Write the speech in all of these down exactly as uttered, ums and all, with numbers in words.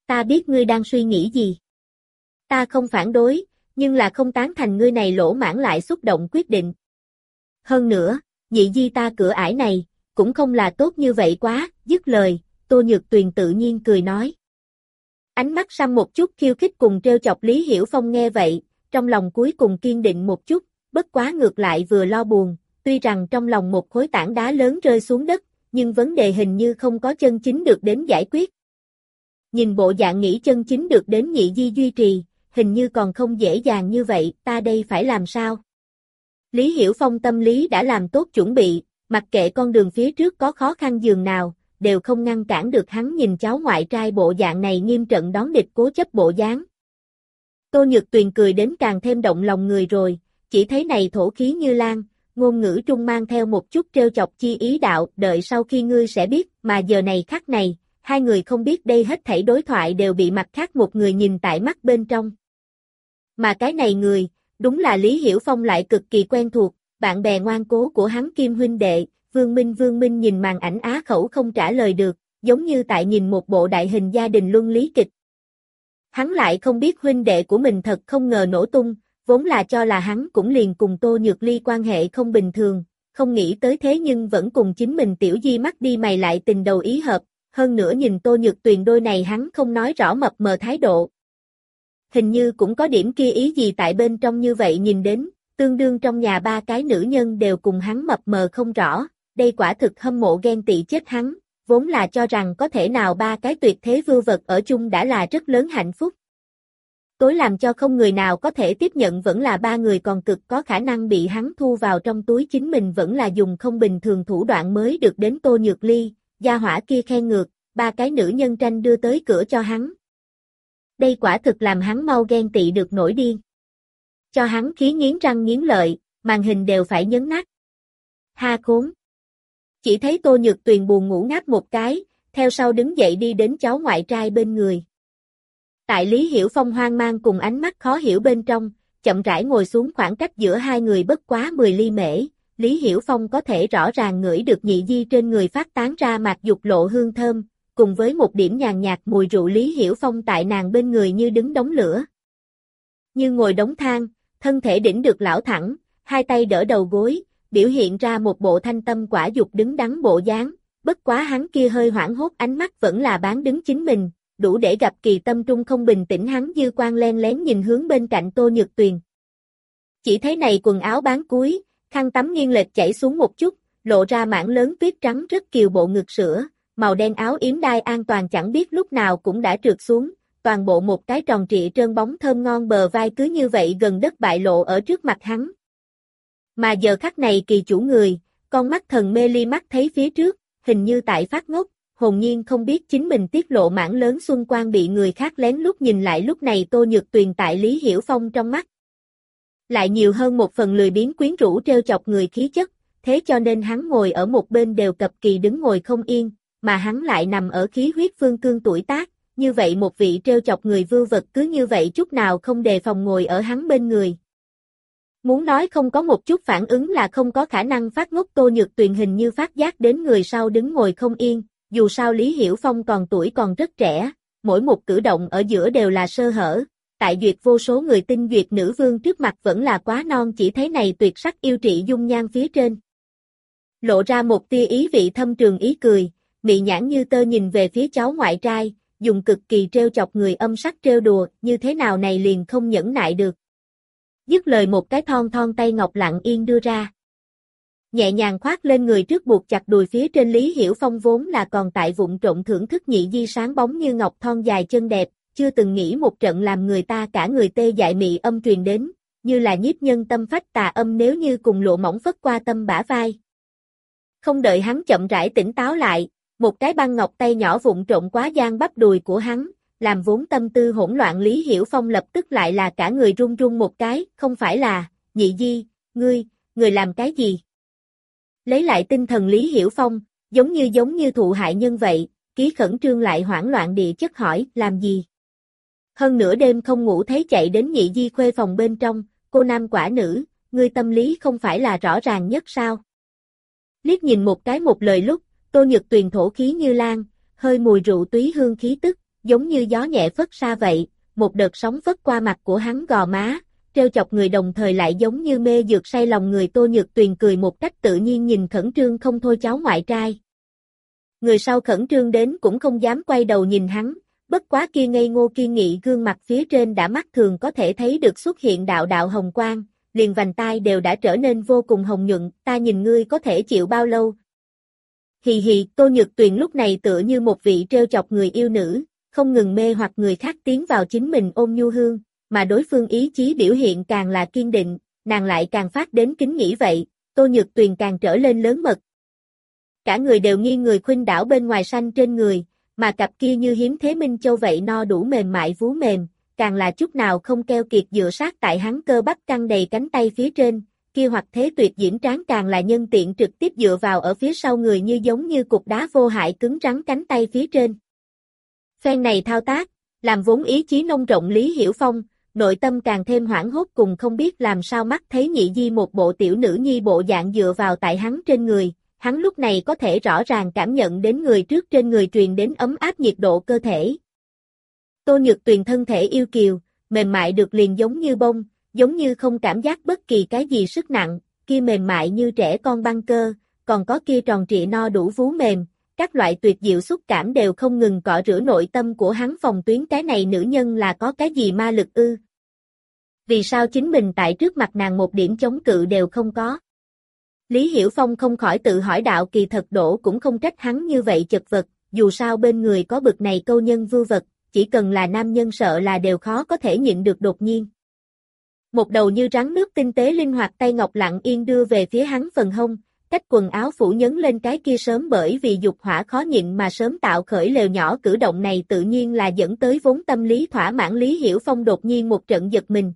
Ta biết ngươi đang suy nghĩ gì. Ta không phản đối, nhưng là không tán thành ngươi này lỗ mãng lại xúc động quyết định. Hơn nữa, nhị di ta cửa ải này, cũng không là tốt như vậy quá, dứt lời, Tô Nhược Tuyền tự nhiên cười nói. Ánh mắt xăm một chút khiêu khích cùng trêu chọc Lý Hiểu Phong nghe vậy, trong lòng cuối cùng kiên định một chút, bất quá ngược lại vừa lo buồn, tuy rằng trong lòng một khối tảng đá lớn rơi xuống đất, nhưng vấn đề hình như không có chân chính được đến giải quyết. Nhìn bộ dạng nghĩ chân chính được đến nhị di duy trì, hình như còn không dễ dàng như vậy, ta đây phải làm sao? Lý Hiểu Phong tâm lý đã làm tốt chuẩn bị, mặc kệ con đường phía trước có khó khăn dường nào, đều không ngăn cản được hắn nhìn cháu ngoại trai bộ dạng này nghiêm trận đón địch cố chấp bộ dáng. Tô Nhược Tuyền cười đến càng thêm động lòng người rồi, chỉ thấy này thổ khí như lan, ngôn ngữ trung mang theo một chút trêu chọc chi ý đạo, đợi sau khi ngươi sẽ biết, mà giờ này khắc này, hai người không biết đây hết thảy đối thoại đều bị mặt khác một người nhìn tại mắt bên trong. Mà cái này người, đúng là Lý Hiểu Phong lại cực kỳ quen thuộc, bạn bè ngoan cố của hắn Kim huynh đệ, Vương Minh. Vương Minh nhìn màn ảnh á khẩu không trả lời được, giống như tại nhìn một bộ đại hình gia đình luân lý kịch. Hắn lại không biết huynh đệ của mình thật không ngờ nổ tung, vốn là cho là hắn cũng liền cùng Tô Nhược Ly quan hệ không bình thường, không nghĩ tới thế nhưng vẫn cùng chính mình tiểu di mắt đi mày lại tình đầu ý hợp, hơn nữa nhìn Tô Nhược Tuyền đôi này hắn không nói rõ mập mờ thái độ. Hình như cũng có điểm kia ý gì tại bên trong như vậy nhìn đến, tương đương trong nhà ba cái nữ nhân đều cùng hắn mập mờ không rõ, đây quả thực hâm mộ ghen tị chết hắn, vốn là cho rằng có thể nào ba cái tuyệt thế vưu vật ở chung đã là rất lớn hạnh phúc. Tối làm cho không người nào có thể tiếp nhận vẫn là ba người còn cực có khả năng bị hắn thu vào trong túi chính mình vẫn là dùng không bình thường thủ đoạn mới được đến Tô Nhược Ly, gia hỏa kia khen ngược, ba cái nữ nhân tranh đưa tới cửa cho hắn. Đây quả thực làm hắn mau ghen tị được nổi điên. Cho hắn khí nghiến răng nghiến lợi, màn hình đều phải nhấn nát. Ha khốn! Chỉ thấy Tô Nhược Tuyền buồn ngủ ngáp một cái, theo sau đứng dậy đi đến cháu ngoại trai bên người. Tại Lý Hiểu Phong hoang mang cùng ánh mắt khó hiểu bên trong, chậm rãi ngồi xuống khoảng cách giữa hai người bất quá mười ly mễ, Lý Hiểu Phong có thể rõ ràng ngửi được nhị di trên người phát tán ra mạc dục lộ hương thơm, cùng với một điểm nhàn nhạt mùi rượu. Lý Hiểu Phong tại nàng bên người như đứng đống lửa. Như ngồi đống than, thân thể đỉnh được lão thẳng, hai tay đỡ đầu gối, biểu hiện ra một bộ thanh tâm quả dục đứng đắn bộ dáng, bất quá hắn kia hơi hoảng hốt ánh mắt vẫn là bán đứng chính mình, đủ để gặp kỳ tâm trung không bình tĩnh hắn dư quan len lén nhìn hướng bên cạnh Tô Nhược Tuyền. Chỉ thấy này quần áo bán cuối, khăn tắm nghiêng lệch chảy xuống một chút, lộ ra mảng lớn tuyết trắng rất kiều bộ ngực sữa, màu đen áo yếm đai an toàn chẳng biết lúc nào cũng đã trượt xuống, toàn bộ một cái tròn trịa trơn bóng thơm ngon bờ vai cứ như vậy gần đất bại lộ ở trước mặt hắn. Mà giờ khắc này kỳ chủ người, con mắt thần mê ly mắt thấy phía trước, hình như tại phát ngốc, hồn nhiên không biết chính mình tiết lộ mảng lớn xuân quang bị người khác lén lút nhìn lại. Lúc này Tô Nhược Tuyền tại Lý Hiểu Phong trong mắt lại nhiều hơn một phần lười biếng quyến rũ trêu chọc người khí chất, thế cho nên hắn ngồi ở một bên đều cập kỳ đứng ngồi không yên, mà hắn lại nằm ở khí huyết phương cương tuổi tác, như vậy một vị trêu chọc người vưu vật cứ như vậy chút nào không đề phòng ngồi ở hắn bên người. Muốn nói không có một chút phản ứng là không có khả năng. Phát ngốc Tô Nhược Tuyền hình như phát giác đến người sau đứng ngồi không yên, dù sao Lý Hiểu Phong còn tuổi còn rất trẻ, mỗi một cử động ở giữa đều là sơ hở, tại duyệt vô số người tinh duyệt nữ vương trước mặt vẫn là quá non. Chỉ thấy này tuyệt sắc yêu trị dung nhan phía trên lộ ra một tia ý vị thâm trường ý cười, mị nhãn như tơ nhìn về phía cháu ngoại trai, dùng cực kỳ trêu chọc người âm sắc trêu đùa, như thế nào này liền không nhẫn nại được. Dứt lời một cái thon thon tay ngọc lặng yên đưa ra, nhẹ nhàng khoác lên người trước buộc chặt đùi phía trên. Lý Hiểu Phong vốn là còn tại vụng trộn thưởng thức nhị di sáng bóng như ngọc thon dài chân đẹp, chưa từng nghĩ một trận làm người ta cả người tê dại mị âm truyền đến, như là nhiếp nhân tâm phách tà âm nếu như cùng lụa mỏng phất qua tâm bả vai. Không đợi hắn chậm rãi tỉnh táo lại, một cái băng ngọc tay nhỏ vụng trộn quá gian bắp đùi của hắn, làm vốn tâm tư hỗn loạn Lý Hiểu Phong lập tức lại là cả người run run một cái, không phải là, nhị di, ngươi, người làm cái gì? Lấy lại tinh thần Lý Hiểu Phong, giống như giống như thụ hại nhân vậy, ký khẩn trương lại hoảng loạn địa chất hỏi, làm gì? Hơn nửa đêm không ngủ thấy chạy đến nhị di khuê phòng bên trong, cô nam quả nữ, ngươi tâm lý không phải là rõ ràng nhất sao? Liếc nhìn một cái một lời lúc, Tô Nhược Tuyền thổ khí như lan, hơi mùi rượu túy hương khí tức, giống như gió nhẹ phất xa vậy, một đợt sóng phất qua mặt của hắn gò má, trêu chọc người đồng thời lại giống như mê dược say lòng người. Tô Nhược Tuyền cười một cách tự nhiên nhìn khẩn trương không thôi cháu ngoại trai. Người sau khẩn trương đến cũng không dám quay đầu nhìn hắn, bất quá kia ngây ngô kiên nghị gương mặt phía trên đã mắt thường có thể thấy được xuất hiện đạo đạo hồng quang, liền vành tai đều đã trở nên vô cùng hồng nhuận, ta nhìn ngươi có thể chịu bao lâu. Hì hì, Tô Nhược Tuyền lúc này tựa như một vị trêu chọc người yêu nữ, không ngừng mê hoặc người khác tiến vào chính mình ôm nhu hương, mà đối phương ý chí biểu hiện càng là kiên định, nàng lại càng phát đến kính nghĩ vậy, Tô Nhược Tuyền càng trở lên lớn mật. Cả người đều nghiêng người khuynh đảo bên ngoài xanh trên người, mà cặp kia như hiếm thế minh châu vậy no đủ mềm mại vú mềm, càng là chút nào không keo kiệt dựa sát tại hắn cơ bắp căng đầy cánh tay phía trên, kia hoặc thế tuyệt diễm tráng càng là nhân tiện trực tiếp dựa vào ở phía sau người như giống như cục đá vô hại cứng rắn cánh tay phía trên. Phen này thao tác, làm vốn ý chí nông rộng Lý Hiểu Phong, nội tâm càng thêm hoảng hốt cùng không biết làm sao mắt thấy nhị di một bộ tiểu nữ nhi bộ dạng dựa vào tại hắn trên người, hắn lúc này có thể rõ ràng cảm nhận đến người trước trên người truyền đến ấm áp nhiệt độ cơ thể. Tô Nhược Tuyền thân thể yêu kiều, mềm mại được liền giống như bông, giống như không cảm giác bất kỳ cái gì sức nặng, kia mềm mại như trẻ con băng cơ, còn có kia tròn trịa no đủ vú mềm, các loại tuyệt diệu xúc cảm đều không ngừng cọ rửa nội tâm của hắn phòng tuyến. Cái này nữ nhân là có cái gì ma lực ư? Vì sao chính mình tại trước mặt nàng một điểm chống cự đều không có? Lý Hiểu Phong không khỏi tự hỏi đạo, kỳ thật đổ cũng không trách hắn như vậy chật vật, dù sao bên người có bực này câu nhân vưu vật, chỉ cần là nam nhân sợ là đều khó có thể nhịn được đột nhiên. Một đầu như rắn nước tinh tế linh hoạt tay ngọc lặng yên đưa về phía hắn phần hông, cách quần áo phủ nhấn lên cái kia sớm bởi vì dục hỏa khó nhịn mà sớm tạo khởi lều nhỏ. Cử động này tự nhiên là dẫn tới vốn tâm lý thỏa mãn Lý Hiểu Phong đột nhiên một trận giật mình.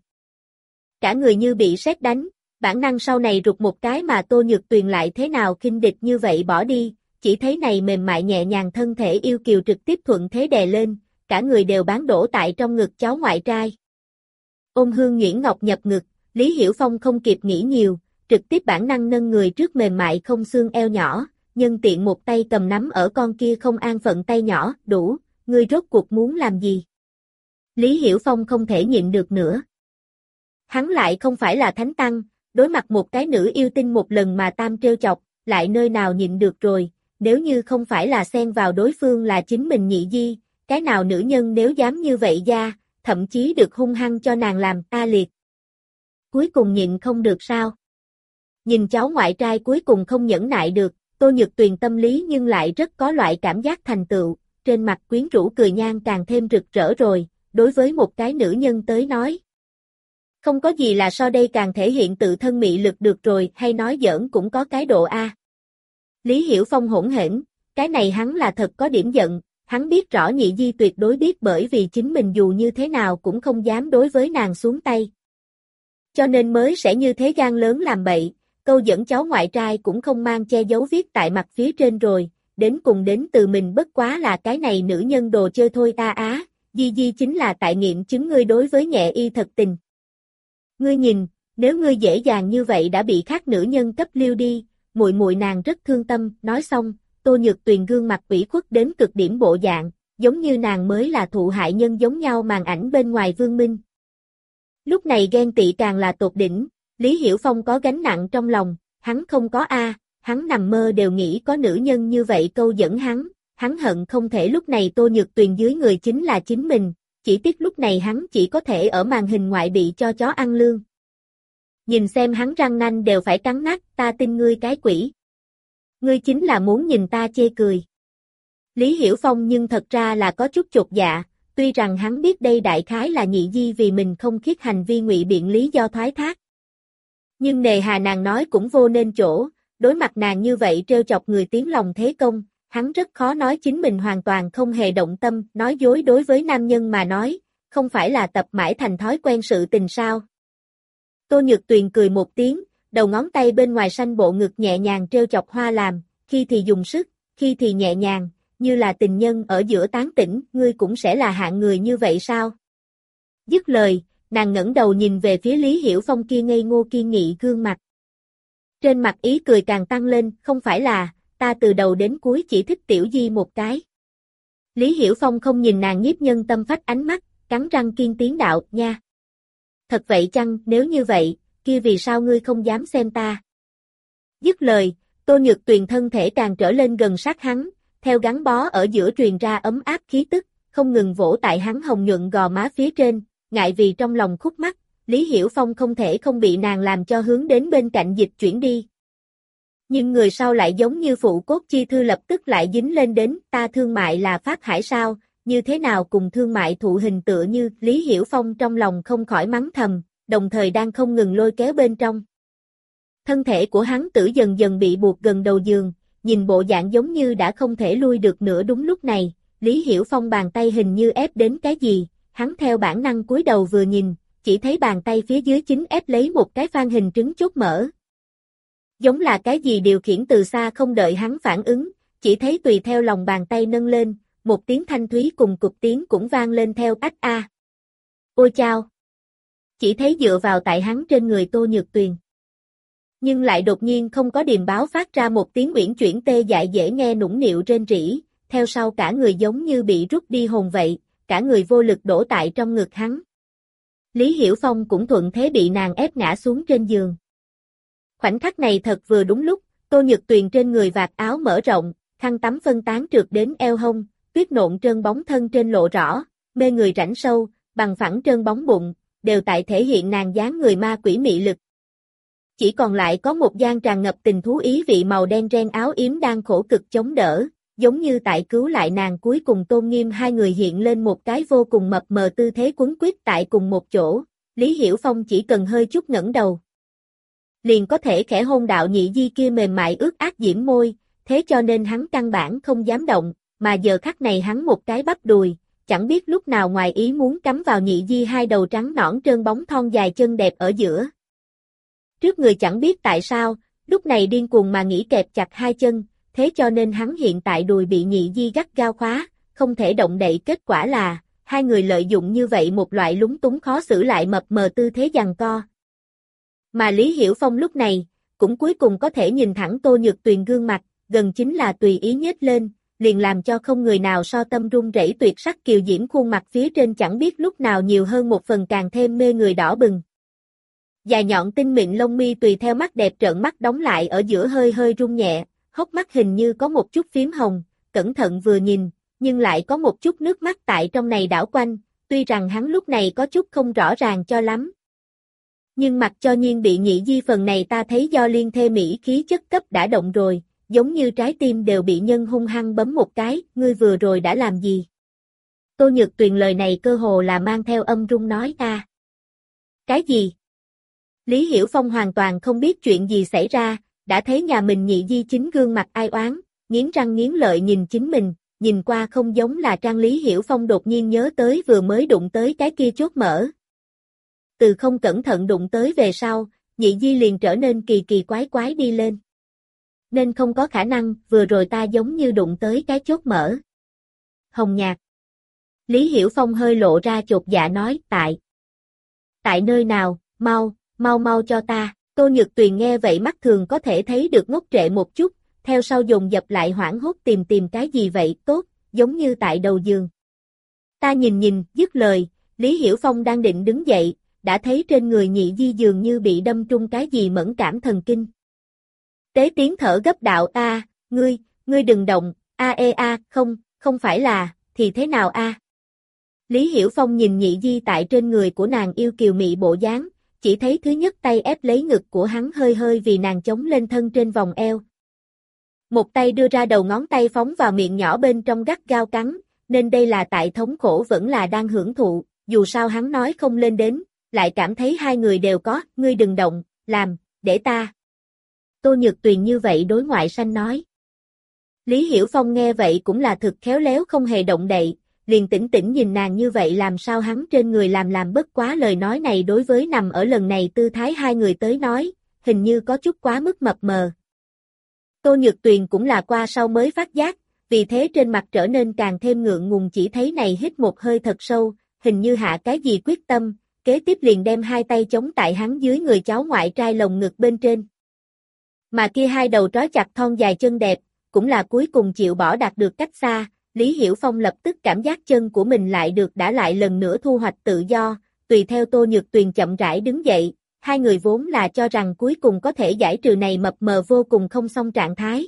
Cả người như bị sét đánh, bản năng sau này rụt một cái, mà Tô Nhược Tuyền lại thế nào khinh địch như vậy bỏ đi, chỉ thấy này mềm mại nhẹ nhàng thân thể yêu kiều trực tiếp thuận thế đè lên, cả người đều bán đổ tại trong ngực cháu ngoại trai. Ôm hương nhuyễn ngọc nhập ngực, Lý Hiểu Phong không kịp nghĩ nhiều, trực tiếp bản năng nâng người trước mềm mại không xương eo nhỏ, nhân tiện một tay cầm nắm ở con kia không an phận tay nhỏ, đủ, ngươi rốt cuộc muốn làm gì? Lý Hiểu Phong không thể nhịn được nữa. Hắn lại không phải là thánh tăng, đối mặt một cái nữ yêu tinh một lần mà tam trêu chọc, lại nơi nào nhịn được rồi, nếu như không phải là xen vào đối phương là chính mình nhị di, cái nào nữ nhân nếu dám như vậy ra, thậm chí được hung hăng cho nàng làm, a liệt. Cuối cùng nhịn không được sao? Nhìn cháu ngoại trai cuối cùng không nhẫn nại được, Tô Nhược Tuyền tâm lý nhưng lại rất có loại cảm giác thành tựu, trên mặt quyến rũ cười nhan càng thêm rực rỡ rồi, đối với một cái nữ nhân tới nói. Không có gì là so đây càng thể hiện tự thân mị lực được rồi, hay nói giỡn cũng có cái độ A. Lý Hiểu Phong hỗn hển, cái này hắn là thật có điểm giận, hắn biết rõ nhị di tuyệt đối biết bởi vì chính mình dù như thế nào cũng không dám đối với nàng xuống tay. Cho nên mới sẽ như thế gan lớn làm bậy, câu dẫn cháu ngoại trai cũng không mang che giấu viết tại mặt phía trên rồi, đến cùng đến từ mình bất quá là cái này nữ nhân đồ chơi thôi ta á, di di chính là tại nghiệm chứng ngươi đối với nhẹ y thật tình. Ngươi nhìn, nếu ngươi dễ dàng như vậy đã bị khác nữ nhân cấp liêu đi, muội muội nàng rất thương tâm, nói xong, Tô Nhược Tuyền gương mặt ủy khuất đến cực điểm bộ dạng, giống như nàng mới là thụ hại nhân giống nhau màn ảnh bên ngoài Vương Minh. Lúc này ghen tị càng là tột đỉnh, Lý Hiểu Phong có gánh nặng trong lòng, hắn không có a, hắn nằm mơ đều nghĩ có nữ nhân như vậy câu dẫn hắn, hắn hận không thể lúc này Tô Nhược Tuyền dưới người chính là chính mình, chỉ tiếc lúc này hắn chỉ có thể ở màn hình ngoại bị cho chó ăn lương. Nhìn xem hắn răng nanh đều phải cắn nát, ta tin ngươi cái quỷ. Ngươi chính là muốn nhìn ta chê cười. Lý Hiểu Phong nhưng thật ra là có chút chột dạ, tuy rằng hắn biết đây đại khái là nhị di vì mình không khiết hành vi ngụy biện lý do thoái thác. Nhưng nề hà nàng nói cũng vô nên chỗ, đối mặt nàng như vậy trêu chọc người tiếng lòng thế công, hắn rất khó nói chính mình hoàn toàn không hề động tâm, nói dối đối với nam nhân mà nói, không phải là tập mãi thành thói quen sự tình sao. Tô Nhược Tuyền cười một tiếng, đầu ngón tay bên ngoài xanh bộ ngực nhẹ nhàng trêu chọc hoa làm, khi thì dùng sức, khi thì nhẹ nhàng, như là tình nhân ở giữa tán tỉnh, ngươi cũng sẽ là hạng người như vậy sao? Dứt lời, nàng ngẩng đầu nhìn về phía Lý Hiểu Phong kia ngây ngô kiên nghị gương mặt. Trên mặt ý cười càng tăng lên, không phải là, ta từ đầu đến cuối chỉ thích tiểu di một cái. Lý Hiểu Phong không nhìn nàng nhiếp nhân tâm phách ánh mắt, cắn răng kiên tiếng đạo, nha. Thật vậy chăng, nếu như vậy, kia vì sao ngươi không dám xem ta? Dứt lời, Tô Nhược Tuyền thân thể càng trở lên gần sát hắn, theo gắn bó ở giữa truyền ra ấm áp khí tức, không ngừng vỗ tại hắn hồng nhuận gò má phía trên, ngại vì trong lòng khúc mắc, Lý Hiểu Phong không thể không bị nàng làm cho hướng đến bên cạnh dịch chuyển đi. Nhưng người sau lại giống như phụ cốt chi thư lập tức lại dính lên đến, ta thương mại là Pháp Hải sao, như thế nào cùng thương mại thụ hình tựa như, Lý Hiểu Phong trong lòng không khỏi mắng thầm, đồng thời đang không ngừng lôi kéo bên trong. Thân thể của hắn tử dần dần bị buộc gần đầu giường, nhìn bộ dạng giống như đã không thể lui được nữa. Đúng lúc này, Lý Hiểu Phong bàn tay hình như ép đến cái gì, hắn theo bản năng cúi đầu vừa nhìn, chỉ thấy bàn tay phía dưới chính ép lấy một cái phan hình trứng chốt mở. Giống là cái gì điều khiển từ xa, không đợi hắn phản ứng, chỉ thấy tùy theo lòng bàn tay nâng lên, một tiếng thanh thúy cùng cục tiếng cũng vang lên theo ách a. Ôi chao! Chỉ thấy dựa vào tại hắn trên người Tô Nhược Tuyền. Nhưng lại đột nhiên không có điềm báo phát ra một tiếng uyển chuyển tê dại dễ nghe nũng nịu rên rỉ, theo sau cả người giống như bị rút đi hồn vậy, cả người vô lực đổ tại trong ngực hắn. Lý Hiểu Phong cũng thuận thế bị nàng ép ngã xuống trên giường. Khoảnh khắc này thật vừa đúng lúc, Tô Nhược Tuyền trên người vạt áo mở rộng, khăn tắm phân tán trượt đến eo hông, tuyết nộn trơn bóng thân trên lộ rõ, mê người rãnh sâu, bằng phẳng trơn bóng bụng, đều tại thể hiện nàng dáng người ma quỷ mị lực. Chỉ còn lại có một gian tràn ngập tình thú ý vị màu đen ren áo yếm đang khổ cực chống đỡ, giống như tại cứu lại nàng. Cuối cùng tôn nghiêm hai người hiện lên một cái vô cùng mập mờ tư thế quấn quýt tại cùng một chỗ, Lý Hiểu Phong chỉ cần hơi chút ngẩng đầu, liền có thể khẽ hôn đạo nhị di kia mềm mại ướt át diễm môi, thế cho nên hắn căn bản không dám động, mà giờ khắc này hắn một cái bắp đùi, chẳng biết lúc nào ngoài ý muốn cắm vào nhị di hai đầu trắng nõn trơn bóng thon dài chân đẹp ở giữa. Trước người chẳng biết tại sao, lúc này điên cuồng mà nghĩ kẹp chặt hai chân, thế cho nên hắn hiện tại đùi bị nhị di gắt gao khóa, không thể động đậy. Kết quả là, hai người lợi dụng như vậy một loại lúng túng khó xử lại mập mờ tư thế giằng co. Mà Lý Hiểu Phong lúc này, cũng cuối cùng có thể nhìn thẳng Tô Nhược Tuyền gương mặt, gần chính là tùy ý nhếch lên, liền làm cho không người nào so tâm run rẩy tuyệt sắc kiều diễm khuôn mặt phía trên chẳng biết lúc nào nhiều hơn một phần càng thêm mê người đỏ bừng. Dài nhọn tinh mịn lông mi tùy theo mắt đẹp trợn mắt đóng lại ở giữa hơi hơi rung nhẹ, hốc mắt hình như có một chút phím hồng, cẩn thận vừa nhìn, nhưng lại có một chút nước mắt tại trong này đảo quanh, tuy rằng hắn lúc này có chút không rõ ràng cho lắm. Nhưng mặc cho nhiên bị nhị di phần này ta thấy do liên thê mỹ khí chất cấp đã động rồi, giống như trái tim đều bị nhân hung hăng bấm một cái, ngươi vừa rồi đã làm gì? Tô Nhược Tuyền lời này cơ hồ là mang theo âm rung nói a. Cái gì? Lý Hiểu Phong hoàn toàn không biết chuyện gì xảy ra, đã thấy nhà mình nhị di chính gương mặt ai oán, nghiến răng nghiến lợi nhìn chính mình, nhìn qua không giống là trang. Lý Hiểu Phong đột nhiên nhớ tới vừa mới đụng tới cái kia chốt mở. Từ không cẩn thận đụng tới về sau, nhị di liền trở nên kỳ kỳ quái quái đi lên. Nên không có khả năng, vừa rồi ta giống như đụng tới cái chốt mở. Hồng nhạt. Lý Hiểu Phong hơi lộ ra chột dạ nói, tại. Tại nơi nào, mau, mau mau cho ta. Tô Nhược Tuyền nghe vậy mắt thường có thể thấy được ngốc trệ một chút, theo sau dồn dập lại hoảng hốt tìm tìm cái gì vậy, tốt, giống như tại đầu giường. Ta nhìn nhìn, dứt lời, Lý Hiểu Phong đang định đứng dậy, đã thấy trên người nhị di dường như bị đâm trúng cái gì mẫn cảm thần kinh. Tế tiếng thở gấp đạo, a, ngươi, ngươi đừng động, a e a, không, không phải là, thì thế nào a? Lý Hiểu Phong nhìn nhị di tại trên người của nàng yêu kiều mị bộ dáng, chỉ thấy thứ nhất tay ép lấy ngực của hắn hơi hơi vì nàng chống lên thân trên vòng eo. Một tay đưa ra đầu ngón tay phóng vào miệng nhỏ bên trong gắt gao cắn, nên đây là tại thống khổ vẫn là đang hưởng thụ, dù sao hắn nói không lên đến, lại cảm thấy hai người đều có, ngươi đừng động, làm, để ta. Tô Nhược Tuyền như vậy đối ngoại sanh nói. Lý Hiểu Phong nghe vậy cũng là thực khéo léo không hề động đậy, liền tĩnh tĩnh nhìn nàng như vậy làm sao hắn trên người làm làm bất quá. Lời nói này đối với nằm ở lần này tư thái hai người tới nói, hình như có chút quá mức mập mờ. Tô Nhược Tuyền cũng là qua sau mới phát giác, vì thế trên mặt trở nên càng thêm ngượng ngùng, chỉ thấy này hít một hơi thật sâu, hình như hạ cái gì quyết tâm, kế tiếp liền đem hai tay chống tại hắn dưới người cháu ngoại trai lồng ngực bên trên. Mà kia hai đầu trói chặt thon dài chân đẹp, cũng là cuối cùng chịu bỏ đạt được cách xa, Lý Hiểu Phong lập tức cảm giác chân của mình lại được đã lại lần nữa thu hoạch tự do, tùy theo Tô Nhược Tuyền chậm rãi đứng dậy, hai người vốn là cho rằng cuối cùng có thể giải trừ này mập mờ vô cùng không xong trạng thái.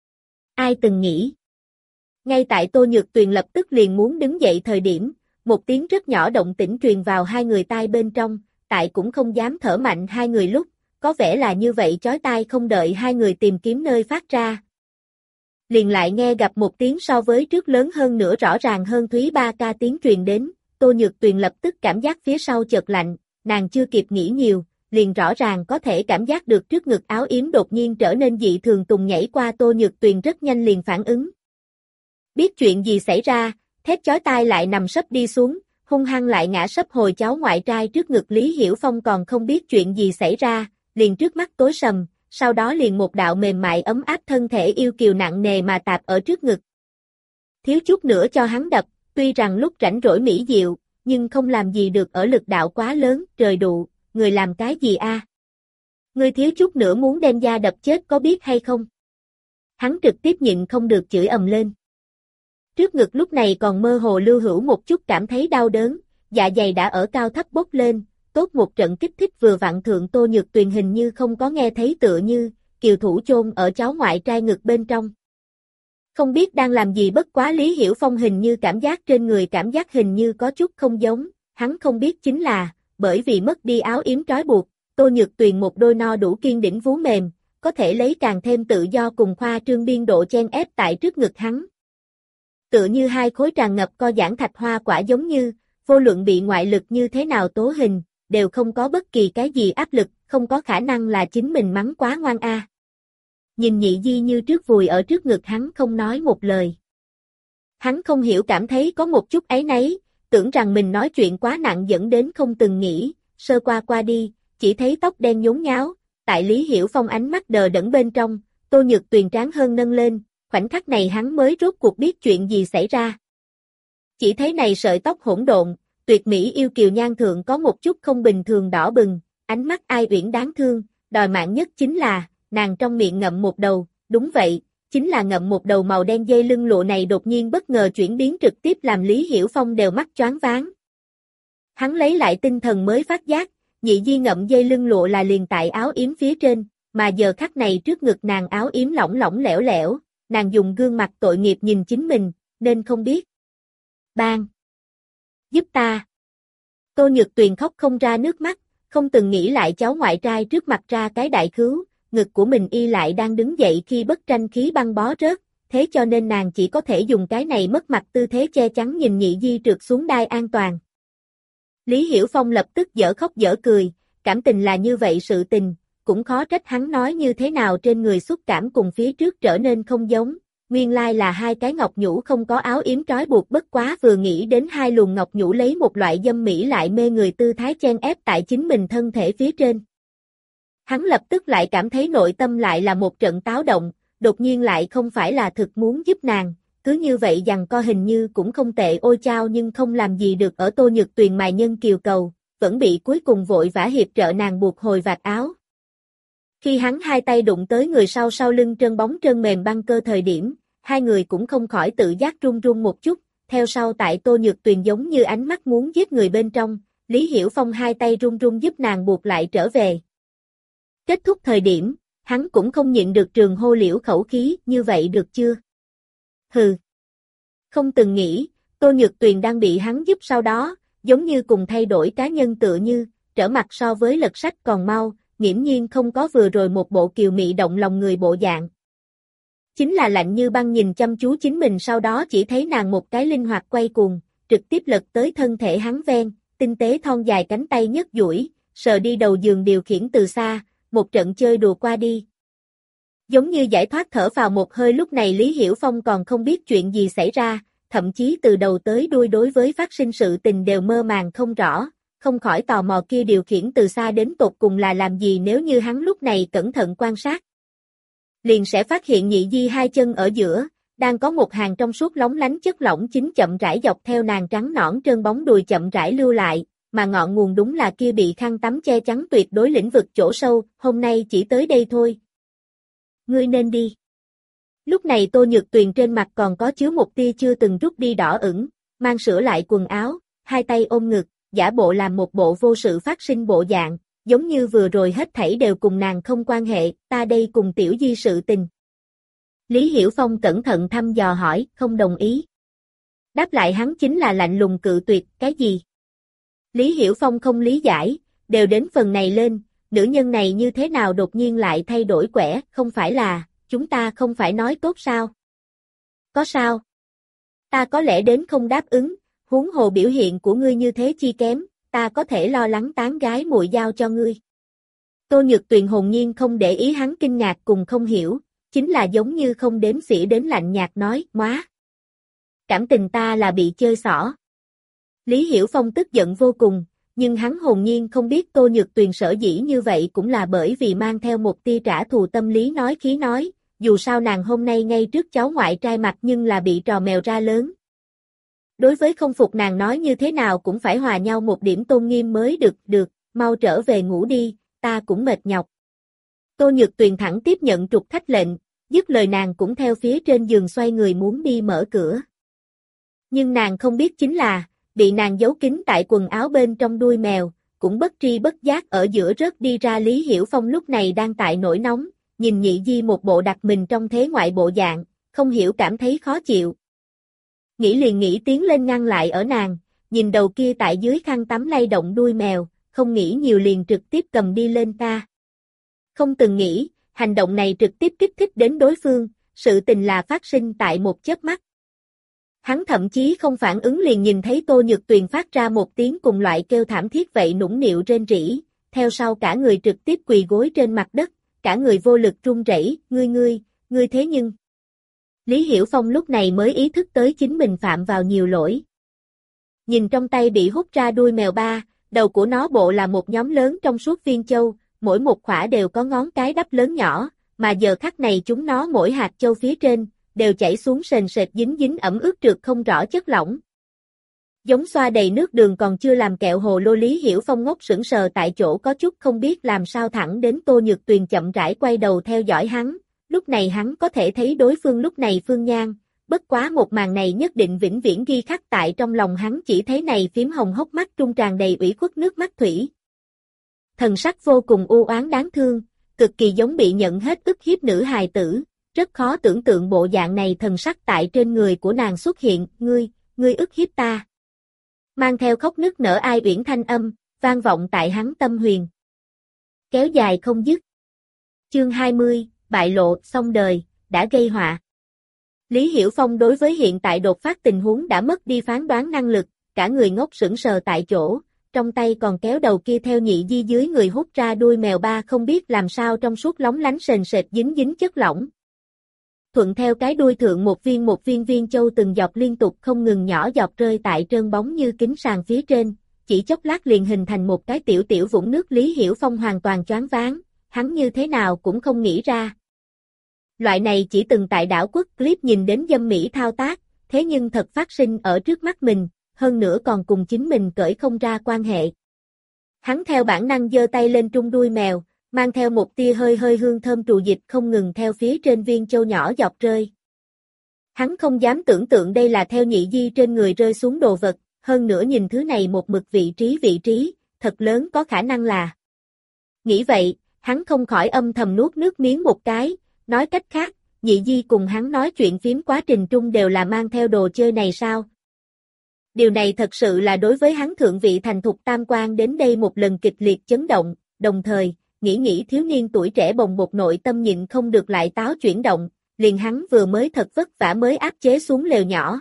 Ai từng nghĩ? Ngay tại Tô Nhược Tuyền lập tức liền muốn đứng dậy thời điểm, một tiếng rất nhỏ động tĩnh truyền vào hai người tai bên trong, tại cũng không dám thở mạnh hai người lúc, có vẻ là như vậy chói tai không đợi hai người tìm kiếm nơi phát ra. Liền lại nghe gặp một tiếng so với trước lớn hơn nữa rõ ràng hơn Thúy ba ca tiếng truyền đến, Tô Nhược Tuyền lập tức cảm giác phía sau chợt lạnh, nàng chưa kịp nghĩ nhiều, liền rõ ràng có thể cảm giác được trước ngực áo yếm đột nhiên trở nên dị thường tùng nhảy qua. Tô Nhược Tuyền rất nhanh liền phản ứng. Biết chuyện gì xảy ra, thét chói tai lại nằm sấp đi xuống, hung hăng lại ngã sấp hồi cháu ngoại trai trước ngực. Lý Hiểu Phong còn không biết chuyện gì xảy ra, liền trước mắt tối sầm, sau đó liền một đạo mềm mại ấm áp thân thể yêu kiều nặng nề mà tạp ở trước ngực. Thiếu chút nữa cho hắn đập, tuy rằng lúc rảnh rỗi mỹ diệu, nhưng không làm gì được ở lực đạo quá lớn. Trời đụ, người làm cái gì a? À? Ngươi thiếu chút nữa muốn đem da đập chết có biết hay không? Hắn trực tiếp nhịn không được chửi ầm lên. Trước ngực lúc này còn mơ hồ lưu hữu một chút cảm thấy đau đớn, dạ dày đã ở cao thấp bốc lên, tốt một trận kích thích vừa vặn thượng. Tô Nhược Tuyền hình như không có nghe thấy, tựa như kiều thủ chôn ở cháu ngoại trai ngực bên trong. Không biết đang làm gì, bất quá Lý Hiểu Phong hình như cảm giác trên người cảm giác hình như có chút không giống, hắn không biết chính là, bởi vì mất đi áo yếm trói buộc, Tô Nhược Tuyền một đôi no đủ kiên đỉnh vú mềm, có thể lấy càng thêm tự do cùng khoa trương biên độ chen ép tại trước ngực hắn. Tựa như hai khối tràn ngập co giãn thạch hoa quả, giống như, vô luận bị ngoại lực như thế nào tố hình, đều không có bất kỳ cái gì áp lực, không có khả năng là chính mình mắng quá ngoan a. À. Nhìn Nhị Di như trước vùi ở trước ngực hắn không nói một lời. Hắn không hiểu cảm thấy có một chút áy náy, tưởng rằng mình nói chuyện quá nặng dẫn đến không từng nghĩ, sơ qua qua đi, chỉ thấy tóc đen nhốn nháo, tại Lý Hiểu Phong ánh mắt đờ đẫn bên trong, Tô Nhược Tuyền trán hơn nâng lên, khoảnh khắc này hắn mới rốt cuộc biết chuyện gì xảy ra. Chỉ thấy này sợi tóc hỗn độn, tuyệt mỹ yêu kiều nhan thượng có một chút không bình thường đỏ bừng, ánh mắt ai uyển đáng thương, đòi mạng nhất chính là, nàng trong miệng ngậm một đầu, đúng vậy, chính là ngậm một đầu màu đen. Dây lưng lụa này đột nhiên bất ngờ chuyển biến trực tiếp làm Lý Hiểu Phong đều mắt choáng váng. Hắn lấy lại tinh thần mới phát giác, Nhị Di ngậm dây lưng lụa là liền tại áo yếm phía trên, mà giờ khắc này trước ngực nàng áo yếm lỏng lỏng lẻo lẻo, nàng dùng gương mặt tội nghiệp nhìn chính mình, nên không biết. Bang! Giúp ta! Tô Nhược Tuyền khóc không ra nước mắt, không từng nghĩ lại cháu ngoại trai trước mặt ra cái đại cứu, ngực của mình y lại đang đứng dậy khi bất tranh khí băng bó rớt, thế cho nên nàng chỉ có thể dùng cái này mất mặt tư thế che chắn nhìn Nhị Di trượt xuống đai an toàn. Lý Hiểu Phong lập tức dở khóc dở cười, cảm tình là như vậy sự tình, cũng khó trách hắn nói như thế nào trên người xúc cảm cùng phía trước trở nên không giống, nguyên lai là hai cái ngọc nhũ không có áo yếm trói buộc. Bất quá vừa nghĩ đến hai luồng ngọc nhũ lấy một loại dâm mỹ lại mê người tư thái chen ép tại chính mình thân thể phía trên. Hắn lập tức lại cảm thấy nội tâm lại là một trận táo động, đột nhiên lại không phải là thực muốn giúp nàng, cứ như vậy giằng co hình như cũng không tệ. Ôi chao, nhưng không làm gì được ở Tô Nhược Tuyền mài nhân kiều cầu, vẫn bị cuối cùng vội vã hiệp trợ nàng buộc hồi vạt áo. Khi hắn hai tay đụng tới người sau sau lưng trơn bóng trơn mềm băng cơ thời điểm, hai người cũng không khỏi tự giác run run một chút, theo sau tại Tô Nhược Tuyền giống như ánh mắt muốn giết người bên trong, Lý Hiểu Phong hai tay run run giúp nàng buộc lại trở về. Kết thúc thời điểm, hắn cũng không nhịn được trường hô liễu khẩu khí, như vậy được chưa? Hừ. Không từng nghĩ, Tô Nhược Tuyền đang bị hắn giúp sau đó, giống như cùng thay đổi cá nhân tựa như, trở mặt so với lật sách còn mau, nghiễm nhiên không có vừa rồi một bộ kiều mị động lòng người bộ dạng. Chính là lạnh như băng nhìn chăm chú chính mình, sau đó chỉ thấy nàng một cái linh hoạt quay cuồng, trực tiếp lật tới thân thể hắn ven, tinh tế thon dài cánh tay nhấc duỗi, sờ đi đầu giường điều khiển từ xa, một trận chơi đùa qua đi. Giống như giải thoát thở vào một hơi. Lúc này Lý Hiểu Phong còn không biết chuyện gì xảy ra, thậm chí từ đầu tới đuôi đối với phát sinh sự tình đều mơ màng không rõ, không khỏi tò mò kia điều khiển từ xa đến tột cùng là làm gì. Nếu như hắn lúc này cẩn thận quan sát, liền sẽ phát hiện Nhị Di hai chân ở giữa, đang có một hàng trong suốt lóng lánh chất lỏng chính chậm rãi dọc theo nàng trắng nõn trơn bóng đùi chậm rãi lưu lại, mà ngọn nguồn đúng là kia bị khăn tắm che chắn tuyệt đối lĩnh vực chỗ sâu. Hôm nay chỉ tới đây thôi. Ngươi nên đi. Lúc này Tô Nhược Tuyền trên mặt còn có chứa một tia chưa từng rút đi đỏ ửng, mang sửa lại quần áo, hai tay ôm ngực, giả bộ làm một bộ vô sự phát sinh bộ dạng, giống như vừa rồi hết thảy đều cùng nàng không quan hệ, ta đây cùng Tiểu Di sự tình. Lý Hiểu Phong cẩn thận thăm dò hỏi, không đồng ý. Đáp lại hắn chính là lạnh lùng cự tuyệt, cái gì? Lý Hiểu Phong không lý giải, đều đến phần này lên, nữ nhân này như thế nào đột nhiên lại thay đổi quẻ, không phải là, chúng ta không phải nói tốt sao? Có sao? Ta có lẽ đến không đáp ứng, huống hồ biểu hiện của ngươi như thế chi kém, ta có thể lo lắng tán gái muội giao cho ngươi. Tô Nhược Tuyền hồn nhiên không để ý hắn kinh ngạc cùng không hiểu, chính là giống như không đếm xỉa đến lạnh nhạt nói, móa. Cảm tình ta là bị chơi xỏ. Lý Hiểu Phong tức giận vô cùng, nhưng hắn hồn nhiên không biết Tô Nhược Tuyền sở dĩ như vậy cũng là bởi vì mang theo một tia trả thù tâm lý nói khí nói, dù sao nàng hôm nay ngay trước cháu ngoại trai mặt nhưng là bị trò mèo ra lớn. Đối với không phục nàng nói như thế nào cũng phải hòa nhau một điểm tôn nghiêm mới được, được, mau trở về ngủ đi, ta cũng mệt nhọc. Tô Nhược Tuyền thẳng tiếp nhận trục khách lệnh, dứt lời nàng cũng theo phía trên giường xoay người muốn đi mở cửa. Nhưng nàng không biết chính là, bị nàng giấu kín tại quần áo bên trong đuôi mèo, cũng bất tri bất giác ở giữa rớt đi ra. Lý Hiểu Phong lúc này đang tại nổi nóng, nhìn Nhị Di một bộ đặt mình trong thế ngoại bộ dạng, không hiểu cảm thấy khó chịu. Nghĩ liền nghĩ tiến lên ngăn lại ở nàng, nhìn đầu kia tại dưới khăn tắm lay động đuôi mèo, không nghĩ nhiều liền trực tiếp cầm đi lên ta. Không từng nghĩ, hành động này trực tiếp kích thích đến đối phương, sự tình là phát sinh tại một chớp mắt. Hắn thậm chí không phản ứng liền nhìn thấy Tô Nhược Tuyền phát ra một tiếng cùng loại kêu thảm thiết vậy nũng nịu rên rỉ, theo sau cả người trực tiếp quỳ gối trên mặt đất, cả người vô lực run rẩy, ngươi ngươi, ngươi thế nhưng. Lý Hiểu Phong lúc này mới ý thức tới chính mình phạm vào nhiều lỗi. Nhìn trong tay bị hút ra đuôi mèo ba, đầu của nó bộ là một nhóm lớn trong suốt viên châu, mỗi một khỏa đều có ngón cái đắp lớn nhỏ, mà giờ khắc này chúng nó mỗi hạt châu phía trên, đều chảy xuống sền sệt dính dính ẩm ướt trượt không rõ chất lỏng. Giống xoa đầy nước đường còn chưa làm kẹo hồ lô. Lý Hiểu Phong ngốc sững sờ tại chỗ có chút không biết làm sao, thẳng đến Tô Nhược Tuyền chậm rãi quay đầu theo dõi hắn, lúc này hắn có thể thấy đối phương lúc này phương nhan, bất quá một màn này nhất định vĩnh viễn ghi khắc tại trong lòng hắn, chỉ thấy này phím hồng hốc mắt trung tràn đầy ủy khuất nước mắt thủy. Thần sắc vô cùng u oán đáng thương, cực kỳ giống bị nhận hết ức hiếp nữ hài tử, rất khó tưởng tượng bộ dạng này thần sắc tại trên người của nàng xuất hiện, ngươi, ngươi ức hiếp ta. Mang theo khóc nức nở ai uyển thanh âm, vang vọng tại hắn tâm huyền. Kéo dài không dứt. Chương hai mươi, bại lộ, xong đời, đã gây họa. Lý Hiểu Phong đối với hiện tại đột phát tình huống đã mất đi phán đoán năng lực, cả người ngốc sững sờ tại chỗ, trong tay còn kéo đầu kia theo Nhị Di dưới người hút ra đuôi mèo ba, không biết làm sao trong suốt lóng lánh sền sệt dính dính chất lỏng. Thuận theo cái đuôi thượng một viên một viên viên châu từng giọt liên tục không ngừng nhỏ giọt rơi tại trơn bóng như kính sàn phía trên, chỉ chốc lát liền hình thành một cái tiểu tiểu vũng nước. Lý Hiểu Phong hoàn toàn choáng váng, hắn như thế nào cũng không nghĩ ra. Loại này chỉ từng tại đảo quốc clip nhìn đến dâm mỹ thao tác, thế nhưng thật phát sinh ở trước mắt mình, hơn nữa còn cùng chính mình cởi không ra quan hệ. Hắn theo bản năng giơ tay lên trung đuôi mèo, mang theo một tia hơi hơi hương thơm trù dịch không ngừng theo phía trên viên châu nhỏ giọt rơi. Hắn không dám tưởng tượng đây là theo Nhị Di trên người rơi xuống đồ vật, hơn nữa nhìn thứ này một mực vị trí vị trí, thật lớn có khả năng là. Nghĩ vậy, hắn không khỏi âm thầm nuốt nước miếng một cái, nói cách khác, Nhị Di cùng hắn nói chuyện phím quá trình trung đều là mang theo đồ chơi này sao? Điều này thật sự là đối với hắn thượng vị thành thục tam quan đến đây một lần kịch liệt chấn động, đồng thời, nghĩ nghĩ thiếu niên tuổi trẻ bồng bột nội tâm nhịn không được lại táo chuyển động, liền hắn vừa mới thật vất vả mới áp chế xuống lều nhỏ.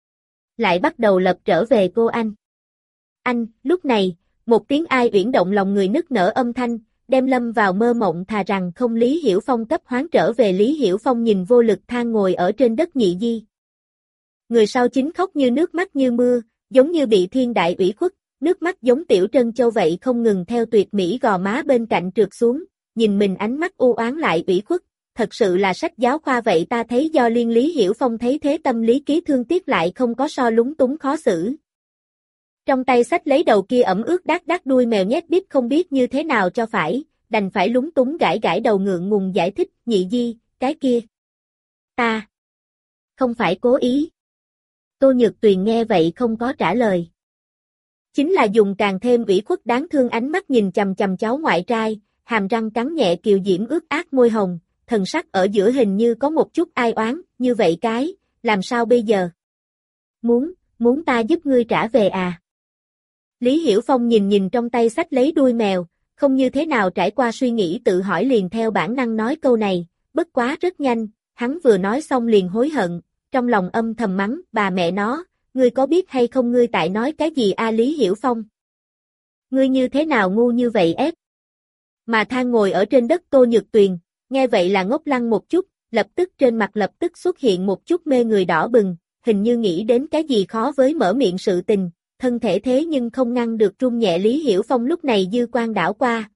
Lại bắt đầu lập trở về cô anh. Anh, lúc này, một tiếng ai uyển động lòng người nức nở âm thanh, đem lâm vào mơ mộng thà rằng không. Lý Hiểu Phong cấp hoán trở về. Lý Hiểu Phong nhìn vô lực than ngồi ở trên đất Nhị Di. Người sau chính khóc như nước mắt như mưa, giống như bị thiên đại ủy khuất, nước mắt giống tiểu trân châu vậy không ngừng theo tuyệt mỹ gò má bên cạnh trượt xuống, nhìn mình ánh mắt u oán lại ủy khuất, thật sự là sách giáo khoa vậy ta thấy do liên. Lý Hiểu Phong thấy thế tâm lý ký thương tiếc lại không có so lúng túng khó xử. Trong tay xách lấy đầu kia ẩm ướt đát đát đuôi mèo nhét bíp không biết như thế nào cho phải, đành phải lúng túng gãi gãi đầu ngượng ngùng giải thích, Nhị Di, cái kia. Ta không phải cố ý. Tô Nhược Tuyền nghe vậy không có trả lời. Chính là dùng càng thêm ủy khuất đáng thương ánh mắt nhìn chằm chằm cháu ngoại trai, hàm răng cắn nhẹ kiều diễm ướt át môi hồng, thần sắc ở giữa hình như có một chút ai oán, như vậy cái, làm sao bây giờ? Muốn, muốn ta giúp ngươi trả về à? Lý Hiểu Phong nhìn nhìn trong tay xách lấy đuôi mèo, không như thế nào trải qua suy nghĩ tự hỏi liền theo bản năng nói câu này, bất quá rất nhanh, hắn vừa nói xong liền hối hận, trong lòng âm thầm mắng, bà mẹ nó, ngươi có biết hay không ngươi tại nói cái gì a Lý Hiểu Phong? Ngươi như thế nào ngu như vậy ép? Mà than ngồi ở trên đất Tô Nhược Tuyền, nghe vậy là ngốc lăng một chút, lập tức trên mặt lập tức xuất hiện một chút mê người đỏ bừng, hình như nghĩ đến cái gì khó với mở miệng sự tình, thân thể thế nhưng không ngăn được run nhẹ. Lý Hiểu Phong lúc này dư quan đảo qua.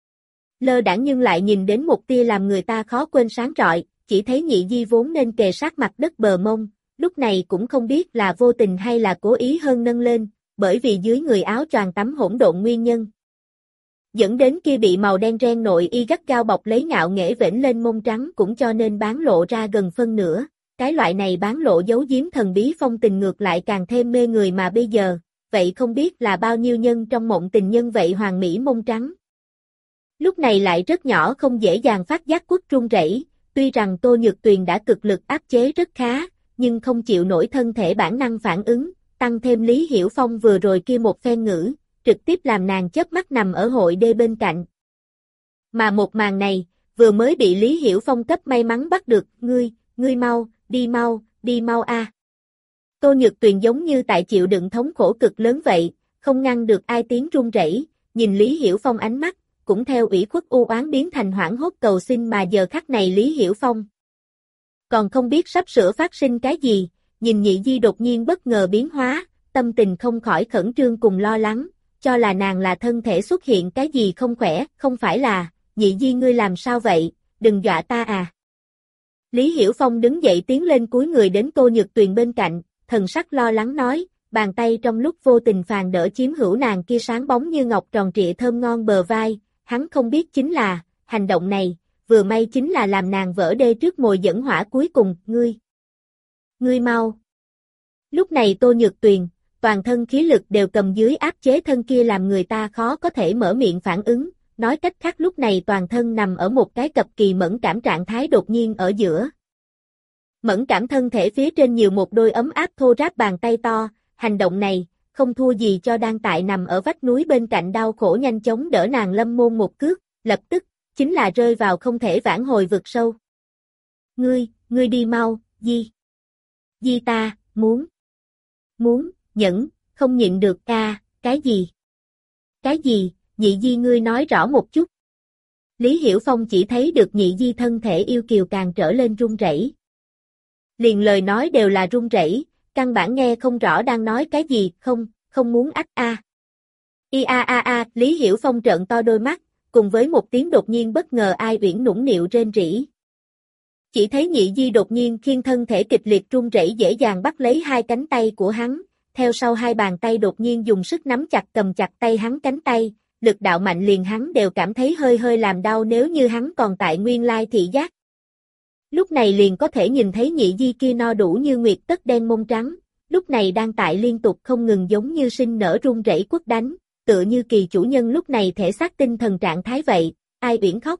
Lơ đãng nhưng lại nhìn đến một tia làm người ta khó quên sáng rọi, chỉ thấy Nhị Di vốn nên kề sát mặt đất bờ mông, lúc này cũng không biết là vô tình hay là cố ý hơn nâng lên, bởi vì dưới người áo choàng tắm hỗn độn nguyên nhân. Dẫn đến kia bị màu đen ren nội y gắt gao bọc lấy ngạo nghễ vểnh lên mông trắng cũng cho nên bán lộ ra gần phân nửa, cái loại này bán lộ giấu giếm thần bí phong tình ngược lại càng thêm mê người mà bây giờ, vậy không biết là bao nhiêu nhân trong mộng tình nhân vậy hoàng mỹ mông trắng. Lúc này lại rất nhỏ không dễ dàng phát giác quất run rẩy, tuy rằng Tô Nhược Tuyền đã cực lực áp chế rất khá, nhưng không chịu nổi thân thể bản năng phản ứng, tăng thêm Lý Hiểu Phong vừa rồi kia một phen ngữ, trực tiếp làm nàng chớp mắt nằm ở hội đê bên cạnh. Mà một màn này, vừa mới bị Lý Hiểu Phong cấp may mắn bắt được, ngươi, ngươi mau, đi mau, đi mau a. Tô Nhược Tuyền giống như tại chịu đựng thống khổ cực lớn vậy, không ngăn được ai tiếng run rẩy, nhìn Lý Hiểu Phong ánh mắt, cũng theo ủy khuất u oán biến thành hoảng hốt cầu xin mà giờ khắc này Lý Hiểu Phong còn không biết sắp sửa phát sinh cái gì, nhìn Nhị Di đột nhiên bất ngờ biến hóa, tâm tình không khỏi khẩn trương cùng lo lắng, cho là nàng là thân thể xuất hiện cái gì không khỏe, không phải là, Nhị Di ngươi làm sao vậy, đừng dọa ta à. Lý Hiểu Phong đứng dậy tiến lên cúi người đến Tô Nhược Tuyền bên cạnh, thần sắc lo lắng nói, bàn tay trong lúc vô tình phàn đỡ chiếm hữu nàng kia sáng bóng như ngọc tròn trịa thơm ngon bờ vai, hắn không biết chính là, hành động này, vừa may chính là làm nàng vỡ đê trước mồi dẫn hỏa cuối cùng, ngươi. Ngươi mau. Lúc này Tô Nhược Tuyền, toàn thân khí lực đều cầm dưới áp chế thân kia làm người ta khó có thể mở miệng phản ứng, nói cách khác lúc này toàn thân nằm ở một cái cực kỳ mẫn cảm trạng thái đột nhiên ở giữa. Mẫn cảm thân thể phía trên nhiều một đôi ấm áp thô ráp bàn tay to, hành động này, không thua gì cho đang tại nằm ở vách núi bên cạnh đau khổ nhanh chóng đỡ nàng Lâm Môn một cước, lập tức, chính là rơi vào không thể vãn hồi vực sâu. Ngươi, ngươi đi mau, Di. Di ta, muốn. Muốn, nhẫn, không nhịn được ca, cái gì? Cái gì, Nhị Di ngươi nói rõ một chút. Lý Hiểu Phong chỉ thấy được Nhị Di thân thể yêu kiều càng trở lên run rẩy. Liền lời nói đều là run rẩy, căn bản nghe không rõ đang nói cái gì, không, không muốn ách a. I a a a, Lý Hiểu Phong trợn to đôi mắt, cùng với một tiếng đột nhiên bất ngờ ai uyển nũng nịu rên rỉ. Chỉ thấy Nhị Di đột nhiên khiêng thân thể kịch liệt run rẩy dễ dàng bắt lấy hai cánh tay của hắn, theo sau hai bàn tay đột nhiên dùng sức nắm chặt cầm chặt tay hắn cánh tay, lực đạo mạnh liền hắn đều cảm thấy hơi hơi làm đau nếu như hắn còn tại nguyên lai thị giác. Lúc này liền có thể nhìn thấy Nhị Di kia no đủ như nguyệt tất đen mông trắng, lúc này đang tại liên tục không ngừng giống như sinh nở run rẩy quất đánh, tựa như kỳ chủ nhân lúc này thể xác tinh thần trạng thái vậy, ai uyển khóc.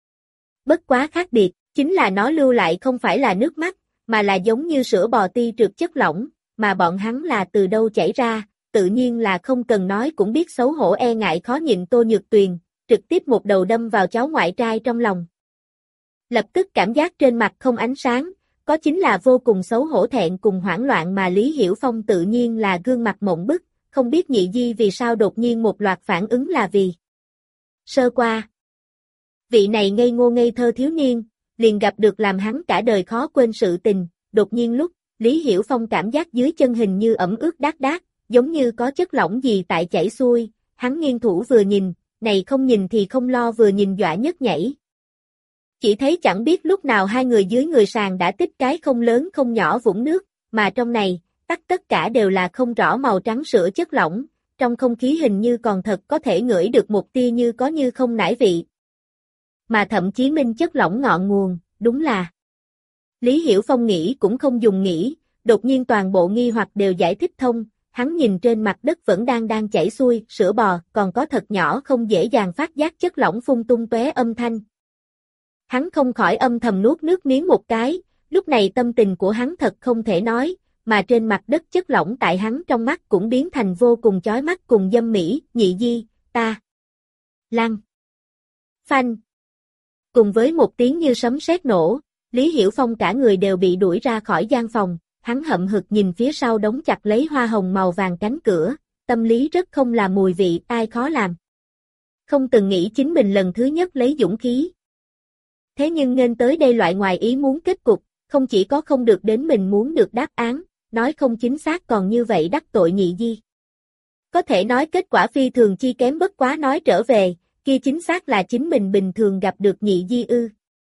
Bất quá khác biệt, chính là nó lưu lại không phải là nước mắt, mà là giống như sữa bò ti trượt chất lỏng, mà bọn hắn là từ đâu chảy ra, tự nhiên là không cần nói cũng biết xấu hổ e ngại khó nhịn Tô Nhược Tuyền, trực tiếp một đầu đâm vào cháu ngoại trai trong lòng. Lập tức cảm giác trên mặt không ánh sáng, có chính là vô cùng xấu hổ thẹn cùng hoảng loạn mà Lý Hiểu Phong tự nhiên là gương mặt mộng bức, không biết Nhị Di vì sao đột nhiên một loạt phản ứng là vì. Sơ qua. Vị này ngây ngô ngây thơ thiếu niên, liền gặp được làm hắn cả đời khó quên sự tình, đột nhiên lúc, Lý Hiểu Phong cảm giác dưới chân hình như ẩm ướt đát đát, giống như có chất lỏng gì tại chảy xuôi, hắn nghiêng thủ vừa nhìn, này không nhìn thì không lo vừa nhìn dọa nhấc nhảy. Chỉ thấy chẳng biết lúc nào hai người dưới người sàn đã tích cái không lớn không nhỏ vũng nước, mà trong này, tất tất cả đều là không rõ màu trắng sữa chất lỏng, trong không khí hình như còn thật có thể ngửi được một tia như có như không nải vị. Mà thậm chí minh chất lỏng ngọn nguồn, đúng là Lý Hiểu Phong nghĩ cũng không dùng nghĩ, đột nhiên toàn bộ nghi hoặc đều giải thích thông, hắn nhìn trên mặt đất vẫn đang đang chảy xuôi, sữa bò, còn có thật nhỏ không dễ dàng phát giác chất lỏng phun tung tóe âm thanh. Hắn không khỏi âm thầm nuốt nước miếng một cái, lúc này tâm tình của hắn thật không thể nói, mà trên mặt đất chất lỏng tại hắn trong mắt cũng biến thành vô cùng chói mắt cùng dâm mỹ, nhị di, ta. Lăng. Phanh. Cùng với một tiếng như sấm sét nổ, Lý Hiểu Phong cả người đều bị đuổi ra khỏi gian phòng, hắn hậm hực nhìn phía sau đóng chặt lấy hoa hồng màu vàng cánh cửa, tâm lý rất không là mùi vị, ai khó làm. Không từng nghĩ chính mình lần thứ nhất lấy dũng khí. Thế nhưng nên tới đây loại ngoài ý muốn kết cục, không chỉ có không được đến mình muốn được đáp án, nói không chính xác còn như vậy đắc tội nhị di. Có thể nói kết quả phi thường chi kém bất quá nói trở về, kia chính xác là chính mình bình thường gặp được nhị di ư.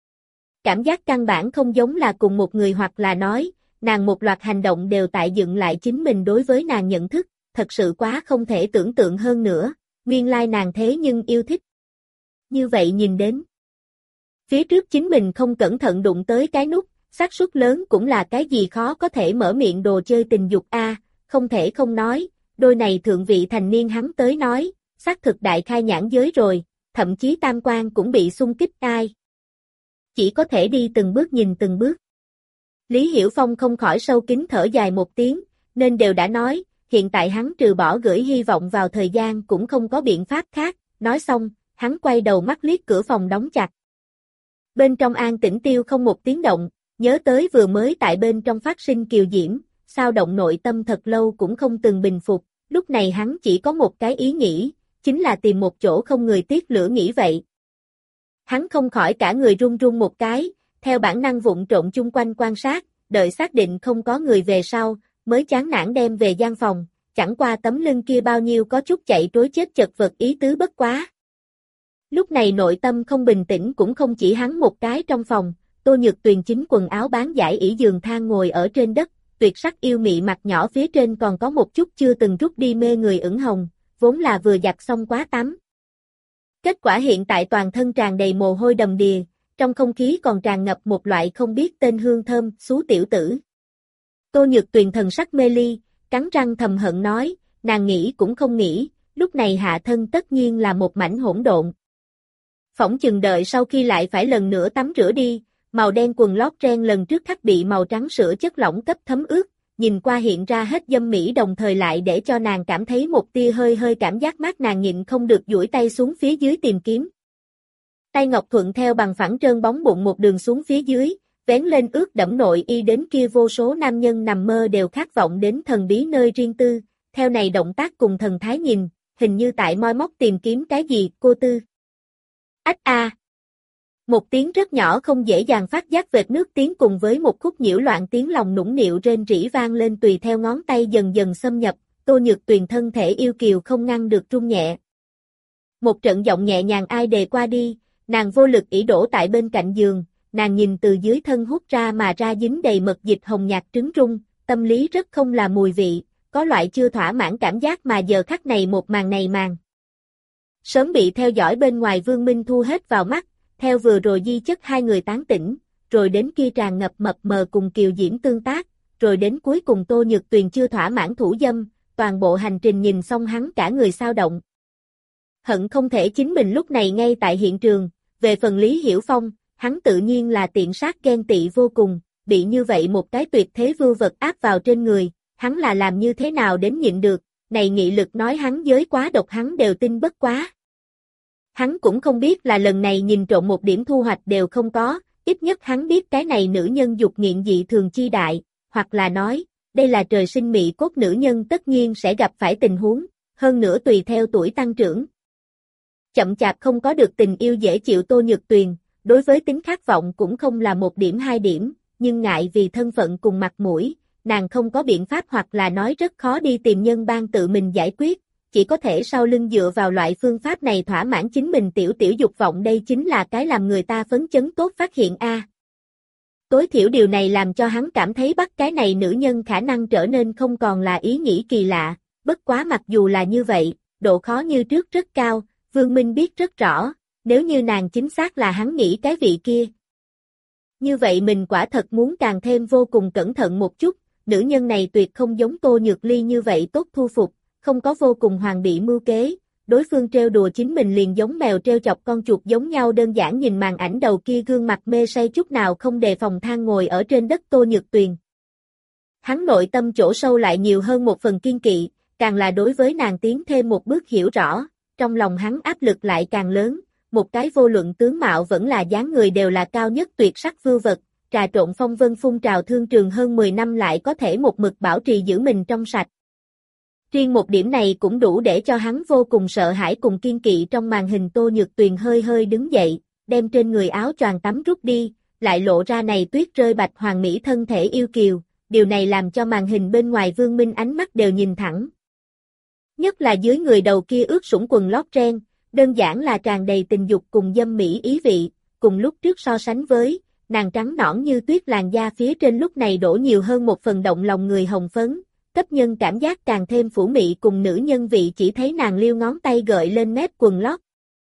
Cảm giác căn bản không giống là cùng một người hoặc là nói, nàng một loạt hành động đều tại dựng lại chính mình đối với nàng nhận thức, thật sự quá không thể tưởng tượng hơn nữa, nguyên lai nàng thế nhưng yêu thích. Như vậy nhìn đến. Phía trước chính mình không cẩn thận đụng tới cái nút, xác suất lớn cũng là cái gì khó có thể mở miệng đồ chơi tình dục a, không thể không nói, đôi này thượng vị thành niên hắn tới nói, xác thực đại khai nhãn giới rồi, thậm chí tam quan cũng bị xung kích ai. Chỉ có thể đi từng bước nhìn từng bước. Lý Hiểu Phong không khỏi sâu kín thở dài một tiếng, nên đều đã nói, hiện tại hắn trừ bỏ gửi hy vọng vào thời gian cũng không có biện pháp khác, nói xong, hắn quay đầu mắt liếc cửa phòng đóng chặt. Bên trong an tĩnh tiêu không một tiếng động, nhớ tới vừa mới tại bên trong phát sinh kiều diễm, sao động nội tâm thật lâu cũng không từng bình phục, lúc này hắn chỉ có một cái ý nghĩ, chính là tìm một chỗ không người tiếc lửa nghĩ vậy. Hắn không khỏi cả người run run một cái, theo bản năng vụng trộn chung quanh quan sát, đợi xác định không có người về sau, mới chán nản đem về gian phòng, chẳng qua tấm lưng kia bao nhiêu có chút chạy trối chết chật vật ý tứ bất quá. Lúc này nội tâm không bình tĩnh cũng không chỉ hắn một cái trong phòng, Tô Nhược Tuyền chính quần áo bán giải ỷ giường thang ngồi ở trên đất, tuyệt sắc yêu mị mặt nhỏ phía trên còn có một chút chưa từng rút đi mê người ửng hồng, vốn là vừa giặt xong quá tắm. Kết quả hiện tại toàn thân tràn đầy mồ hôi đầm đìa, trong không khí còn tràn ngập một loại không biết tên hương thơm, xú tiểu tử. Tô Nhược Tuyền thần sắc mê ly, cắn răng thầm hận nói, nàng nghĩ cũng không nghĩ, lúc này hạ thân tất nhiên là một mảnh hỗn độn. Phỏng chừng đợi sau khi lại phải lần nữa tắm rửa đi, màu đen quần lót ren lần trước khắc bị màu trắng sữa chất lỏng cấp thấm ướt, nhìn qua hiện ra hết dâm mỹ đồng thời lại để cho nàng cảm thấy một tia hơi hơi cảm giác mát, nàng nhịn không được duỗi tay xuống phía dưới tìm kiếm. Tay ngọc thuận theo bằng phẳng trơn bóng bụng một đường xuống phía dưới, vén lên ướt đẫm nội y đến kia vô số nam nhân nằm mơ đều khát vọng đến thần bí nơi riêng tư, theo này động tác cùng thần thái nhìn, hình như tại moi móc tìm kiếm cái gì, cô tư. Ách a. Một tiếng rất nhỏ không dễ dàng phát giác vệt nước tiếng cùng với một khúc nhiễu loạn tiếng lòng nũng nịu rên rỉ vang lên tùy theo ngón tay dần dần xâm nhập, Tô Nhược Tuyền thân thể yêu kiều không ngăn được rung nhẹ. Một trận giọng nhẹ nhàng ai đề qua đi, nàng vô lực ỷ đổ tại bên cạnh giường, nàng nhìn từ dưới thân hút ra mà ra dính đầy mật dịch hồng nhạt trứng rung, tâm lý rất không là mùi vị, có loại chưa thỏa mãn cảm giác mà giờ khắc này một màn này màn. Sớm bị theo dõi bên ngoài Vương Minh Thu hết vào mắt, theo vừa rồi di chất hai người tán tỉnh, rồi đến kia tràn ngập mập mờ cùng kiều diễm tương tác, rồi đến cuối cùng Tô Nhược Tuyền chưa thỏa mãn thủ dâm, toàn bộ hành trình nhìn xong hắn cả người sao động. Hận không thể chính mình lúc này ngay tại hiện trường, về phần Lý Hiểu Phong, hắn tự nhiên là tiện sát ghen tị vô cùng, bị như vậy một cái tuyệt thế vưu vật áp vào trên người, hắn là làm như thế nào đến nhịn được, này nghị lực nói hắn giới quá độc hắn đều tin bất quá. Hắn cũng không biết là lần này nhìn trộm một điểm thu hoạch đều không có, ít nhất hắn biết cái này nữ nhân dục nghiện dị thường chi đại, hoặc là nói, đây là trời sinh mị cốt nữ nhân tất nhiên sẽ gặp phải tình huống, hơn nữa tùy theo tuổi tăng trưởng. Chậm chạp không có được tình yêu dễ chịu Tô Nhược Tuyền, đối với tính khát vọng cũng không là một điểm hai điểm, nhưng ngại vì thân phận cùng mặt mũi, nàng không có biện pháp hoặc là nói rất khó đi tìm nhân ban tự mình giải quyết, chỉ có thể sau lưng dựa vào loại phương pháp này thỏa mãn chính mình tiểu tiểu dục vọng, đây chính là cái làm người ta phấn chấn tốt phát hiện a. À. Tối thiểu điều này làm cho hắn cảm thấy bắt cái này nữ nhân khả năng trở nên không còn là ý nghĩ kỳ lạ, bất quá mặc dù là như vậy, độ khó như trước rất cao, Vương Minh biết rất rõ, nếu như nàng chính xác là hắn nghĩ cái vị kia. Như vậy mình quả thật muốn càng thêm vô cùng cẩn thận một chút, nữ nhân này tuyệt không giống Tô Nhược Ly như vậy tốt thu phục, không có vô cùng hoàng bị mưu kế, đối phương trêu đùa chính mình liền giống mèo trêu chọc con chuột giống nhau đơn giản nhìn màn ảnh đầu kia gương mặt mê say chút nào không đề phòng than ngồi ở trên đất Tô Nhược Tuyền. Hắn nội tâm chỗ sâu lại nhiều hơn một phần kiên kỵ, càng là đối với nàng tiến thêm một bước hiểu rõ, trong lòng hắn áp lực lại càng lớn, một cái vô luận tướng mạo vẫn là dáng người đều là cao nhất tuyệt sắc vưu vật, trà trộn phong vân phun trào thương trường hơn mười năm lại có thể một mực bảo trì giữ mình trong sạch. Riêng một điểm này cũng đủ để cho hắn vô cùng sợ hãi cùng kiên kỵ trong màn hình Tô Nhược Tuyền hơi hơi đứng dậy, đem trên người áo choàng tắm rút đi, lại lộ ra này tuyết rơi bạch hoàng mỹ thân thể yêu kiều, điều này làm cho màn hình bên ngoài Vương Minh ánh mắt đều nhìn thẳng. Nhất là dưới người đầu kia ướt sũng quần lót ren, đơn giản là tràn đầy tình dục cùng dâm mỹ ý vị, cùng lúc trước so sánh với, nàng trắng nõn như tuyết làn da phía trên lúc này đổ nhiều hơn một phần động lòng người hồng phấn, cấp nhân cảm giác càng thêm phủ mị cùng nữ nhân vị chỉ thấy nàng liêu ngón tay gợi lên mép quần lót.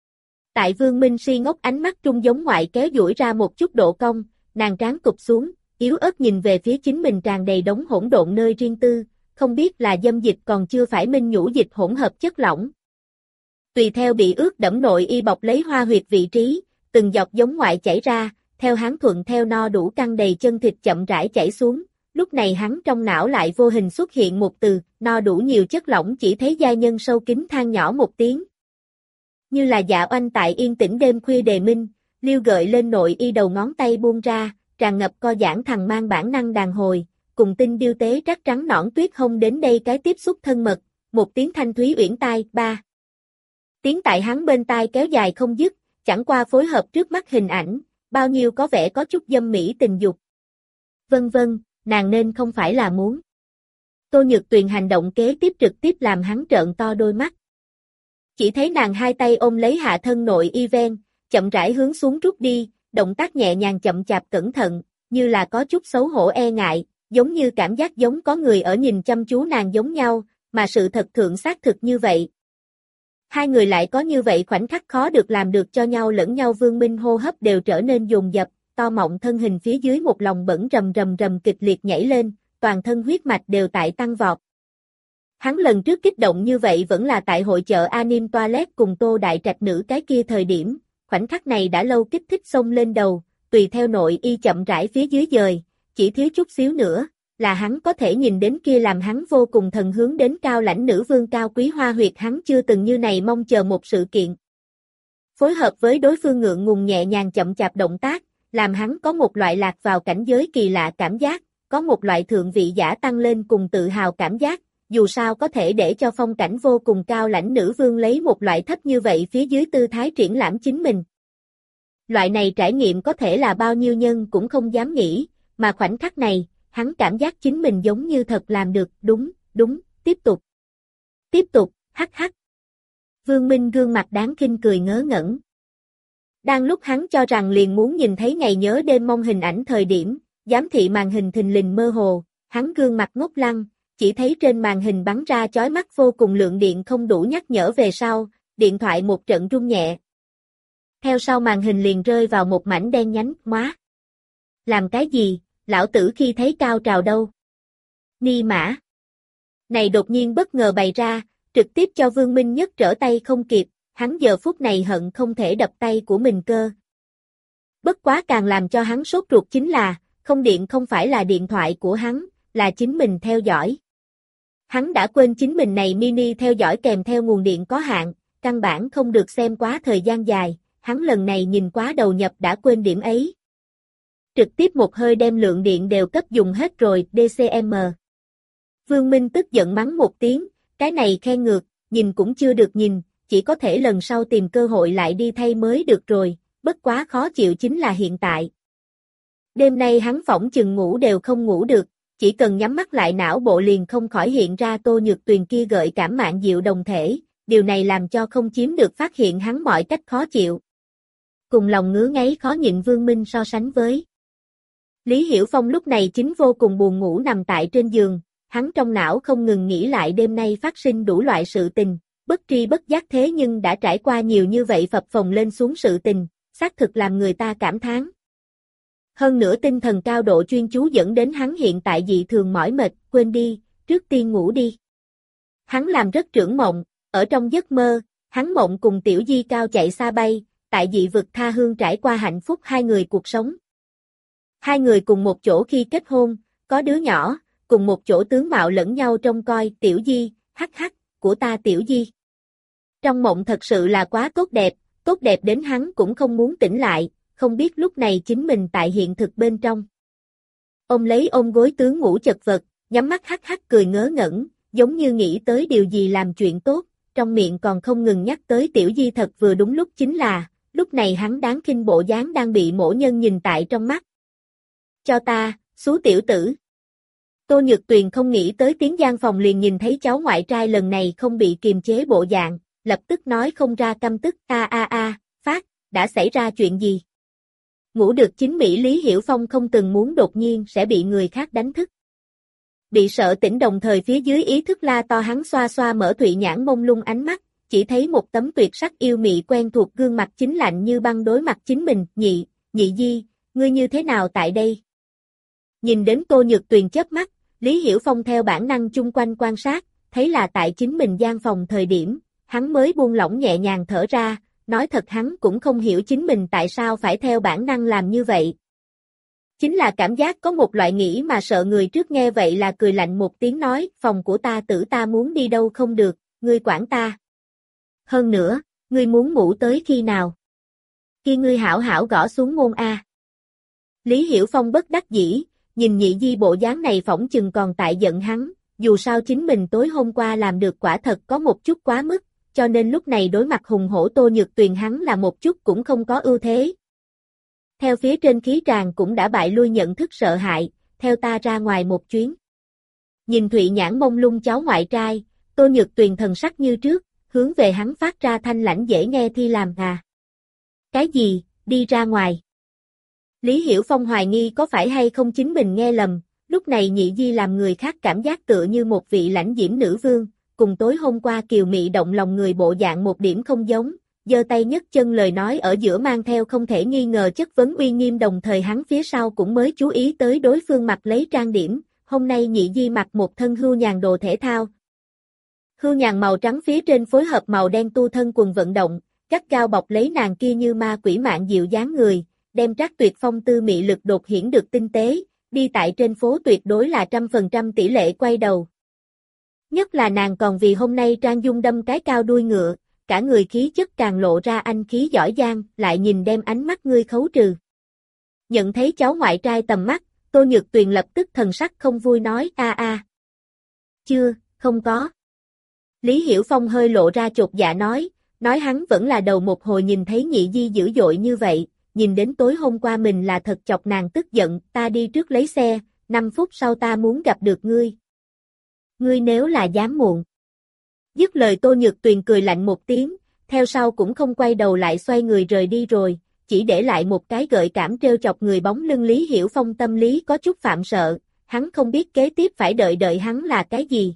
Tại Vương Minh si ngốc ánh mắt trung giống ngoại kéo duỗi ra một chút độ cong, nàng trán cụp xuống, yếu ớt nhìn về phía chính mình tràn đầy đống hỗn độn nơi riêng tư, không biết là dâm dịch còn chưa phải minh nhũ dịch hỗn hợp chất lỏng. Tùy theo bị ướt đẫm nội y bọc lấy hoa huyệt vị trí, từng giọt giống ngoại chảy ra, theo hắn thuận theo no đủ căng đầy chân thịt chậm rãi chảy xuống, lúc này hắn trong não lại vô hình xuất hiện một từ, no đủ nhiều chất lỏng chỉ thấy giai nhân sâu kín than nhỏ một tiếng. Như là dạ oanh tại yên tĩnh đêm khuya đề minh, liêu gợi lên nội y đầu ngón tay buông ra, tràn ngập co giãn thằng mang bản năng đàn hồi, cùng tinh điêu tế trắc trắng nõn tuyết hông đến đây cái tiếp xúc thân mật, một tiếng thanh thúy uyển tai, ba. Tiếng tại hắn bên tai kéo dài không dứt, chẳng qua phối hợp trước mắt hình ảnh, bao nhiêu có vẻ có chút dâm mỹ tình dục. Vân vân, nàng nên không phải là muốn. Tô Nhược Tuyền hành động kế tiếp trực tiếp làm hắn trợn to đôi mắt. Chỉ thấy nàng hai tay ôm lấy hạ thân nội y ven, chậm rãi hướng xuống rút đi, động tác nhẹ nhàng chậm chạp cẩn thận, như là có chút xấu hổ e ngại, giống như cảm giác giống có người ở nhìn chăm chú nàng giống nhau, mà sự thật thượng xác thực như vậy. Hai người lại có như vậy khoảnh khắc khó được làm được cho nhau lẫn nhau. Vương Minh hô hấp đều trở nên dồn dập, to mọng thân hình phía dưới một lòng bẩn rầm rầm rầm kịch liệt nhảy lên, toàn thân huyết mạch đều tại tăng vọt. Hắn lần trước kích động như vậy vẫn là tại hội chợ Anim Toilet cùng Tô Đại Trạch nữ cái kia thời điểm, khoảnh khắc này đã lâu kích thích xông lên đầu, tùy theo nội y chậm rãi phía dưới dời, chỉ thiếu chút xíu nữa, là hắn có thể nhìn đến kia làm hắn vô cùng thần hướng đến cao lãnh nữ vương cao quý hoa huyệt hắn chưa từng như này mong chờ một sự kiện. Phối hợp với đối phương ngượng ngùng nhẹ nhàng chậm chạp động tác, làm hắn có một loại lạc vào cảnh giới kỳ lạ cảm giác, có một loại thượng vị giả tăng lên cùng tự hào cảm giác, dù sao có thể để cho phong cảnh vô cùng cao lãnh nữ vương lấy một loại thấp như vậy phía dưới tư thái triển lãm chính mình. Loại này trải nghiệm có thể là bao nhiêu nhân cũng không dám nghĩ, mà khoảnh khắc này, hắn cảm giác chính mình giống như thật làm được, đúng, đúng, tiếp tục. Tiếp tục, hắc hắc. Vương Minh gương mặt đáng khinh cười ngớ ngẩn. Đang lúc hắn cho rằng liền muốn nhìn thấy ngày nhớ đêm mong hình ảnh thời điểm, giám thị màn hình thình lình mơ hồ, hắn gương mặt ngốc lăng, chỉ thấy trên màn hình bắn ra chói mắt vô cùng lượng điện không đủ nhắc nhở về sau, điện thoại một trận rung nhẹ. Theo sau màn hình liền rơi vào một mảnh đen nhánh, móa. Làm cái gì, lão tử khi thấy cao trào đâu. Ni mã. Này đột nhiên bất ngờ bày ra, trực tiếp cho Vương Minh Nhất trở tay không kịp, hắn giờ phút này hận không thể đập tay của mình cơ. Bất quá càng làm cho hắn sốt ruột chính là, không điện không phải là điện thoại của hắn, là chính mình theo dõi. Hắn đã quên chính mình này mini theo dõi kèm theo nguồn điện có hạn, căn bản không được xem quá thời gian dài, hắn lần này nhìn quá đầu nhập đã quên điểm ấy. Trực tiếp một hơi đem lượng điện đều cấp dùng hết rồi, đê xê em. Vương Minh tức giận mắng một tiếng, cái này khen ngược, nhìn cũng chưa được nhìn, chỉ có thể lần sau tìm cơ hội lại đi thay mới được rồi, bất quá khó chịu chính là hiện tại. Đêm nay hắn phỏng chừng ngủ đều không ngủ được, chỉ cần nhắm mắt lại não bộ liền không khỏi hiện ra Tô Nhược Tuyền kia gợi cảm mạn diệu đồng thể, điều này làm cho không chiếm được phát hiện hắn mọi cách khó chịu. Cùng lòng ngứa ngáy khó nhịn Vương Minh so sánh với. Lý Hiểu Phong lúc này chính vô cùng buồn ngủ nằm tại trên giường, hắn trong não không ngừng nghĩ lại đêm nay phát sinh đủ loại sự tình, bất tri bất giác thế nhưng đã trải qua nhiều như vậy phập phồng lên xuống sự tình, xác thực làm người ta cảm thán. Hơn nữa tinh thần cao độ chuyên chú dẫn đến hắn hiện tại dị thường mỏi mệt, quên đi, trước tiên ngủ đi. Hắn làm rất trưởng mộng, ở trong giấc mơ, hắn mộng cùng Tiểu Di cao chạy xa bay, tại dị vực tha hương trải qua hạnh phúc hai người cuộc sống. Hai người cùng một chỗ khi kết hôn, có đứa nhỏ, cùng một chỗ tướng mạo lẫn nhau trông coi, Tiểu Di, hắc hắc, của ta Tiểu Di. Trong mộng thật sự là quá tốt đẹp, tốt đẹp đến hắn cũng không muốn tỉnh lại, không biết lúc này chính mình tại hiện thực bên trong. Ông lấy ôm gối tướng ngủ chật vật, nhắm mắt hắc hắc cười ngớ ngẩn, giống như nghĩ tới điều gì làm chuyện tốt, trong miệng còn không ngừng nhắc tới Tiểu Di thật vừa đúng lúc chính là, lúc này hắn đáng khinh bộ dáng đang bị mỗ nhân nhìn tại trong mắt. Cho ta, xú tiểu tử. Tô Nhược Tuyền không nghĩ tới tiếng gian phòng liền nhìn thấy cháu ngoại trai lần này không bị kiềm chế bộ dạng, lập tức nói không ra căm tức, a a a, phát, đã xảy ra chuyện gì? Ngủ được chính Mỹ Lý Hiểu Phong không từng muốn đột nhiên sẽ bị người khác đánh thức. Bị sợ tỉnh đồng thời phía dưới ý thức la to hắn xoa xoa mở thụy nhãn mông lung ánh mắt, chỉ thấy một tấm tuyệt sắc yêu mị quen thuộc gương mặt chính lạnh như băng đối mặt chính mình, nhị, nhị di, ngươi như thế nào tại đây? Nhìn đến Tô Nhược Tuyền chớp mắt, Lý Hiểu Phong theo bản năng chung quanh quan sát, thấy là tại chính mình gian phòng thời điểm, hắn mới buông lỏng nhẹ nhàng thở ra, nói thật hắn cũng không hiểu chính mình tại sao phải theo bản năng làm như vậy. Chính là cảm giác có một loại nghĩ mà sợ người trước nghe vậy là cười lạnh một tiếng nói, phòng của ta tử ta muốn đi đâu không được, ngươi quản ta. Hơn nữa, ngươi muốn ngủ tới khi nào? Khi ngươi hảo hảo gõ xuống môn A. Lý Hiểu Phong bất đắc dĩ, nhìn nhị di bộ dáng này phỏng chừng còn tại giận hắn, dù sao chính mình tối hôm qua làm được quả thật có một chút quá mức, cho nên lúc này đối mặt hùng hổ Tô Nhược Tuyền hắn là một chút cũng không có ưu thế. Theo phía trên khí tràng cũng đã bại lui nhận thức sợ hãi, theo ta ra ngoài một chuyến. Nhìn thụy nhãn mông lung cháu ngoại trai, Tô Nhược Tuyền thần sắc như trước, hướng về hắn phát ra thanh lãnh dễ nghe thi làm à. Cái gì, đi ra ngoài? Lý Hiểu Phong hoài nghi có phải hay không chính mình nghe lầm, lúc này nhị di làm người khác cảm giác tựa như một vị lãnh diễm nữ vương, cùng tối hôm qua kiều mị động lòng người bộ dạng một điểm không giống, giơ tay nhấc chân lời nói ở giữa mang theo không thể nghi ngờ chất vấn uy nghiêm đồng thời hắn phía sau cũng mới chú ý tới đối phương mặc lấy trang điểm, hôm nay nhị di mặc một thân hưu nhàn đồ thể thao. Hưu nhàn màu trắng phía trên phối hợp màu đen tu thân quần vận động, gắt gao bọc lấy nàng kia như ma quỷ mạn dịu dáng người, đem trác tuyệt phong tư mị lực đột hiển được tinh tế, đi tại trên phố tuyệt đối là trăm phần trăm tỷ lệ quay đầu. Nhất là nàng còn vì hôm nay trang dung đâm cái cao đuôi ngựa, cả người khí chất càng lộ ra anh khí giỏi giang, lại nhìn đem ánh mắt ngươi khấu trừ. Nhận thấy cháu ngoại trai tầm mắt, Tô Nhược Tuyền lập tức thần sắc không vui nói a a. Chưa, không có. Lý Hiểu Phong hơi lộ ra chột dạ nói, nói hắn vẫn là đầu một hồi nhìn thấy nhị di dữ dội như vậy, nhìn đến tối hôm qua mình là thật chọc nàng tức giận, ta đi trước lấy xe, năm phút sau ta muốn gặp được ngươi. Ngươi nếu là dám muộn. Dứt lời Tô Nhược Tuyền cười lạnh một tiếng, theo sau cũng không quay đầu lại xoay người rời đi rồi, chỉ để lại một cái gợi cảm trêu chọc người bóng lưng. Lý Hiểu Phong tâm lý có chút phạm sợ, hắn không biết kế tiếp phải đợi đợi hắn là cái gì.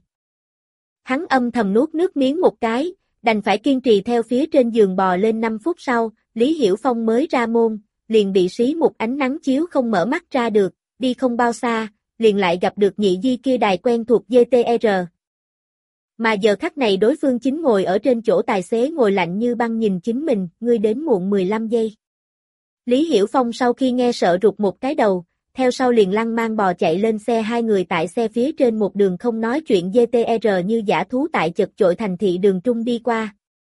Hắn âm thầm nuốt nước miếng một cái, đành phải kiên trì theo phía trên giường bò lên. Năm phút sau, Lý Hiểu Phong mới ra môn, liền bị xí một ánh nắng chiếu không mở mắt ra được, đi không bao xa, liền lại gặp được nhị di kia đài quen thuộc giê tê rờ. Mà giờ khắc này đối phương chính ngồi ở trên chỗ tài xế ngồi lạnh như băng nhìn chính mình, ngươi đến muộn mười lăm giây. Lý Hiểu Phong sau khi nghe sợ rụt một cái đầu, theo sau liền lăn mang bò chạy lên xe. Hai người tại xe phía trên một đường không nói chuyện giê tê rờ như dã thú tại chật chội thành thị đường trung đi qua.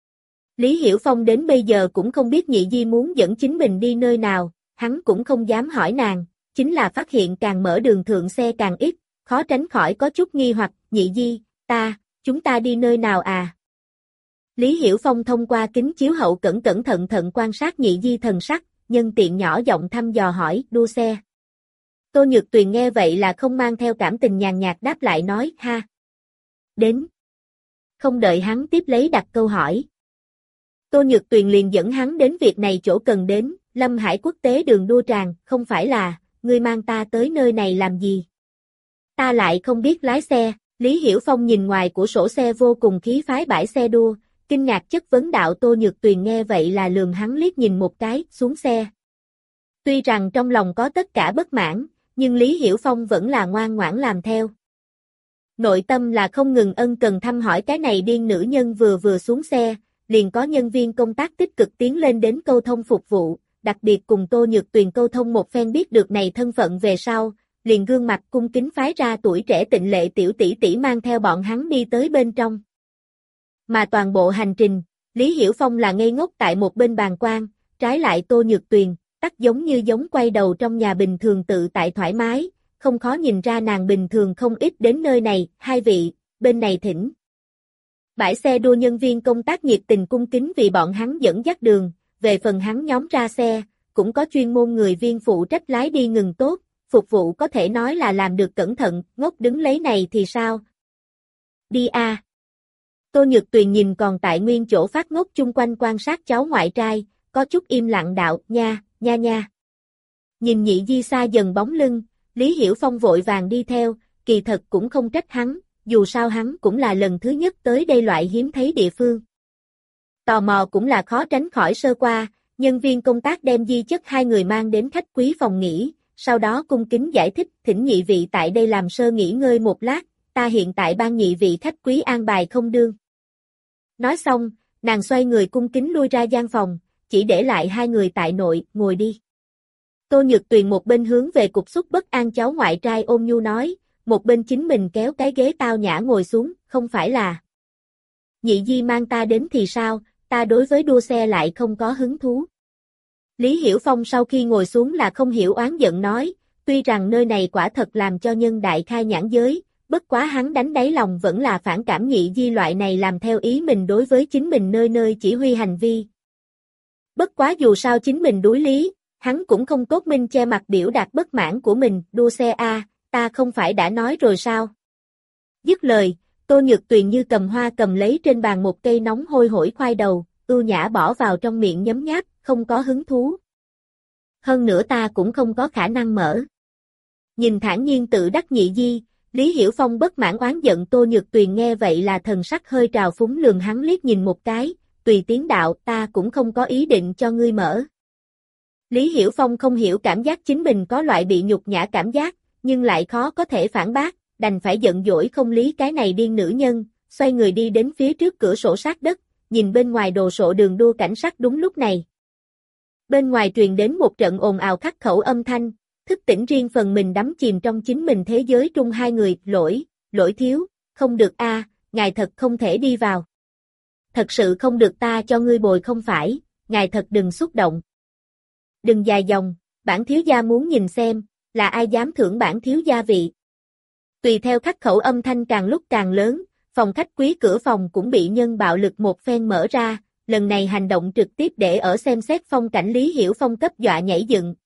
Lý Hiểu Phong đến bây giờ cũng không biết nhị di muốn dẫn chính mình đi nơi nào, hắn cũng không dám hỏi nàng, chính là phát hiện càng mở đường thượng xe càng ít, khó tránh khỏi có chút nghi hoặc, nhị di, ta, chúng ta đi nơi nào à? Lý Hiểu Phong thông qua kính chiếu hậu cẩn cẩn thận thận quan sát nhị di thần sắc, nhân tiện nhỏ giọng thăm dò hỏi, đua xe. Tô Nhược Tuyền nghe vậy là không mang theo cảm tình nhàn nhạt đáp lại nói, ha. Đến. Không đợi hắn tiếp lấy đặt câu hỏi. Tô Nhược Tuyền liền dẫn hắn đến việc này chỗ cần đến, Lâm Hải quốc tế đường đua tràng, không phải là, ngươi mang ta tới nơi này làm gì? Ta lại không biết lái xe. Lý Hiểu Phong nhìn ngoài của sổ xe vô cùng khí phái bãi xe đua, kinh ngạc chất vấn đạo. Tô Nhược Tuyền nghe vậy là lườm hắn liếc nhìn một cái, xuống xe. Tuy rằng trong lòng có tất cả bất mãn, nhưng Lý Hiểu Phong vẫn là ngoan ngoãn làm theo. Nội tâm là không ngừng ân cần thăm hỏi cái này điên nữ nhân vừa vừa xuống xe, liền có nhân viên công tác tích cực tiến lên đến câu thông phục vụ, đặc biệt cùng Tô Nhược Tuyền câu thông một phen biết được này thân phận về sau, liền gương mặt cung kính phái ra tuổi trẻ tịnh lệ tiểu tỷ tỷ mang theo bọn hắn đi tới bên trong. Mà toàn bộ hành trình, Lý Hiểu Phong là ngây ngốc tại một bên bàn quan, trái lại Tô Nhược Tuyền, tắc giống như giống quay đầu trong nhà bình thường tự tại thoải mái, không khó nhìn ra nàng bình thường không ít đến nơi này, hai vị, bên này thỉnh. Bãi xe đua nhân viên công tác nhiệt tình cung kính vì bọn hắn dẫn dắt đường, về phần hắn nhóm ra xe, cũng có chuyên môn người viên phụ trách lái đi ngừng tốt, phục vụ có thể nói là làm được cẩn thận, ngốc đứng lấy này thì sao? Đi a. À. Tô Nhược Tuyền nhìn còn tại nguyên chỗ phát ngốc chung quanh quan sát cháu ngoại trai, có chút im lặng đạo, nha, nha nha. Nhìn Nhị Di xa dần bóng lưng, Lý Hiểu Phong vội vàng đi theo, kỳ thật cũng không trách hắn, dù sao hắn cũng là lần thứ nhất tới đây loại hiếm thấy địa phương. Tò mò cũng là khó tránh khỏi sơ qua, nhân viên công tác đem di chất hai người mang đến khách quý phòng nghỉ, sau đó cung kính giải thích thỉnh nhị vị tại đây làm sơ nghỉ ngơi một lát, ta hiện tại ban nhị vị khách quý an bài không đương. Nói xong, nàng xoay người cung kính lui ra gian phòng, chỉ để lại hai người tại nội, ngồi đi. Tô Nhược Tuyền một bên hướng về cục xúc bất an cháu ngoại trai ôm nhu nói, một bên chính mình kéo cái ghế tao nhã ngồi xuống, không phải là Nhị Di mang ta đến thì sao, ta đối với đua xe lại không có hứng thú. Lý Hiểu Phong sau khi ngồi xuống là không hiểu oán giận nói, tuy rằng nơi này quả thật làm cho nhân đại khai nhãn giới, bất quá hắn đánh đáy lòng vẫn là phản cảm Nhị Di loại này làm theo ý mình đối với chính mình nơi nơi chỉ huy hành vi. Bất quá dù sao chính mình đối lý, hắn cũng không tốt minh che mặt biểu đạt bất mãn của mình, đua xe a, ta không phải đã nói rồi sao? Dứt lời, Tô Nhược Tuyền như cầm hoa cầm lấy trên bàn một cây nóng hôi hổi khoai đầu, ưu nhã bỏ vào trong miệng nhấm nháp, không có hứng thú. Hơn nữa ta cũng không có khả năng mở. Nhìn thản nhiên tự đắc Nhị Di, Lý Hiểu Phong bất mãn oán giận Tô Nhược Tuyền nghe vậy là thần sắc hơi trào phúng lườm hắn liếc nhìn một cái, tùy tiếng đạo ta cũng không có ý định cho ngươi mở. Lý Hiểu Phong không hiểu cảm giác chính mình có loại bị nhục nhã cảm giác, nhưng lại khó có thể phản bác, đành phải giận dỗi không lý cái này điên nữ nhân, xoay người đi đến phía trước cửa sổ sát đất, nhìn bên ngoài đồ sộ đường đua cảnh sát đúng lúc này. Bên ngoài truyền đến một trận ồn ào khắc khẩu âm thanh, thức tỉnh riêng phần mình đắm chìm trong chính mình thế giới trung hai người, lỗi, lỗi thiếu, không được a, ngài thật không thể đi vào. Thật sự không được ta cho ngươi bồi không phải, ngài thật đừng xúc động. Đừng dài dòng, bản thiếu gia muốn nhìn xem, là ai dám thưởng bản thiếu gia vị. Tùy theo khắc khẩu âm thanh càng lúc càng lớn, phòng khách quý cửa phòng cũng bị nhân bạo lực một phen mở ra, lần này hành động trực tiếp để ở xem xét phong cảnh Lý Hiểu Phong cấp dọa nhảy dựng.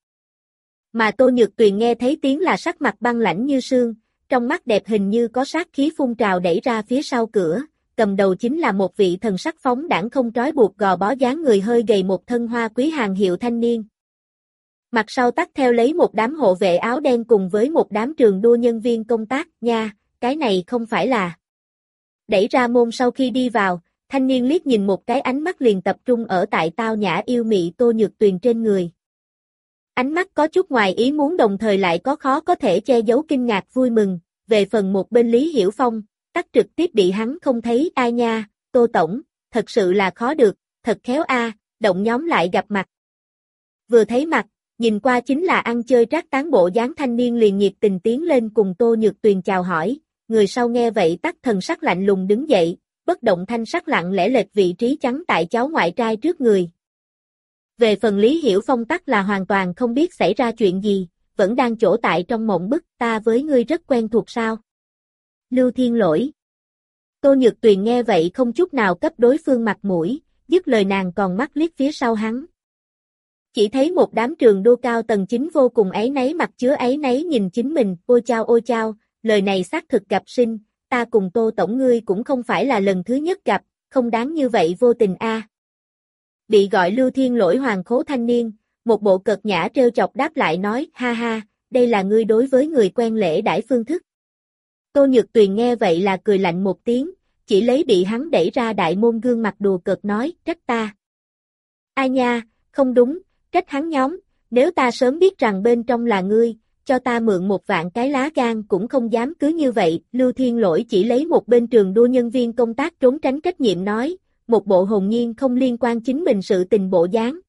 Mà Tô Nhược Tuyền nghe thấy tiếng là sắc mặt băng lãnh như sương, trong mắt đẹp hình như có sát khí phun trào đẩy ra phía sau cửa, cầm đầu chính là một vị thần sắc phóng đãng không trói buộc gò bó dáng người hơi gầy một thân hoa quý hàng hiệu thanh niên. Mặt sau tắt theo lấy một đám hộ vệ áo đen cùng với một đám trường đua nhân viên công tác, nha, cái này không phải là. Đẩy ra môn sau khi đi vào, thanh niên liếc nhìn một cái ánh mắt liền tập trung ở tại tao nhã yêu mị Tô Nhược Tuyền trên người. Ánh mắt có chút ngoài ý muốn đồng thời lại có khó có thể che giấu kinh ngạc vui mừng, về phần một bên Lý Hiểu Phong, tắt trực tiếp bị hắn không thấy ai nha, Tô Tổng, thật sự là khó được, thật khéo a, động nhóm lại gặp mặt. Vừa thấy mặt, nhìn qua chính là ăn chơi trác tán bộ dáng thanh niên liền nhiệt tình tiến lên cùng Tô Nhược Tuyền chào hỏi, người sau nghe vậy tắt thần sắc lạnh lùng đứng dậy, bất động thanh sắc lặng lẽ lệch vị trí chắn tại cháu ngoại trai trước người. Về phần Lý Hiểu Phong tắc là hoàn toàn không biết xảy ra chuyện gì, vẫn đang chỗ tại trong mộng bức, ta với ngươi rất quen thuộc sao? Lưu Thiên Lỗi. Tô Nhược Tuyền nghe vậy không chút nào cấp đối phương mặt mũi, dứt lời nàng còn mắt liếc phía sau hắn. Chỉ thấy một đám trường đua cao tầng chính vô cùng áy náy mặt chứa áy náy nhìn chính mình, ôi chao ôi chao, lời này xác thực gặp sinh, ta cùng Tô Tổng ngươi cũng không phải là lần thứ nhất gặp, không đáng như vậy vô tình a. À. Bị gọi Lưu Thiên Lỗi hoàng khố thanh niên, một bộ cợt nhã trêu chọc đáp lại nói, ha ha, đây là ngươi đối với người quen lễ đãi phương thức. Tô Nhược Tuyền nghe vậy là cười lạnh một tiếng, chỉ lấy bị hắn đẩy ra đại môn gương mặt đùa cợt nói, trách ta. Ai nha, không đúng, trách hắn nhóm, Nếu ta sớm biết rằng bên trong là ngươi, cho ta mượn một vạn cái lá gan cũng không dám cứ như vậy, Lưu Thiên Lỗi chỉ lấy một bên trường đua nhân viên công tác trốn tránh trách nhiệm nói, một bộ hồn nhiên không liên quan chính mình sự tình bộ dáng.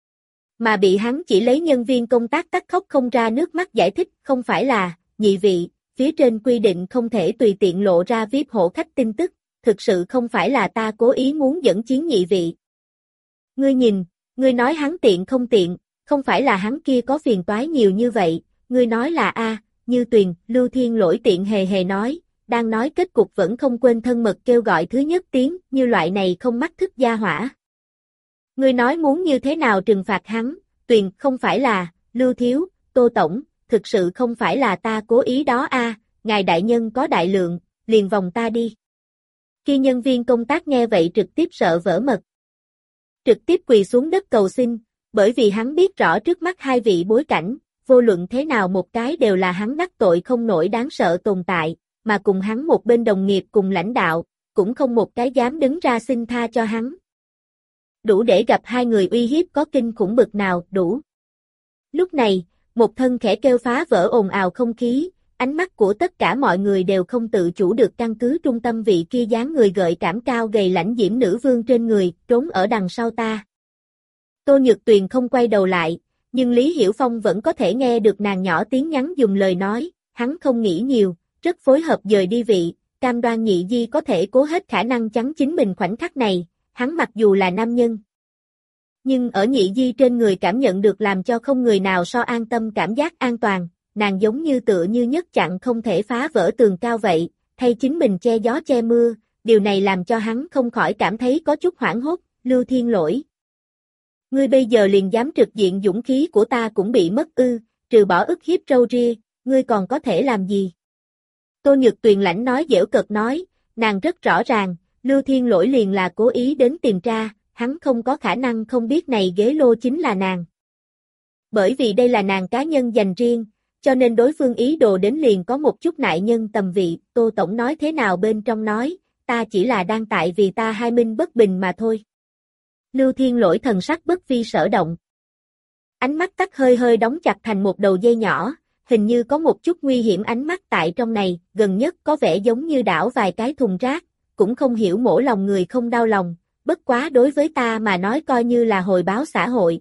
Mà bị hắn chỉ lấy nhân viên công tác tắt khóc không ra nước mắt giải thích, không phải là, nhị vị, phía trên quy định không thể tùy tiện lộ ra vê i pê hộ khách tin tức, thực sự không phải là ta cố ý muốn dẫn chiến nhị vị. Ngươi nhìn, ngươi nói hắn tiện không tiện, không phải là hắn kia có phiền toái nhiều như vậy, ngươi nói là a, Như Tuyền, Lưu Thiên Lỗi tiện hề hề nói, đang nói kết cục vẫn không quên thân mật kêu gọi thứ nhất tiếng, như loại này không mắt thức gia hỏa. Ngươi nói muốn như thế nào trừng phạt hắn, Tuyền, không phải là, Lưu Thiếu, Tô Tổng, thực sự không phải là ta cố ý đó a, ngài đại nhân có đại lượng, liền vòng ta đi. Khi nhân viên công tác nghe vậy trực tiếp sợ vỡ mật. Trực tiếp quỳ xuống đất cầu xin, bởi vì hắn biết rõ trước mắt hai vị bối cảnh, vô luận thế nào một cái đều là hắn đắc tội không nổi đáng sợ tồn tại, mà cùng hắn một bên đồng nghiệp cùng lãnh đạo, cũng không một cái dám đứng ra xin tha cho hắn. Đủ để gặp hai người uy hiếp có kinh khủng bực nào, đủ. Lúc này, một thân khẽ kêu phá vỡ ồn ào không khí, ánh mắt của tất cả mọi người đều không tự chủ được căn cứ trung tâm vị kia dáng người gợi cảm cao gầy lãnh diễm nữ vương trên người, trốn ở đằng sau ta. Tô Nhược Tuyền không quay đầu lại, nhưng Lý Hiểu Phong vẫn có thể nghe được nàng nhỏ tiếng nhắn dùng lời nói, hắn không nghĩ nhiều, rất phối hợp dời đi vị, cam đoan nhị di có thể cố hết khả năng chắn chính mình khoảnh khắc này, hắn mặc dù là nam nhân. Nhưng ở nhị di trên người cảm nhận được làm cho không người nào so an tâm cảm giác an toàn, nàng giống như tựa như nhất chặn không thể phá vỡ tường cao vậy, thay chính mình che gió che mưa, điều này làm cho hắn không khỏi cảm thấy có chút hoảng hốt, Lưu Thiên Lỗi. Ngươi bây giờ liền dám trực diện dũng khí của ta cũng bị mất ư, trừ bỏ ức hiếp râu ria, ngươi còn có thể làm gì? Tô Nhược Tuyền lãnh nói giễu cợt nói, nàng rất rõ ràng, Lưu Thiên Lỗi liền là cố ý đến tìm tra, hắn không có khả năng không biết này ghế lô chính là nàng. Bởi vì đây là nàng cá nhân dành riêng, cho nên đối phương ý đồ đến liền có một chút nại nhân tầm vị, Tô Tổng nói thế nào bên trong nói, ta chỉ là đang tại vì ta hai minh bất bình mà thôi. Lưu Thiên Lỗi thần sắc bất vi sở động. Ánh mắt tắt hơi hơi đóng chặt thành một đầu dây nhỏ, hình như có một chút nguy hiểm ánh mắt tại trong này, gần nhất có vẻ giống như đảo vài cái thùng rác, cũng không hiểu mổ lòng người không đau lòng, bất quá đối với ta mà nói coi như là hồi báo xã hội.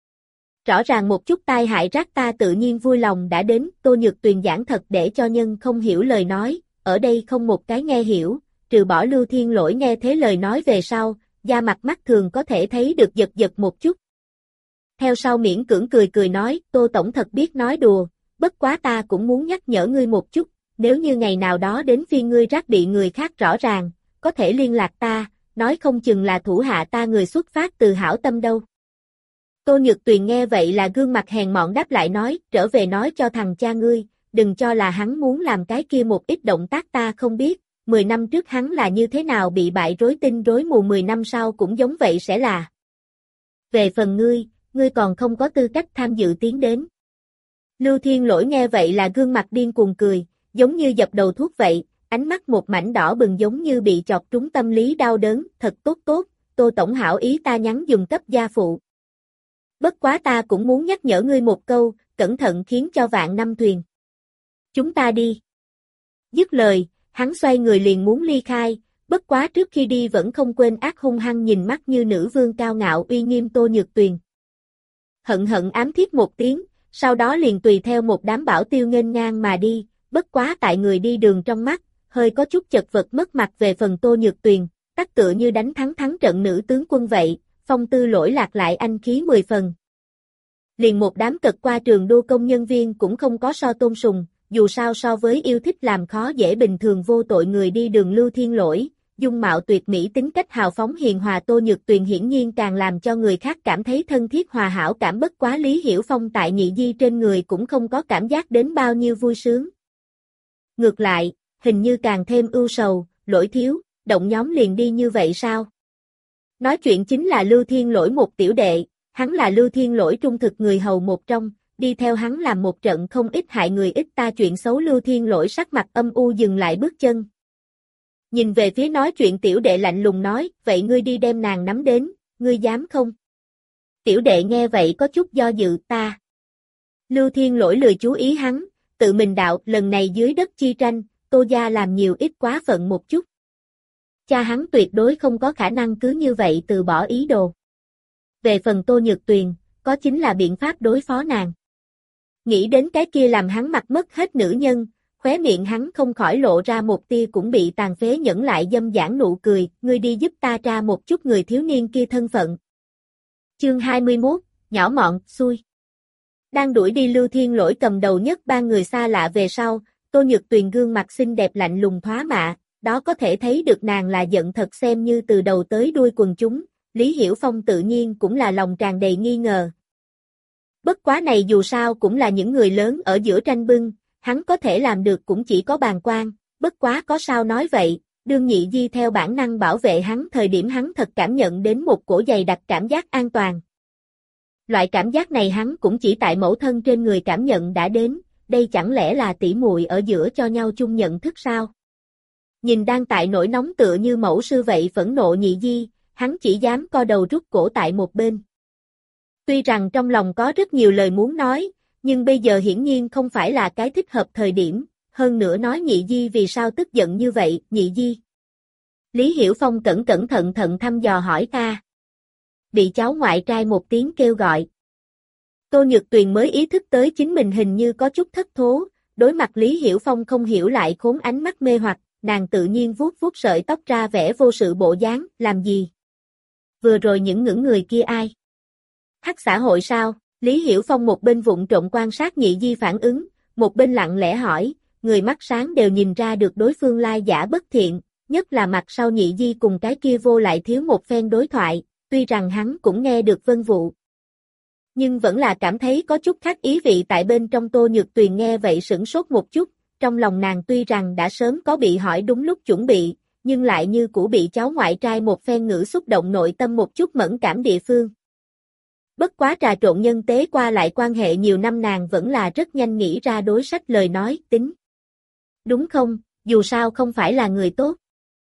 Rõ ràng một chút tai hại rác ta tự nhiên vui lòng đã đến, Tô Nhược Tuyền giảng thật để cho nhân không hiểu lời nói, ở đây không một cái nghe hiểu, trừ bỏ Lưu Thiên Lỗi nghe thế lời nói về sau, da mặt mắt thường có thể thấy được giật giật một chút. Theo sau miễn cưỡng cười cười nói, Tô Tổng thật biết nói đùa, bất quá ta cũng muốn nhắc nhở ngươi một chút, nếu như ngày nào đó đến phiên ngươi rác bị người khác rõ ràng, có thể liên lạc ta, nói không chừng là thủ hạ ta người xuất phát từ hảo tâm đâu. Tô Nhược Tuyền nghe vậy là gương mặt hèn mọn đáp lại nói, trở về nói cho thằng cha ngươi, đừng cho là hắn muốn làm cái kia một ít động tác ta không biết, mười năm trước hắn là như thế nào bị bại rối tinh rối mù mười năm sau cũng giống vậy sẽ là. Về phần ngươi, ngươi còn không có tư cách tham dự tiến đến. Lưu Thiên Lỗi nghe vậy là gương mặt điên cuồng cười, giống như dập đầu thuốc vậy, ánh mắt một mảnh đỏ bừng giống như bị chọc trúng tâm lý đau đớn, thật tốt tốt, Tô Tổng hảo ý ta nhắn dùng cấp gia phụ. Bất quá ta cũng muốn nhắc nhở ngươi một câu, cẩn thận khiến cho vạn năm thuyền. Chúng ta đi. Dứt lời, hắn xoay người liền muốn ly khai, bất quá trước khi đi vẫn không quên ác hung hăng nhìn mắt như nữ vương cao ngạo uy nghiêm Tô Nhược Tuyền. Hận hận ám thiết một tiếng, sau đó liền tùy theo một đám bảo tiêu nghênh ngang mà đi, bất quá tại người đi đường trong mắt, hơi có chút chật vật mất mặt về phần Tô Nhược Tuyền, tắc tựa như đánh thắng thắng trận nữ tướng quân vậy, phong tư lỗi lạc lại anh khí mười phần. Liền một đám cật qua trường đua công nhân viên cũng không có so tôn sùng, dù sao so với yêu thích làm khó dễ bình thường vô tội người đi đường Lưu Thiên Lỗi, dung mạo tuyệt mỹ tính cách hào phóng hiền hòa Tô Nhược Tuyền hiển nhiên càng làm cho người khác cảm thấy thân thiết hòa hảo cảm bất quá Lý Hiểu Phong tại nhị di trên người cũng không có cảm giác đến bao nhiêu vui sướng. Ngược lại, hình như càng thêm ưu sầu, Lỗi thiếu, động nhóm liền đi như vậy sao? Nói chuyện chính là Lưu Thiên Lỗi một tiểu đệ, hắn là Lưu Thiên Lỗi trung thực người hầu một trong, đi theo hắn làm một trận không ít hại người ít ta chuyện xấu. Lưu Thiên Lỗi sắc mặt âm u dừng lại bước chân. Nhìn về phía nói chuyện tiểu đệ lạnh lùng nói, vậy ngươi đi đem nàng nắm đến, ngươi dám không? Tiểu đệ nghe vậy có chút do dự, ta, Lưu Thiên Lỗi lười chú ý hắn, tự mình đạo lần này dưới đất chi tranh, Tô gia làm nhiều ít quá phận một chút. Cha hắn tuyệt đối không có khả năng cứ như vậy từ bỏ ý đồ. Về phần Tô Nhược Tuyền, có chính là biện pháp đối phó nàng. Nghĩ đến cái kia làm hắn mặt mất hết nữ nhân, khóe miệng hắn không khỏi lộ ra một tia cũng bị tàn phế nhẫn lại dâm dãn nụ cười, ngươi đi giúp ta tra một chút người thiếu niên kia thân phận. Chương hai mươi mốt, nhỏ mọn, xui. Đang đuổi đi Lưu Thiên Lỗi cầm đầu nhất ba người xa lạ về sau, Tô Nhược Tuyền gương mặt xinh đẹp lạnh lùng thoá mạ, đó có thể thấy được nàng là giận thật xem như từ đầu tới đuôi quần chúng, Lý Hiểu Phong tự nhiên cũng là lòng tràn đầy nghi ngờ. Bất quá này dù sao cũng là những người lớn ở giữa tranh bưng, hắn có thể làm được cũng chỉ có bàng quan, bất quá có sao nói vậy, đương Nhị Di theo bản năng bảo vệ hắn thời điểm hắn thật cảm nhận đến một cổ dày đặc cảm giác an toàn. Loại cảm giác này hắn cũng chỉ tại mẫu thân trên người cảm nhận đã đến, đây chẳng lẽ là tỉ muội ở giữa cho nhau chung nhận thức sao? Nhìn đang tại nỗi nóng tựa như mẫu sư vậy phẫn nộ Nhị Di, hắn chỉ dám co đầu rút cổ tại một bên. Tuy rằng trong lòng có rất nhiều lời muốn nói, nhưng bây giờ hiển nhiên không phải là cái thích hợp thời điểm, hơn nữa nói Nhị Di vì sao tức giận như vậy, Nhị Di. Lý Hiểu Phong cẩn cẩn thận thận thăm dò hỏi ta. Bị cháu ngoại trai một tiếng kêu gọi. Tô Nhược Tuyền mới ý thức tới chính mình hình như có chút thất thố, đối mặt Lý Hiểu Phong không hiểu lại khốn ánh mắt mê hoặc, nàng tự nhiên vuốt vuốt sợi tóc ra vẻ vô sự bộ dáng, làm gì? Vừa rồi những ngưỡng người kia ai? Hắc xã hội sao? Lý Hiểu Phong một bên vụng trộm quan sát Nhị Di phản ứng, một bên lặng lẽ hỏi, người mắt sáng đều nhìn ra được đối phương lai giả bất thiện, nhất là mặt sau Nhị Di cùng cái kia vô lại thiếu một phen đối thoại, tuy rằng hắn cũng nghe được vân vụ. Nhưng vẫn là cảm thấy có chút khác ý vị tại bên trong. Tô Nhược Tuyền nghe vậy sửng sốt một chút, trong lòng nàng tuy rằng đã sớm có bị hỏi đúng lúc chuẩn bị, nhưng lại như cũ bị cháu ngoại trai một phen ngữ xúc động nội tâm một chút mẫn cảm địa phương. Bất quá trà trộn nhân tế qua lại quan hệ nhiều năm nàng vẫn là rất nhanh nghĩ ra đối sách lời nói, tính. Đúng không, dù sao không phải là người tốt.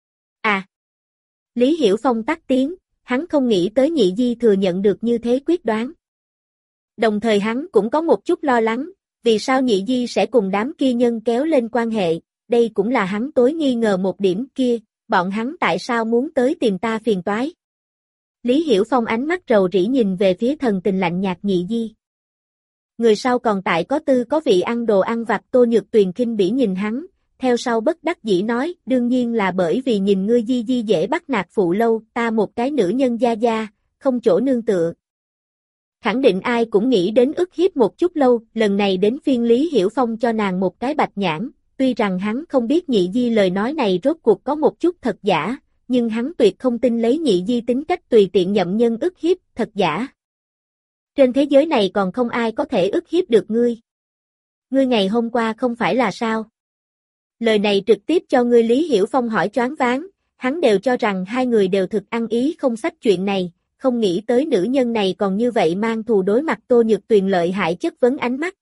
À! Lý Hiểu Phong tắt tiếng, hắn không nghĩ tới Nhị Di thừa nhận được như thế quyết đoán. Đồng thời hắn cũng có một chút lo lắng, vì sao Nhị Di sẽ cùng đám kia nhân kéo lên quan hệ, đây cũng là hắn tối nghi ngờ một điểm kia, bọn hắn tại sao muốn tới tìm ta phiền toái. Lý Hiểu Phong ánh mắt rầu rĩ nhìn về phía thần tình lạnh nhạt Nhị Di. Người sau còn tại có tư có vị ăn đồ ăn vặt. Tô Nhược Tuyền khinh bỉ nhìn hắn, theo sau bất đắc dĩ nói, đương nhiên là bởi vì nhìn ngươi Di Di dễ bắt nạt phụ lâu, ta một cái nữ nhân gia gia, không chỗ nương tựa. Khẳng định ai cũng nghĩ đến ức hiếp một chút lâu, lần này đến phiên Lý Hiểu Phong cho nàng một cái bạch nhãn, tuy rằng hắn không biết Nhị Di lời nói này rốt cuộc có một chút thật giả, nhưng hắn tuyệt không tin lấy Nhị Di tính cách tùy tiện nhậm nhân ức hiếp, thật giả. Trên thế giới này còn không ai có thể ức hiếp được ngươi. Ngươi ngày hôm qua không phải là sao? Lời này trực tiếp cho ngươi Lý Hiểu Phong hỏi choáng váng, hắn đều cho rằng hai người đều thực ăn ý không xách chuyện này, không nghĩ tới nữ nhân này còn như vậy mang thù đối mặt Tô Nhược Tuyền lợi hại chất vấn ánh mắt.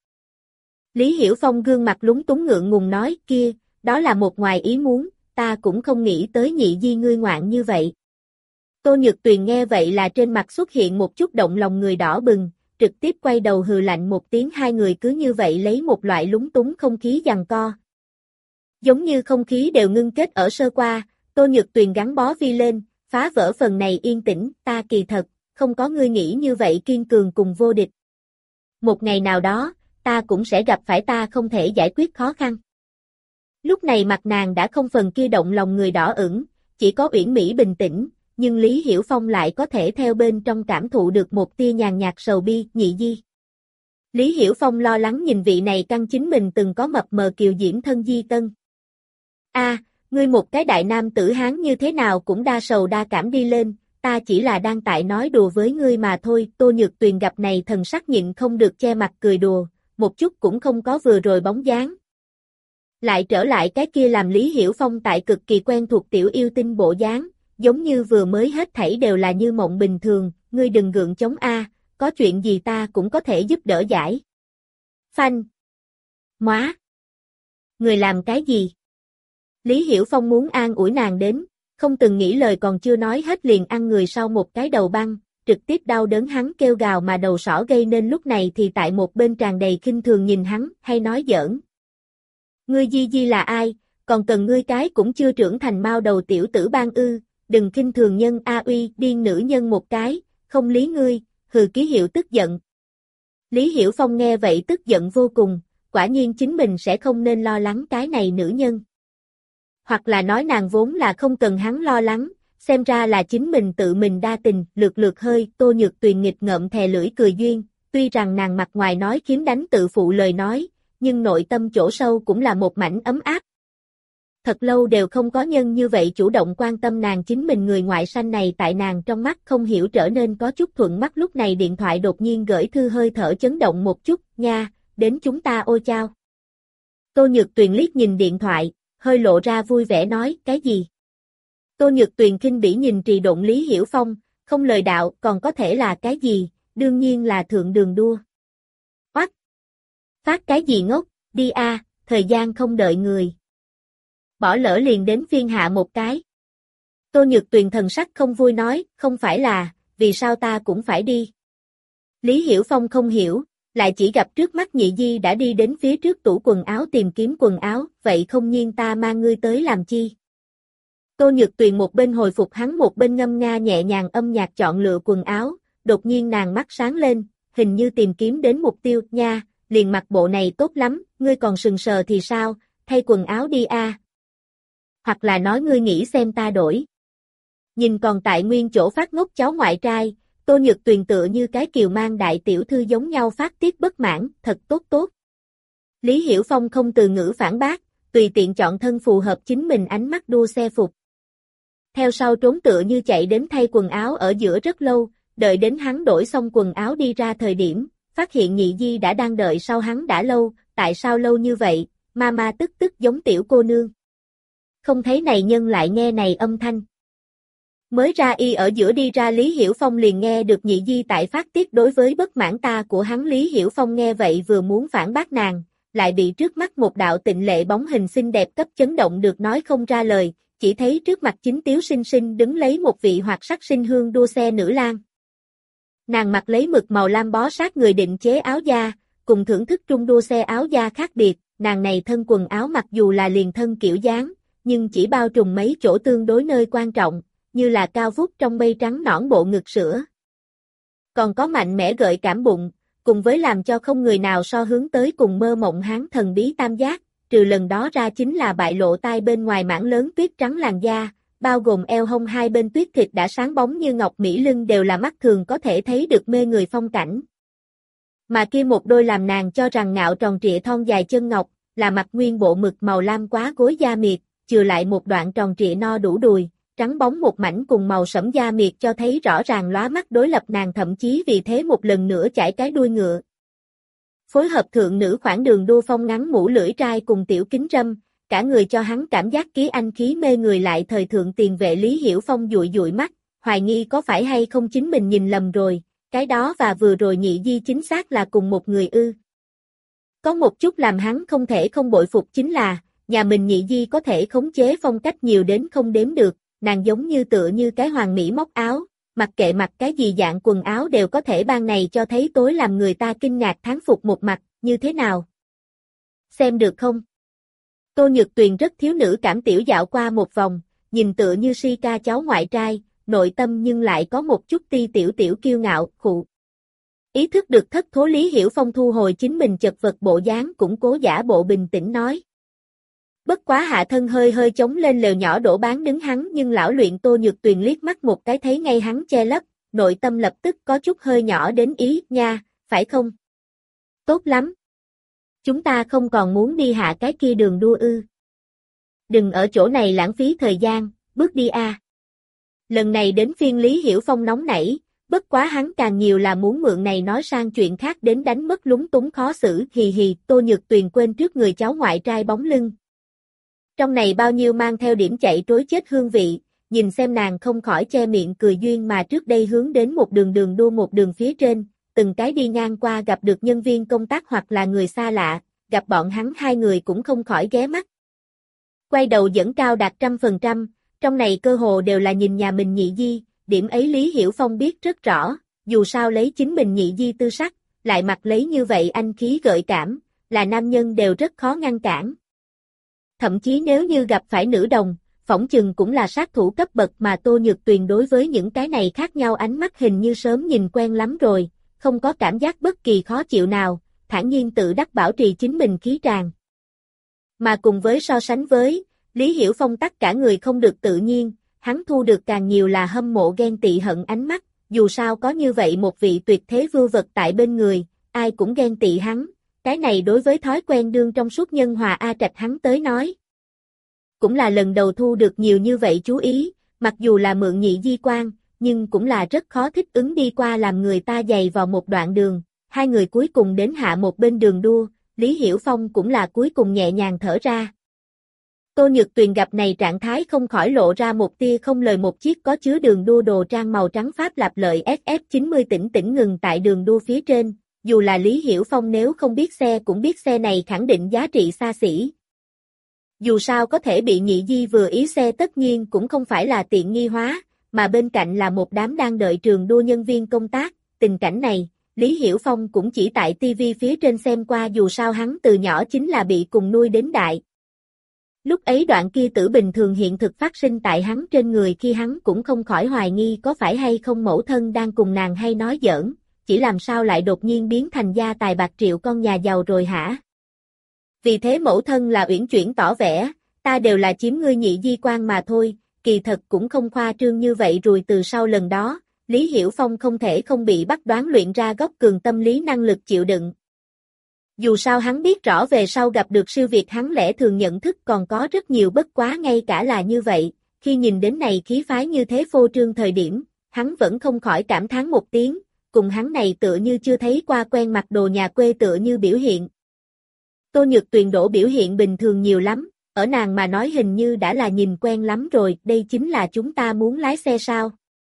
Lý Hiểu Phong gương mặt lúng túng ngượng ngùng nói, kia, đó là một ngoài ý muốn, ta cũng không nghĩ tới Nhị Di ngươi ngoạn như vậy. Tô Nhược Tuyền nghe vậy là trên mặt xuất hiện một chút động lòng người đỏ bừng, trực tiếp quay đầu hừ lạnh một tiếng. Hai người cứ như vậy lấy một loại lúng túng không khí giằng co. Giống như không khí đều ngưng kết ở sơ qua, Tô Nhược Tuyền gắn bó vi lên, phá vỡ phần này yên tĩnh, ta kỳ thật, không có ngươi nghĩ như vậy kiên cường cùng vô địch. Một ngày nào đó, ta cũng sẽ gặp phải ta không thể giải quyết khó khăn. Lúc này mặt nàng đã không phần kia động lòng người đỏ ửng, chỉ có uyển mỹ bình tĩnh, nhưng Lý Hiểu Phong lại có thể theo bên trong cảm thụ được một tia nhàn nhạt sầu bi. Nhị Di. Lý Hiểu Phong lo lắng nhìn vị này căn chính mình từng có mập mờ kiều diễm thân Di Tân. A, à, ngươi một cái đại nam tử Hán như thế nào cũng đa sầu đa cảm đi lên, ta chỉ là đang tại nói đùa với ngươi mà thôi. Tô Nhược Tuyền gặp này thần sắc nhịn không được che mặt cười đùa, một chút cũng không có vừa rồi bóng dáng. Lại trở lại cái kia làm Lý Hiểu Phong tại cực kỳ quen thuộc tiểu yêu tinh bộ dáng, giống như vừa mới hết thảy đều là như mộng bình thường, ngươi đừng gượng chống a, có chuyện gì ta cũng có thể giúp đỡ giải. Phanh. Móa. Người làm cái gì? Lý Hiểu Phong muốn an ủi nàng đến, không từng nghĩ lời còn chưa nói hết liền ăn người sau một cái đầu băng, trực tiếp đau đớn hắn kêu gào mà đầu sỏ gây nên lúc này thì tại một bên tràn đầy khinh thường nhìn hắn, hay nói giỡn. Ngươi Di Di là ai, còn cần ngươi cái cũng chưa trưởng thành mao đầu tiểu tử ban ư, đừng khinh thường nhân a uy, điên nữ nhân một cái, không lý ngươi, hừ ký hiệu tức giận. Lý Hiểu Phong nghe vậy tức giận vô cùng, quả nhiên chính mình sẽ không nên lo lắng cái này nữ nhân. Hoặc là nói nàng vốn là không cần hắn lo lắng, xem ra là chính mình tự mình đa tình, lược lược hơi, Tô Nhược Tuyền nghịch ngợm thè lưỡi cười duyên, tuy rằng nàng mặt ngoài nói kiếm đánh tự phụ lời nói, nhưng nội tâm chỗ sâu cũng là một mảnh ấm áp. Thật lâu đều không có nhân như vậy chủ động quan tâm nàng, chính mình người ngoại sanh này tại nàng trong mắt không hiểu trở nên có chút thuận mắt, lúc này điện thoại đột nhiên gửi thư hơi thở chấn động một chút, nha, đến chúng ta ôi chao. Tô Nhược Tuyền liếc nhìn điện thoại, hơi lộ ra vui vẻ nói, cái gì? Tô Nhược Tuyền khinh bỉ nhìn trì độn Lý Hiểu Phong, không lời đạo, còn có thể là cái gì, đương nhiên là thượng đường đua. Oát! Phát cái gì ngốc, đi a, thời gian không đợi người. Bỏ lỡ liền đến phiên hạ một cái. Tô Nhược Tuyền thần sắc không vui nói, không phải là, vì sao ta cũng phải đi. Lý Hiểu Phong không hiểu, lại chỉ gặp trước mắt Nhị Di đã đi đến phía trước tủ quần áo tìm kiếm quần áo, vậy không nhiên ta mang ngươi tới làm chi. Tô Nhược Tuyền một bên hồi phục hắn một bên ngâm nga nhẹ nhàng âm nhạc chọn lựa quần áo, đột nhiên nàng mắt sáng lên, hình như tìm kiếm đến mục tiêu, nha, liền mặc bộ này tốt lắm, ngươi còn sừng sờ thì sao, thay quần áo đi a. Hoặc là nói ngươi nghĩ xem ta đổi. Nhìn còn tại nguyên chỗ phát ngốc cháu ngoại trai, Tô Nhược Tuyền tựa như cái kiều mang đại tiểu thư giống nhau phát tiết bất mãn, thật tốt tốt. Lý Hiểu Phong không từ ngữ phản bác, tùy tiện chọn thân phù hợp chính mình ánh mắt đua xe phục. Theo sau trốn tựa như chạy đến thay quần áo ở giữa rất lâu, đợi đến hắn đổi xong quần áo đi ra thời điểm, phát hiện Nhị Di đã đang đợi sau hắn đã lâu, tại sao lâu như vậy, mama tức tức giống tiểu cô nương. Không thấy này nhân lại nghe này âm thanh. Mới ra y ở giữa đi ra Lý Hiểu Phong liền nghe được Nhị Di tại phát tiết đối với bất mãn ta của hắn. Lý Hiểu Phong nghe vậy vừa muốn phản bác nàng, lại bị trước mắt một đạo tịnh lệ bóng hình xinh đẹp cấp chấn động được nói không ra lời, chỉ thấy trước mặt chính tiếu xinh xinh đứng lấy một vị hoạt sắc sinh hương đua xe nữ lang. Nàng mặc lấy mực màu lam bó sát người định chế áo da, cùng thưởng thức trung đua xe áo da khác biệt, nàng này thân quần áo mặc dù là liền thân kiểu dáng, nhưng chỉ bao trùm mấy chỗ tương đối nơi quan trọng, như là cao vút trong mây trắng nõn bộ ngực sữa. Còn có mạnh mẽ gợi cảm bụng, cùng với làm cho không người nào so hướng tới cùng mơ mộng hán thần bí tam giác, trừ lần đó ra chính là bại lộ tai bên ngoài mảng lớn tuyết trắng làn da, bao gồm eo hông hai bên tuyết thịt đã sáng bóng như ngọc, mỹ lưng đều là mắt thường có thể thấy được mê người phong cảnh. Mà kia một đôi làm nàng cho rằng ngạo tròn trịa thon dài chân ngọc, là mặc nguyên bộ mực màu lam quá gối da miệt, chừa lại một đoạn tròn trịa no đủ đùi, trắng bóng một mảnh cùng màu sẫm da miệt cho thấy rõ ràng lóa mắt đối lập, nàng thậm chí vì thế một lần nữa chải cái đuôi ngựa. Phối hợp thượng nữ khoảng đường đua phong ngắn mũ lưỡi trai cùng tiểu kính râm, cả người cho hắn cảm giác ký anh khí mê người lại. Thời thượng tiền vệ Lý Hiểu Phong dụi dụi mắt, hoài nghi có phải hay không chính mình nhìn lầm rồi, cái đó và vừa rồi Nhị Di chính xác là cùng một người ư. Có một chút làm hắn không thể không bội phục chính là, nhà mình Nhị Di có thể khống chế phong cách nhiều đến không đếm được, nàng giống như tựa như cái hoàng mỹ móc áo, mặc kệ mặc cái gì dạng quần áo đều có thể ban này cho thấy tối làm người ta kinh ngạc thán phục một mặt, như thế nào? Xem được không? Tô Nhược Tuyền rất thiếu nữ cảm tiểu dạo qua một vòng, nhìn tựa như si ca cháu ngoại trai, nội tâm nhưng lại có một chút ti tiểu tiểu kiêu ngạo, khụ. Ý thức được thất thố Lý Hiểu Phong thu hồi chính mình chật vật bộ dáng, cũng cố giả bộ bình tĩnh nói. Bất quá hạ thân hơi hơi chống lên lều nhỏ đổ bán đứng hắn, nhưng lão luyện Tô Nhược Tuyền liếc mắt một cái thấy ngay hắn che lấp, nội tâm lập tức có chút hơi nhỏ đến ý, nha, phải không? Tốt lắm. Chúng ta không còn muốn đi hạ cái kia đường đua ư. Đừng ở chỗ này lãng phí thời gian, bước đi a. Lần này đến phiên Lý Hiểu Phong nóng nảy, bất quá hắn càng nhiều là muốn mượn này nói sang chuyện khác đến đánh mất lúng túng khó xử, hì hì. Tô Nhược Tuyền quên trước người cháu ngoại trai bóng lưng. Trong này bao nhiêu mang theo điểm chạy trối chết hương vị, nhìn xem nàng không khỏi che miệng cười duyên, mà trước đây hướng đến một đường đường đua một đường phía trên, từng cái đi ngang qua gặp được nhân viên công tác hoặc là người xa lạ, gặp bọn hắn hai người cũng không khỏi ghé mắt. Quay đầu dẫn cao đạt trăm phần trăm, trong này cơ hồ đều là nhìn nhà mình Nhị Di, điểm ấy Lý Hiểu Phong biết rất rõ, dù sao lấy chính mình nhị di tư sắc, lại mặc lấy như vậy anh khí gợi cảm, là nam nhân đều rất khó ngăn cản. Thậm chí nếu như gặp phải nữ đồng, phỏng chừng cũng là sát thủ cấp bậc mà Tô Nhược Tuyền đối với những cái này khác nhau ánh mắt hình như sớm nhìn quen lắm rồi, không có cảm giác bất kỳ khó chịu nào, thản nhiên tự đắc bảo trì chính mình khí tràng. Mà cùng với so sánh với, Lý Hiểu Phong tất cả người không được tự nhiên, hắn thu được càng nhiều là hâm mộ ghen tị hận ánh mắt, dù sao có như vậy một vị tuyệt thế vưu vật tại bên người, ai cũng ghen tị hắn, cái này đối với thói quen đương trong suốt nhân hòa A Trạch hắn tới nói. Cũng là lần đầu thu được nhiều như vậy chú ý, mặc dù là mượn nhị di quan, nhưng cũng là rất khó thích ứng đi qua làm người ta dày vào một đoạn đường, hai người cuối cùng đến hạ một bên đường đua, Lý Hiểu Phong cũng là cuối cùng nhẹ nhàng thở ra. Tô Nhược Tuyền gặp này trạng thái không khỏi lộ ra một tia không lời một chiếc có chứa đường đua đồ trang màu trắng Pháp Lạp Lợi ép ép chín mươi tỉnh tỉnh ngừng tại đường đua phía trên, dù là Lý Hiểu Phong nếu không biết xe cũng biết xe này khẳng định giá trị xa xỉ. Dù sao có thể bị nhị di vừa ý xe tất nhiên cũng không phải là tiện nghi hóa, mà bên cạnh là một đám đang đợi trường đua nhân viên công tác, tình cảnh này, Lý Hiểu Phong cũng chỉ tại ti vi phía trên xem qua dù sao hắn từ nhỏ chính là bị cùng nuôi đến đại. Lúc ấy đoạn kia tử bình thường hiện thực phát sinh tại hắn trên người khi hắn cũng không khỏi hoài nghi có phải hay không mẫu thân đang cùng nàng hay nói giỡn, chỉ làm sao lại đột nhiên biến thành gia tài bạc triệu con nhà giàu rồi hả? Vì thế mẫu thân là uyển chuyển tỏ vẻ, ta đều là chiếm ngươi nhị di quan mà thôi, kỳ thật cũng không khoa trương như vậy rồi từ sau lần đó, Lý Hiểu Phong không thể không bị bắt đoán luyện ra gốc cường tâm lý năng lực chịu đựng. Dù sao hắn biết rõ về sau gặp được siêu việt hắn lẽ thường nhận thức còn có rất nhiều bất quá ngay cả là như vậy, khi nhìn đến này khí phái như thế phô trương thời điểm, hắn vẫn không khỏi cảm thán một tiếng, cùng hắn này tựa như chưa thấy qua quen mặt đồ nhà quê tựa như biểu hiện. Tô Nhược Tuyền đổ biểu hiện bình thường nhiều lắm, ở nàng mà nói hình như đã là nhìn quen lắm rồi, đây chính là chúng ta muốn lái xe sao?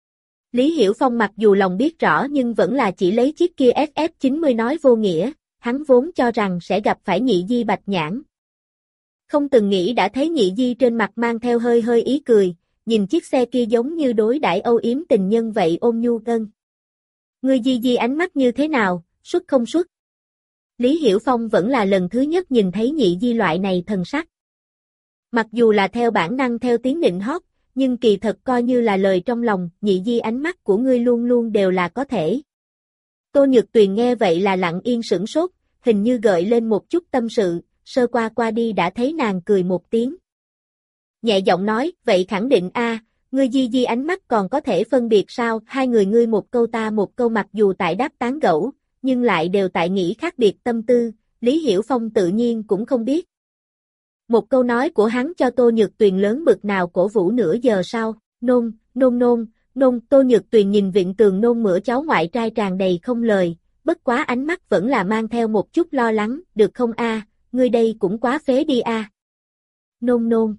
Lý Hiểu Phong mặc dù lòng biết rõ nhưng vẫn là chỉ lấy chiếc kia ép ép chín mươi nói vô nghĩa, hắn vốn cho rằng sẽ gặp phải nhị di bạch nhãn. Không từng nghĩ đã thấy nhị di trên mặt mang theo hơi hơi ý cười, nhìn chiếc xe kia giống như đối đãi âu yếm tình nhân vậy ôm nhu gân. Ngươi di di ánh mắt như thế nào, xuất không xuất? Lý Hiểu Phong vẫn là lần thứ nhất nhìn thấy nhị di loại này thần sắc. Mặc dù là theo bản năng theo tiếng nịnh hót, nhưng kỳ thật coi như là lời trong lòng, nhị di ánh mắt của ngươi luôn luôn đều là có thể. Tô Nhược Tuyền nghe vậy là lặng yên sửng sốt, hình như gợi lên một chút tâm sự, sơ qua qua đi đã thấy nàng cười một tiếng. Nhẹ giọng nói, vậy khẳng định a, ngươi di di ánh mắt còn có thể phân biệt sao, hai người ngươi một câu ta một câu mặc dù tại đáp tán gẫu, nhưng lại đều tại nghĩ khác biệt tâm tư, Lý Hiểu Phong tự nhiên cũng không biết. Một câu nói của hắn cho Tô Nhược Tuyền lớn bực nào cổ vũ nửa giờ sau, nôn, nôn nôn, nôn, Tô Nhược Tuyền nhìn viện tường nôn mửa cháu ngoại trai tràn đầy không lời, bất quá ánh mắt vẫn là mang theo một chút lo lắng, được không a, ngươi đây cũng quá phế đi a. Nôn nôn.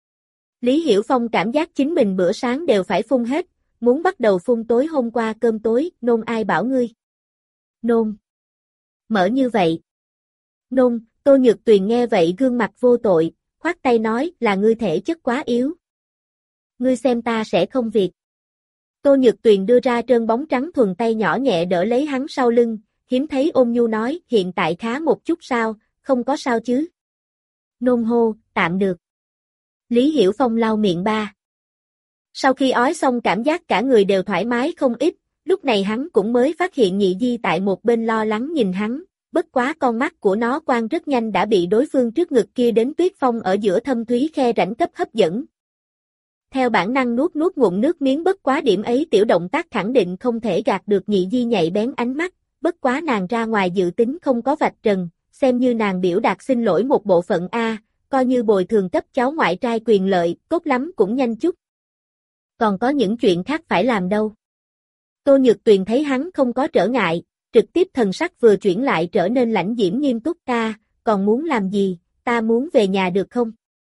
Lý Hiểu Phong cảm giác chính mình bữa sáng đều phải phun hết, muốn bắt đầu phun tối hôm qua cơm tối, nôn ai bảo ngươi. Nôn. Mở như vậy. Nôn, Tô Nhược Tuyền nghe vậy gương mặt vô tội, khoát tay nói là ngươi thể chất quá yếu. Ngươi xem ta sẽ không việc. Tô Nhược Tuyền đưa ra trơn bóng trắng thuần tay nhỏ nhẹ đỡ lấy hắn sau lưng, hiếm thấy ôn nhu nói hiện tại khá một chút sao, không có sao chứ. Nôn hô, tạm được. Lý Hiểu Phong lau miệng ba. Sau khi ói xong cảm giác cả người đều thoải mái không ít, lúc này hắn cũng mới phát hiện nhị di tại một bên lo lắng nhìn hắn, bất quá con mắt của nó quang rất nhanh đã bị đối phương trước ngực kia đến tuyết phong ở giữa thâm thúy khe rãnh cấp hấp dẫn. Theo bản năng nuốt nuốt ngụm nước miếng bất quá điểm ấy tiểu động tác khẳng định không thể gạt được nhị di nhạy bén ánh mắt, bất quá nàng ra ngoài dự tính không có vạch trần, xem như nàng biểu đạt xin lỗi một bộ phận A, coi như bồi thường cấp cháu ngoại trai quyền lợi, tốt lắm cũng nhanh chút. Còn có những chuyện khác phải làm đâu. Tô Nhược Tuyền thấy hắn không có trở ngại, trực tiếp thần sắc vừa chuyển lại trở nên lãnh diễm nghiêm túc ta, còn muốn làm gì, ta muốn về nhà được không?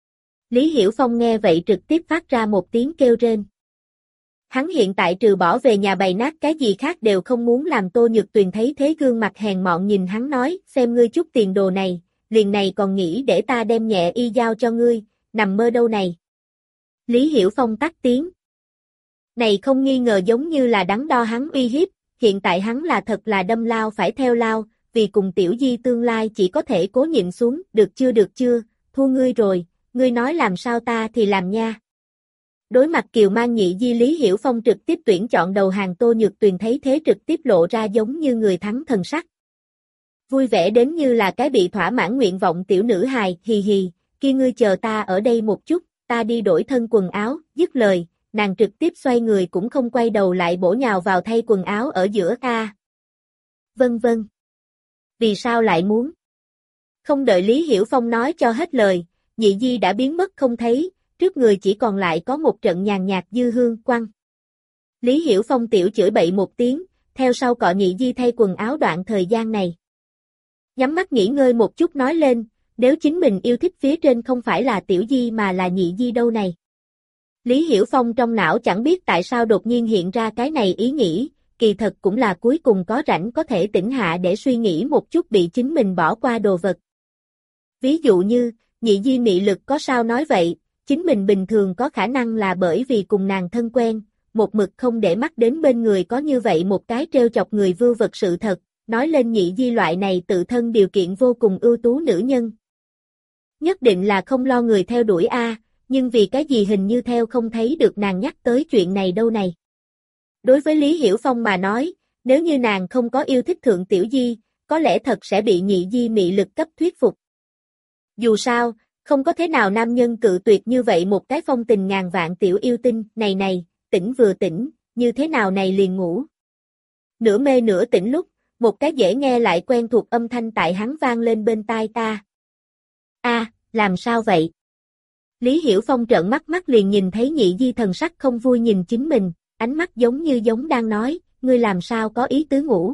Lý Hiểu Phong nghe vậy trực tiếp phát ra một tiếng kêu rên. Hắn hiện tại trừ bỏ về nhà bày nát cái gì khác đều không muốn làm. Tô Nhược Tuyền thấy thế gương mặt hèn mọn nhìn hắn nói, xem ngươi chút tiền đồ này, liền này còn nghĩ để ta đem nhẹ y giao cho ngươi, nằm mơ đâu này. Lý Hiểu Phong tắt tiếng. Này không nghi ngờ giống như là đắn đo hắn uy hiếp, hiện tại hắn là thật là đâm lao phải theo lao, vì cùng Tiểu Di tương lai chỉ có thể cố nhịn xuống, được chưa được chưa, thua ngươi rồi, ngươi nói làm sao ta thì làm nha. Đối mặt Kiều Mang Nhị Di, Lý Hiểu Phong trực tiếp tuyển chọn đầu hàng. Tô Nhược Tuyền thấy thế trực tiếp lộ ra giống như người thắng thần sắc. Vui vẻ đến như là cái bị thỏa mãn nguyện vọng tiểu nữ hài, hì hì, kia ngươi chờ ta ở đây một chút, ta đi đổi thân quần áo, dứt lời, nàng trực tiếp xoay người cũng không quay đầu lại bổ nhào vào thay quần áo ở giữa. A. Vân vân. Vì sao lại muốn? Không đợi Lý Hiểu Phong nói cho hết lời, Nhị Di đã biến mất không thấy, trước người chỉ còn lại có một trận nhàn nhạt dư hương quăng. Lý Hiểu Phong tiểu chửi bậy một tiếng, theo sau cọ Nhị Di thay quần áo đoạn thời gian này. Nhắm mắt nghỉ ngơi một chút nói lên, nếu chính mình yêu thích phía trên không phải là Tiểu Di mà là Nhị Di đâu này. Lý Hiểu Phong trong não chẳng biết tại sao đột nhiên hiện ra cái này ý nghĩ, kỳ thật cũng là cuối cùng có rảnh có thể tĩnh hạ để suy nghĩ một chút bị chính mình bỏ qua đồ vật. Ví dụ như, Nhị Di mị lực có sao nói vậy, chính mình bình thường có khả năng là bởi vì cùng nàng thân quen, một mực không để mắt đến bên người có như vậy một cái trêu chọc người vưu vật sự thật, nói lên Nhị Di loại này tự thân điều kiện vô cùng ưu tú nữ nhân. Nhất định là không lo người theo đuổi a, nhưng vì cái gì hình như theo không thấy được nàng nhắc tới chuyện này đâu này. Đối với Lý Hiểu Phong mà nói, nếu như nàng không có yêu thích thượng Tiểu Di, có lẽ thật sẽ bị Nhị Di mị lực cấp thuyết phục. Dù sao, không có thế nào nam nhân cự tuyệt như vậy một cái phong tình ngàn vạn tiểu yêu tinh, này này, tỉnh vừa tỉnh, như thế nào này liền ngủ. Nửa mê nửa tỉnh lúc, một cái dễ nghe lại quen thuộc âm thanh tại hắn vang lên bên tai ta. A, làm sao vậy? Lý Hiểu Phong trợn mắt mắt liền nhìn thấy Nhị Di thần sắc không vui nhìn chính mình, ánh mắt giống như giống đang nói, ngươi làm sao có ý tứ ngủ.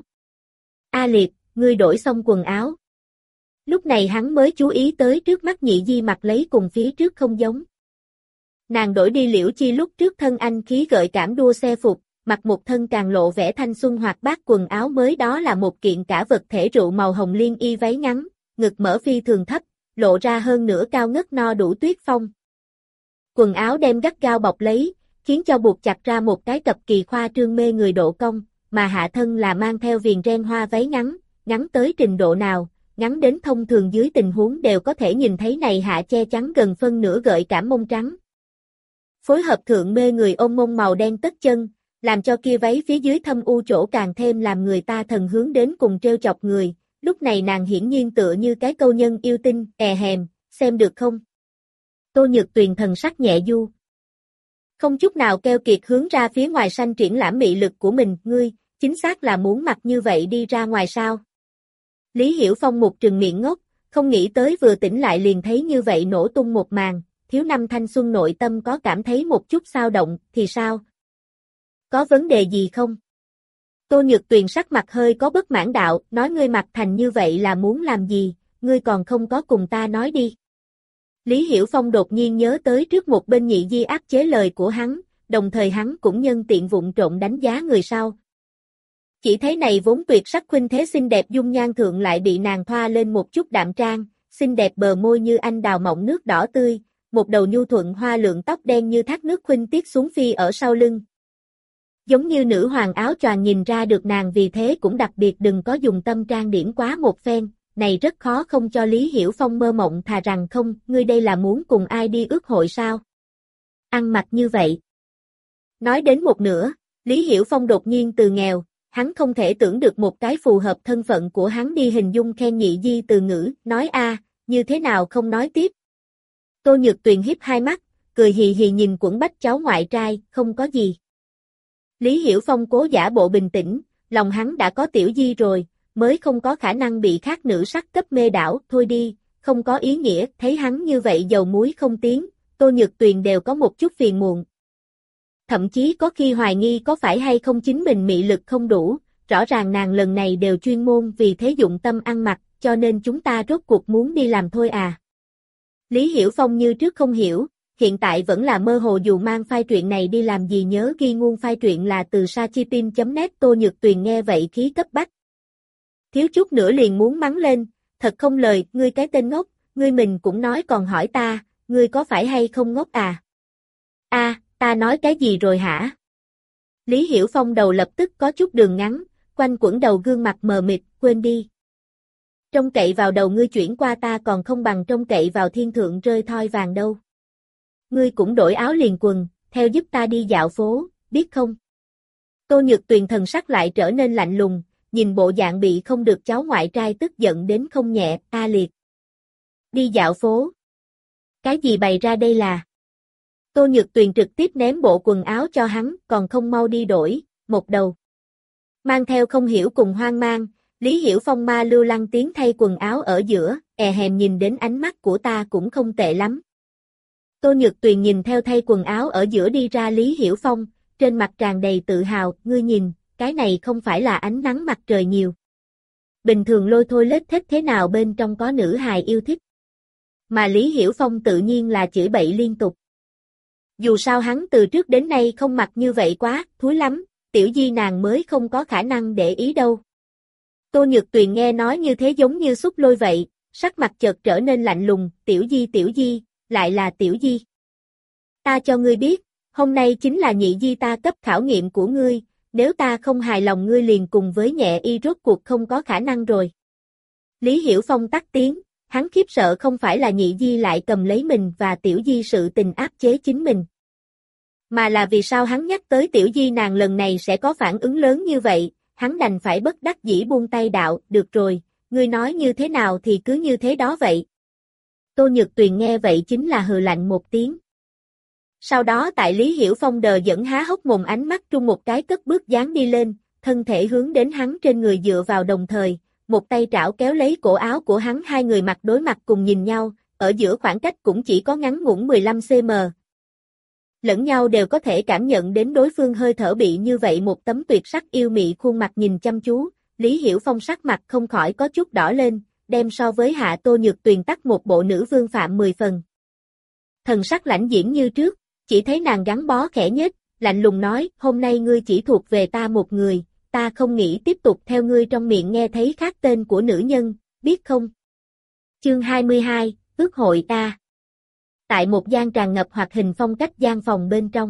A Liệt, ngươi đổi xong quần áo. Lúc này hắn mới chú ý tới trước mắt Nhị Di mặc lấy cùng phía trước không giống. Nàng đổi đi Liễu Chi lúc trước thân anh khí gợi cảm đua xe phục, mặc một thân càng lộ vẻ thanh xuân hoạt bát quần áo mới, đó là một kiện cả vật thể rượu màu hồng liên y váy ngắn, ngực mở phi thường thấp, lộ ra hơn nửa cao ngất no đủ tuyết phong. Quần áo đem gắt gao bọc lấy, khiến cho buộc chặt ra một cái cặp kỳ khoa trương mê người độ cong, mà hạ thân là mang theo viền ren hoa váy ngắn, ngắn tới trình độ nào, ngắn đến thông thường dưới tình huống đều có thể nhìn thấy này hạ che chắn gần phân nửa gợi cảm mông trắng. Phối hợp thượng mê người ôm mông màu đen tất chân, làm cho kia váy phía dưới thâm u chỗ càng thêm làm người ta thần hướng đến cùng trêu chọc người, lúc này nàng hiển nhiên tựa như cái câu nhân yêu tinh, è hèm, xem được không? Tô Nhược Tuyền thần sắc nhẹ du. Không chút nào keo kiệt hướng ra phía ngoài sanh triển lãm mị lực của mình, ngươi, chính xác là muốn mặc như vậy đi ra ngoài sao? Lý Hiểu Phong một trừng miệng ngốc, không nghĩ tới vừa tỉnh lại liền thấy như vậy nổ tung một màn, thiếu năm thanh xuân nội tâm có cảm thấy một chút xao động, thì sao? Có vấn đề gì không? Tô Nhược Tuyền sắc mặt hơi có bất mãn đạo, nói ngươi mặc thành như vậy là muốn làm gì, ngươi còn không có cùng ta nói đi. Lý Hiểu Phong đột nhiên nhớ tới trước một bên Nhị Di áp chế lời của hắn, đồng thời hắn cũng nhân tiện vụng trộn đánh giá người sau. Chỉ thấy này vốn tuyệt sắc khuynh thế xinh đẹp dung nhan thượng lại bị nàng thoa lên một chút đạm trang, xinh đẹp bờ môi như anh đào mọng nước đỏ tươi, một đầu nhu thuận hoa lượng tóc đen như thác nước khuynh tiết xuống phi ở sau lưng. Giống như nữ hoàng áo choàng, nhìn ra được nàng vì thế cũng đặc biệt đừng có dùng tâm trang điểm quá một phen, này rất khó không cho Lý Hiểu Phong mơ mộng thà rằng không, ngươi đây là muốn cùng ai đi ước hội sao? Ăn mặc như vậy. Nói đến một nửa, Lý Hiểu Phong đột nhiên từ nghèo, hắn không thể tưởng được một cái phù hợp thân phận của hắn đi hình dung khen Nhị Di từ ngữ, nói a, như thế nào không nói tiếp. Tô Nhược Tuyền hiếp hai mắt, cười hì hì nhìn quẩn bách cháu ngoại trai, không có gì. Lý Hiểu Phong cố giả bộ bình tĩnh, lòng hắn đã có Tiểu Di rồi, mới không có khả năng bị khác nữ sắc cấp mê đảo, thôi đi, không có ý nghĩa, thấy hắn như vậy dầu muối không tiếng, Tô Nhược Tuyền đều có một chút phiền muộn. Thậm chí có khi hoài nghi có phải hay không chính mình mị lực không đủ, rõ ràng nàng lần này đều chuyên môn vì thế dụng tâm ăn mặc, cho nên chúng ta rốt cuộc muốn đi làm thôi à. Lý Hiểu Phong như trước không hiểu, hiện tại vẫn là mơ hồ dù mang file truyện này đi làm gì, nhớ ghi nguồn file truyện là từ Sachipin chấm net. Tô Nhược Tuyền nghe vậy khí cấp bách. Thiếu chút nữa liền muốn mắng lên, thật không lời, ngươi cái tên ngốc, ngươi mình cũng nói còn hỏi ta, ngươi có phải hay không ngốc à? A, à, ta nói cái gì rồi hả? Lý Hiểu Phong đầu lập tức có chút đường ngắn, quanh quẩn đầu gương mặt mờ mịt, quên đi. Trông cậy vào đầu ngươi chuyển qua ta còn không bằng trông cậy vào thiên thượng rơi thoi vàng đâu. Ngươi cũng đổi áo liền quần, theo giúp ta đi dạo phố, biết không? Tô Nhược Tuyền thần sắc lại trở nên lạnh lùng, nhìn bộ dạng bị không được cháu ngoại trai tức giận đến không nhẹ, A Liệt. Đi dạo phố. Cái gì bày ra đây là? Tô Nhược Tuyền trực tiếp ném bộ quần áo cho hắn, còn không mau đi đổi, một đầu. Mang theo không hiểu cùng hoang mang, Lý Hiểu Phong ma lưu lăng tiến thay quần áo ở giữa, è hèm nhìn đến ánh mắt của ta cũng không tệ lắm. Tô Nhược Tuyền nhìn theo thay quần áo ở giữa đi ra Lý Hiểu Phong, trên mặt tràn đầy tự hào, ngươi nhìn, cái này không phải là ánh nắng mặt trời nhiều. Bình thường lôi thôi lết thích thế nào bên trong có nữ hài yêu thích. Mà Lý Hiểu Phong tự nhiên là chửi bậy liên tục. Dù sao hắn từ trước đến nay không mặc như vậy quá, thúi lắm, tiểu di nàng mới không có khả năng để ý đâu. Tô Nhược Tuyền nghe nói như thế giống như xúc lôi vậy, sắc mặt chợt trở nên lạnh lùng, tiểu di tiểu di, lại là tiểu di. Ta cho ngươi biết, hôm nay chính là nhị di ta cấp khảo nghiệm của ngươi, nếu ta không hài lòng ngươi liền cùng với nhẹ y rốt cuộc không có khả năng rồi. Lý Hiểu Phong tắt tiếng, hắn khiếp sợ không phải là nhị di lại cầm lấy mình và tiểu di sự tình áp chế chính mình. Mà là vì sao hắn nhắc tới tiểu di nàng lần này sẽ có phản ứng lớn như vậy, hắn đành phải bất đắc dĩ buông tay đạo, được rồi, ngươi nói như thế nào thì cứ như thế đó vậy. Tô Nhược Tuyền nghe vậy chính là hừ lạnh một tiếng. Sau đó tại Lý Hiểu Phong đờ dẫn há hốc mồm ánh mắt trung một cái cất bước dáng đi lên, thân thể hướng đến hắn trên người dựa vào đồng thời, một tay trảo kéo lấy cổ áo của hắn, hai người mặt đối mặt cùng nhìn nhau, ở giữa khoảng cách cũng chỉ có ngắn ngủn mười lăm xăng-ti-mét. Lẫn nhau đều có thể cảm nhận đến đối phương hơi thở bị như vậy một tấm tuyệt sắc yêu mị khuôn mặt nhìn chăm chú, Lý Hiểu Phong sắc mặt không khỏi có chút đỏ lên, đem so với hạ Tô Nhược Tuyền tắt một bộ nữ vương phạm mười phần. Thần sắc lãnh diễm như trước, chỉ thấy nàng gắn bó khẽ nhếch, lạnh lùng nói, hôm nay ngươi chỉ thuộc về ta một người, ta không nghĩ tiếp tục theo ngươi trong miệng nghe thấy khác tên của nữ nhân, biết không? Chương hai mươi hai, ước hội ta. Tại một gian tràn ngập hoạt hình phong cách gian phòng bên trong.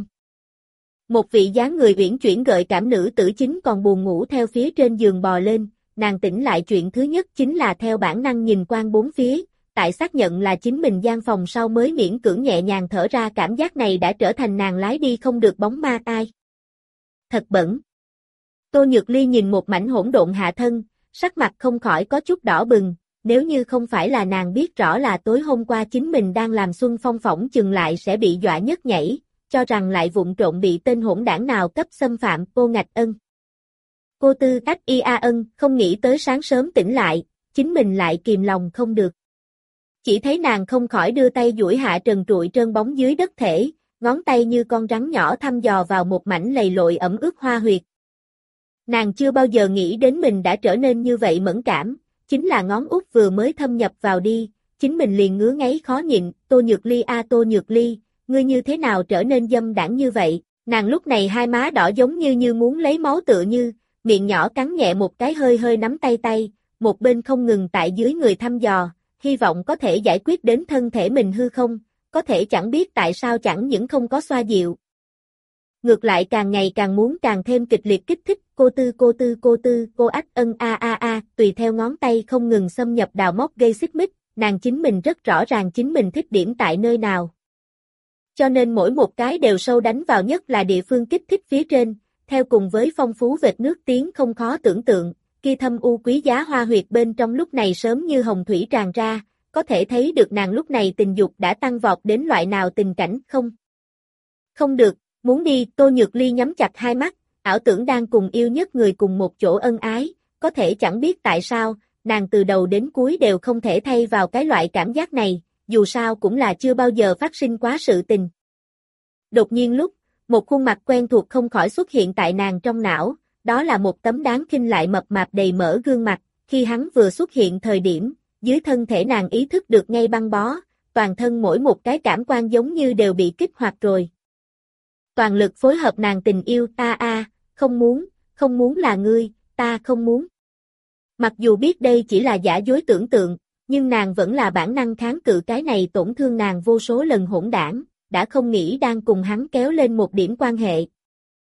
Một vị dáng người uyển chuyển gợi cảm nữ tử chính còn buồn ngủ theo phía trên giường bò lên, nàng tỉnh lại chuyện thứ nhất chính là theo bản năng nhìn quanh bốn phía, tại xác nhận là chính mình gian phòng sau mới miễn cưỡng nhẹ nhàng thở ra, cảm giác này đã trở thành nàng lái đi không được bóng ma tai. Thật bẩn. Tô Nhược Ly nhìn một mảnh hỗn độn hạ thân, sắc mặt không khỏi có chút đỏ bừng, nếu như không phải là nàng biết rõ là tối hôm qua chính mình đang làm Xuân Phong phỏng chừng lại sẽ bị dọa nhấc nhảy, cho rằng lại vụng trộn bị tên hỗn đảng nào cấp xâm phạm, cô Ngạch Ân. Cô Tư Ách Y A Ân không nghĩ tới sáng sớm tỉnh lại, chính mình lại kìm lòng không được. Chỉ thấy nàng không khỏi đưa tay duỗi hạ trần trụi trơn bóng dưới đất thể, ngón tay như con rắn nhỏ thăm dò vào một mảnh lầy lội ẩm ướt hoa huyệt. Nàng chưa bao giờ nghĩ đến mình đã trở nên như vậy mẫn cảm, chính là ngón út vừa mới thâm nhập vào đi, chính mình liền ngứa ngáy khó nhịn, Tô Nhược Ly a Tô Nhược Ly, ngươi như thế nào trở nên dâm đãng như vậy, nàng lúc này hai má đỏ giống như như muốn lấy máu tựa như, miệng nhỏ cắn nhẹ một cái hơi hơi nắm tay tay, một bên không ngừng tại dưới người thăm dò, hy vọng có thể giải quyết đến thân thể mình hư không, có thể chẳng biết tại sao chẳng những không có xoa dịu. Ngược lại càng ngày càng muốn càng thêm kịch liệt kích thích, cô tư cô tư cô tư, cô ách ân a a a, tùy theo ngón tay không ngừng xâm nhập đào móc gây xích mích, nàng chính mình rất rõ ràng chính mình thích điểm tại nơi nào. Cho nên mỗi một cái đều sâu đánh vào nhất là địa phương kích thích phía trên, theo cùng với phong phú vệt nước tiếng không khó tưởng tượng, kia thâm u quý giá hoa huyệt bên trong lúc này sớm như hồng thủy tràn ra, có thể thấy được nàng lúc này tình dục đã tăng vọt đến loại nào tình cảnh không. Không được, muốn đi, Tô Nhược Ly nhắm chặt hai mắt, ảo tưởng đang cùng yêu nhất người cùng một chỗ ân ái, có thể chẳng biết tại sao, nàng từ đầu đến cuối đều không thể thay vào cái loại cảm giác này, dù sao cũng là chưa bao giờ phát sinh quá sự tình. Đột nhiên lúc, một khuôn mặt quen thuộc không khỏi xuất hiện tại nàng trong não, đó là một tấm đáng khinh lại mập mạp đầy mỡ gương mặt, khi hắn vừa xuất hiện thời điểm, dưới thân thể nàng ý thức được ngay băng bó, toàn thân mỗi một cái cảm quan giống như đều bị kích hoạt rồi. Toàn lực phối hợp nàng tình yêu, ta a, không muốn, không muốn là ngươi, ta không muốn. Mặc dù biết đây chỉ là giả dối tưởng tượng, nhưng nàng vẫn là bản năng kháng cự cái này tổn thương nàng vô số lần hỗn đảng, đã không nghĩ đang cùng hắn kéo lên một điểm quan hệ.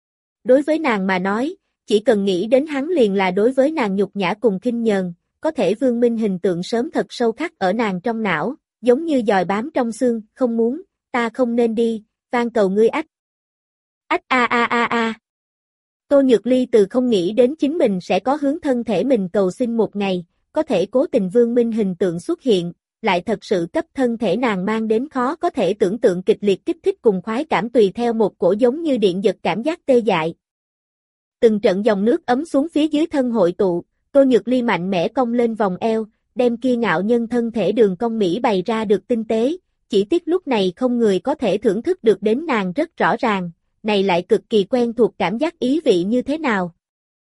Đối với nàng mà nói, chỉ cần nghĩ đến hắn liền là đối với nàng nhục nhã cùng khinh nhờn, có thể Vương Minh hình tượng sớm thật sâu khắc ở nàng trong não, giống như dòi bám trong xương, không muốn, ta không nên đi, van cầu ngươi ách. Ách a a a a. Tô Nhược Ly từ không nghĩ đến chính mình sẽ có hướng thân thể mình cầu xin một ngày, có thể cố tình Vương Minh hình tượng xuất hiện, lại thật sự cấp thân thể nàng mang đến khó có thể tưởng tượng kịch liệt kích thích cùng khoái cảm tùy theo một cổ giống như điện giật cảm giác tê dại. Từng trận dòng nước ấm xuống phía dưới thân hội tụ, Tô Nhược Ly mạnh mẽ cong lên vòng eo, đem kia ngạo nhân thân thể đường cong mỹ bày ra được tinh tế, chỉ tiếc lúc này không người có thể thưởng thức được đến nàng rất rõ ràng, này lại cực kỳ quen thuộc cảm giác ý vị như thế nào.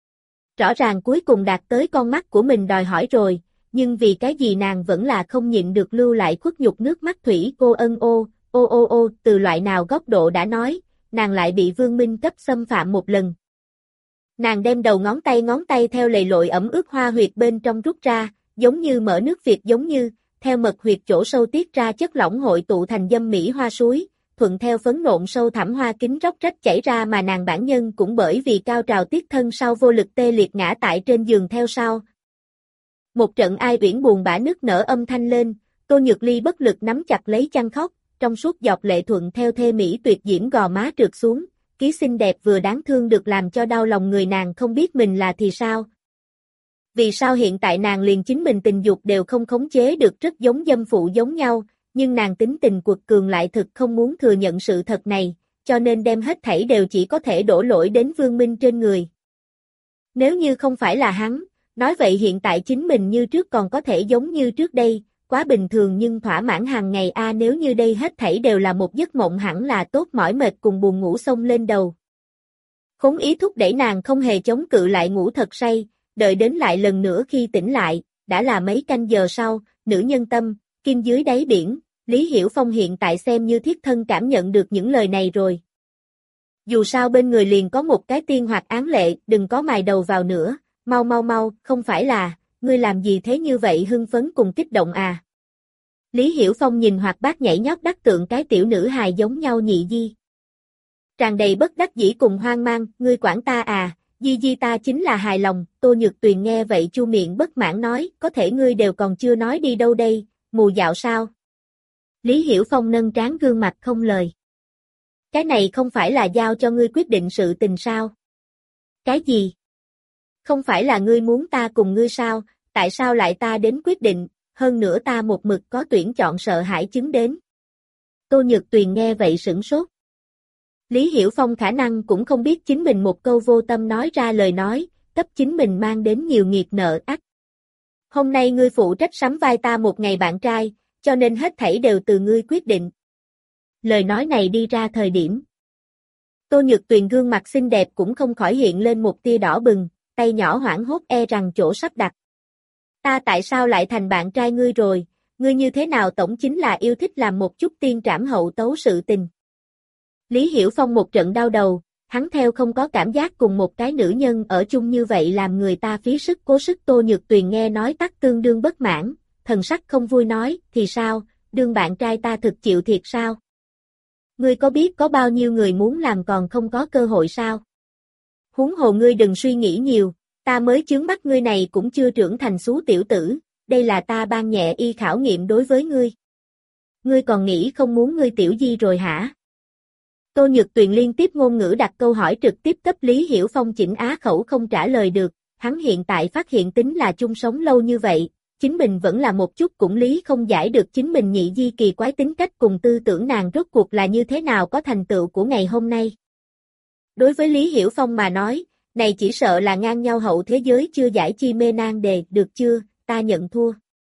Rõ ràng cuối cùng đạt tới con mắt của mình đòi hỏi rồi, nhưng vì cái gì nàng vẫn là không nhịn được lưu lại khuất nhục nước mắt thủy cô ân ô, ô ô ô, từ loại nào góc độ đã nói, nàng lại bị Vương Minh cấp xâm phạm một lần. Nàng đem đầu ngón tay ngón tay theo lầy lội ẩm ướt hoa huyệt bên trong rút ra, giống như mở nước Việt giống như, theo mật huyệt chỗ sâu tiết ra chất lỏng hội tụ thành dâm mỹ hoa suối, thuận theo phấn nộn sâu thẳm hoa kính róc rách chảy ra mà nàng bản nhân cũng bởi vì cao trào tiết thân sau vô lực tê liệt ngã tại trên giường theo sau. Một trận ai uyển buồn bã nức nở âm thanh lên, Tô Nhược Ly bất lực nắm chặt lấy chăn khóc, trong suốt giọt lệ thuận theo thê mỹ tuyệt diễm gò má trượt xuống, ký xinh đẹp vừa đáng thương được làm cho đau lòng người nàng không biết mình là thì sao. Vì sao hiện tại nàng liền chính mình tình dục đều không khống chế được rất giống dâm phụ giống nhau, nhưng nàng tính tình quật cường lại thực không muốn thừa nhận sự thật này, cho nên đem hết thảy đều chỉ có thể đổ lỗi đến Vương Minh trên người. Nếu như không phải là hắn, nói vậy hiện tại chính mình như trước còn có thể giống như trước đây, quá bình thường nhưng thỏa mãn hàng ngày a à, nếu như đây hết thảy đều là một giấc mộng hẳn là tốt mỏi mệt cùng buồn ngủ xông lên đầu. Khốn ý thúc đẩy nàng không hề chống cự lại ngủ thật say, đợi đến lại lần nữa khi tỉnh lại, đã là mấy canh giờ sau, nữ nhân tâm, kim dưới đáy biển, Lý Hiểu Phong hiện tại xem như thiết thân cảm nhận được những lời này rồi. Dù sao bên người liền có một cái tiên hoạt án lệ, đừng có mài đầu vào nữa, mau mau mau, không phải là, ngươi làm gì thế như vậy hưng phấn cùng kích động à. Lý Hiểu Phong nhìn hoạt bát nhảy nhót đắc tượng cái tiểu nữ hài giống nhau nhị di. Tràn đầy bất đắc dĩ cùng hoang mang, ngươi quản ta à, di di ta chính là hài lòng, Tô Nhược Tuyền nghe vậy chu miệng bất mãn nói, có thể ngươi đều còn chưa nói đi đâu đây, mù dạo sao. Lý Hiểu Phong nâng trán gương mặt không lời. Cái này không phải là giao cho ngươi quyết định sự tình sao? Cái gì? Không phải là ngươi muốn ta cùng ngươi sao, tại sao lại ta đến quyết định, hơn nữa ta một mực có tuyển chọn sợ hãi chứng đến. Tô Nhược Tuyền nghe vậy sửng sốt. Lý Hiểu Phong khả năng cũng không biết chính mình một câu vô tâm nói ra lời nói, cấp chính mình mang đến nhiều nghiệt nợ ách. Hôm nay ngươi phụ trách sắm vai ta một ngày bạn trai, cho nên hết thảy đều từ ngươi quyết định. Lời nói này đi ra thời điểm. Tô Nhược Tuyền gương mặt xinh đẹp cũng không khỏi hiện lên một tia đỏ bừng, tay nhỏ hoảng hốt e rằng chỗ sắp đặt. Ta tại sao lại thành bạn trai ngươi rồi, ngươi như thế nào tổng chính là yêu thích làm một chút tiên trảm hậu tấu sự tình. Lý Hiểu Phong một trận đau đầu, hắn theo không có cảm giác cùng một cái nữ nhân ở chung như vậy làm người ta phí sức cố sức. Tô Nhược Tuyền nghe nói tắc tương đương bất mãn, thần sắc không vui nói, thì sao, đương bạn trai ta thực chịu thiệt sao? Ngươi có biết có bao nhiêu người muốn làm còn không có cơ hội sao? Huống hồ ngươi đừng suy nghĩ nhiều, ta mới chướng mắt ngươi này cũng chưa trưởng thành xú tiểu tử, đây là ta ban nhẹ y khảo nghiệm đối với ngươi. Ngươi còn nghĩ không muốn ngươi tiểu di rồi hả? Tô Nhược Tuyền liên tiếp ngôn ngữ đặt câu hỏi trực tiếp cấp Lý Hiểu Phong chỉnh á khẩu không trả lời được, hắn hiện tại phát hiện tính là chung sống lâu như vậy, chính mình vẫn là một chút cũng lý không giải được chính mình nhị di kỳ quái tính cách cùng tư tưởng nàng rốt cuộc là như thế nào có thành tựu của ngày hôm nay. Đối với Lý Hiểu Phong mà nói, này chỉ sợ là ngang nhau hậu thế giới chưa giải chi mê nan đề, được chưa, ta nhận thua.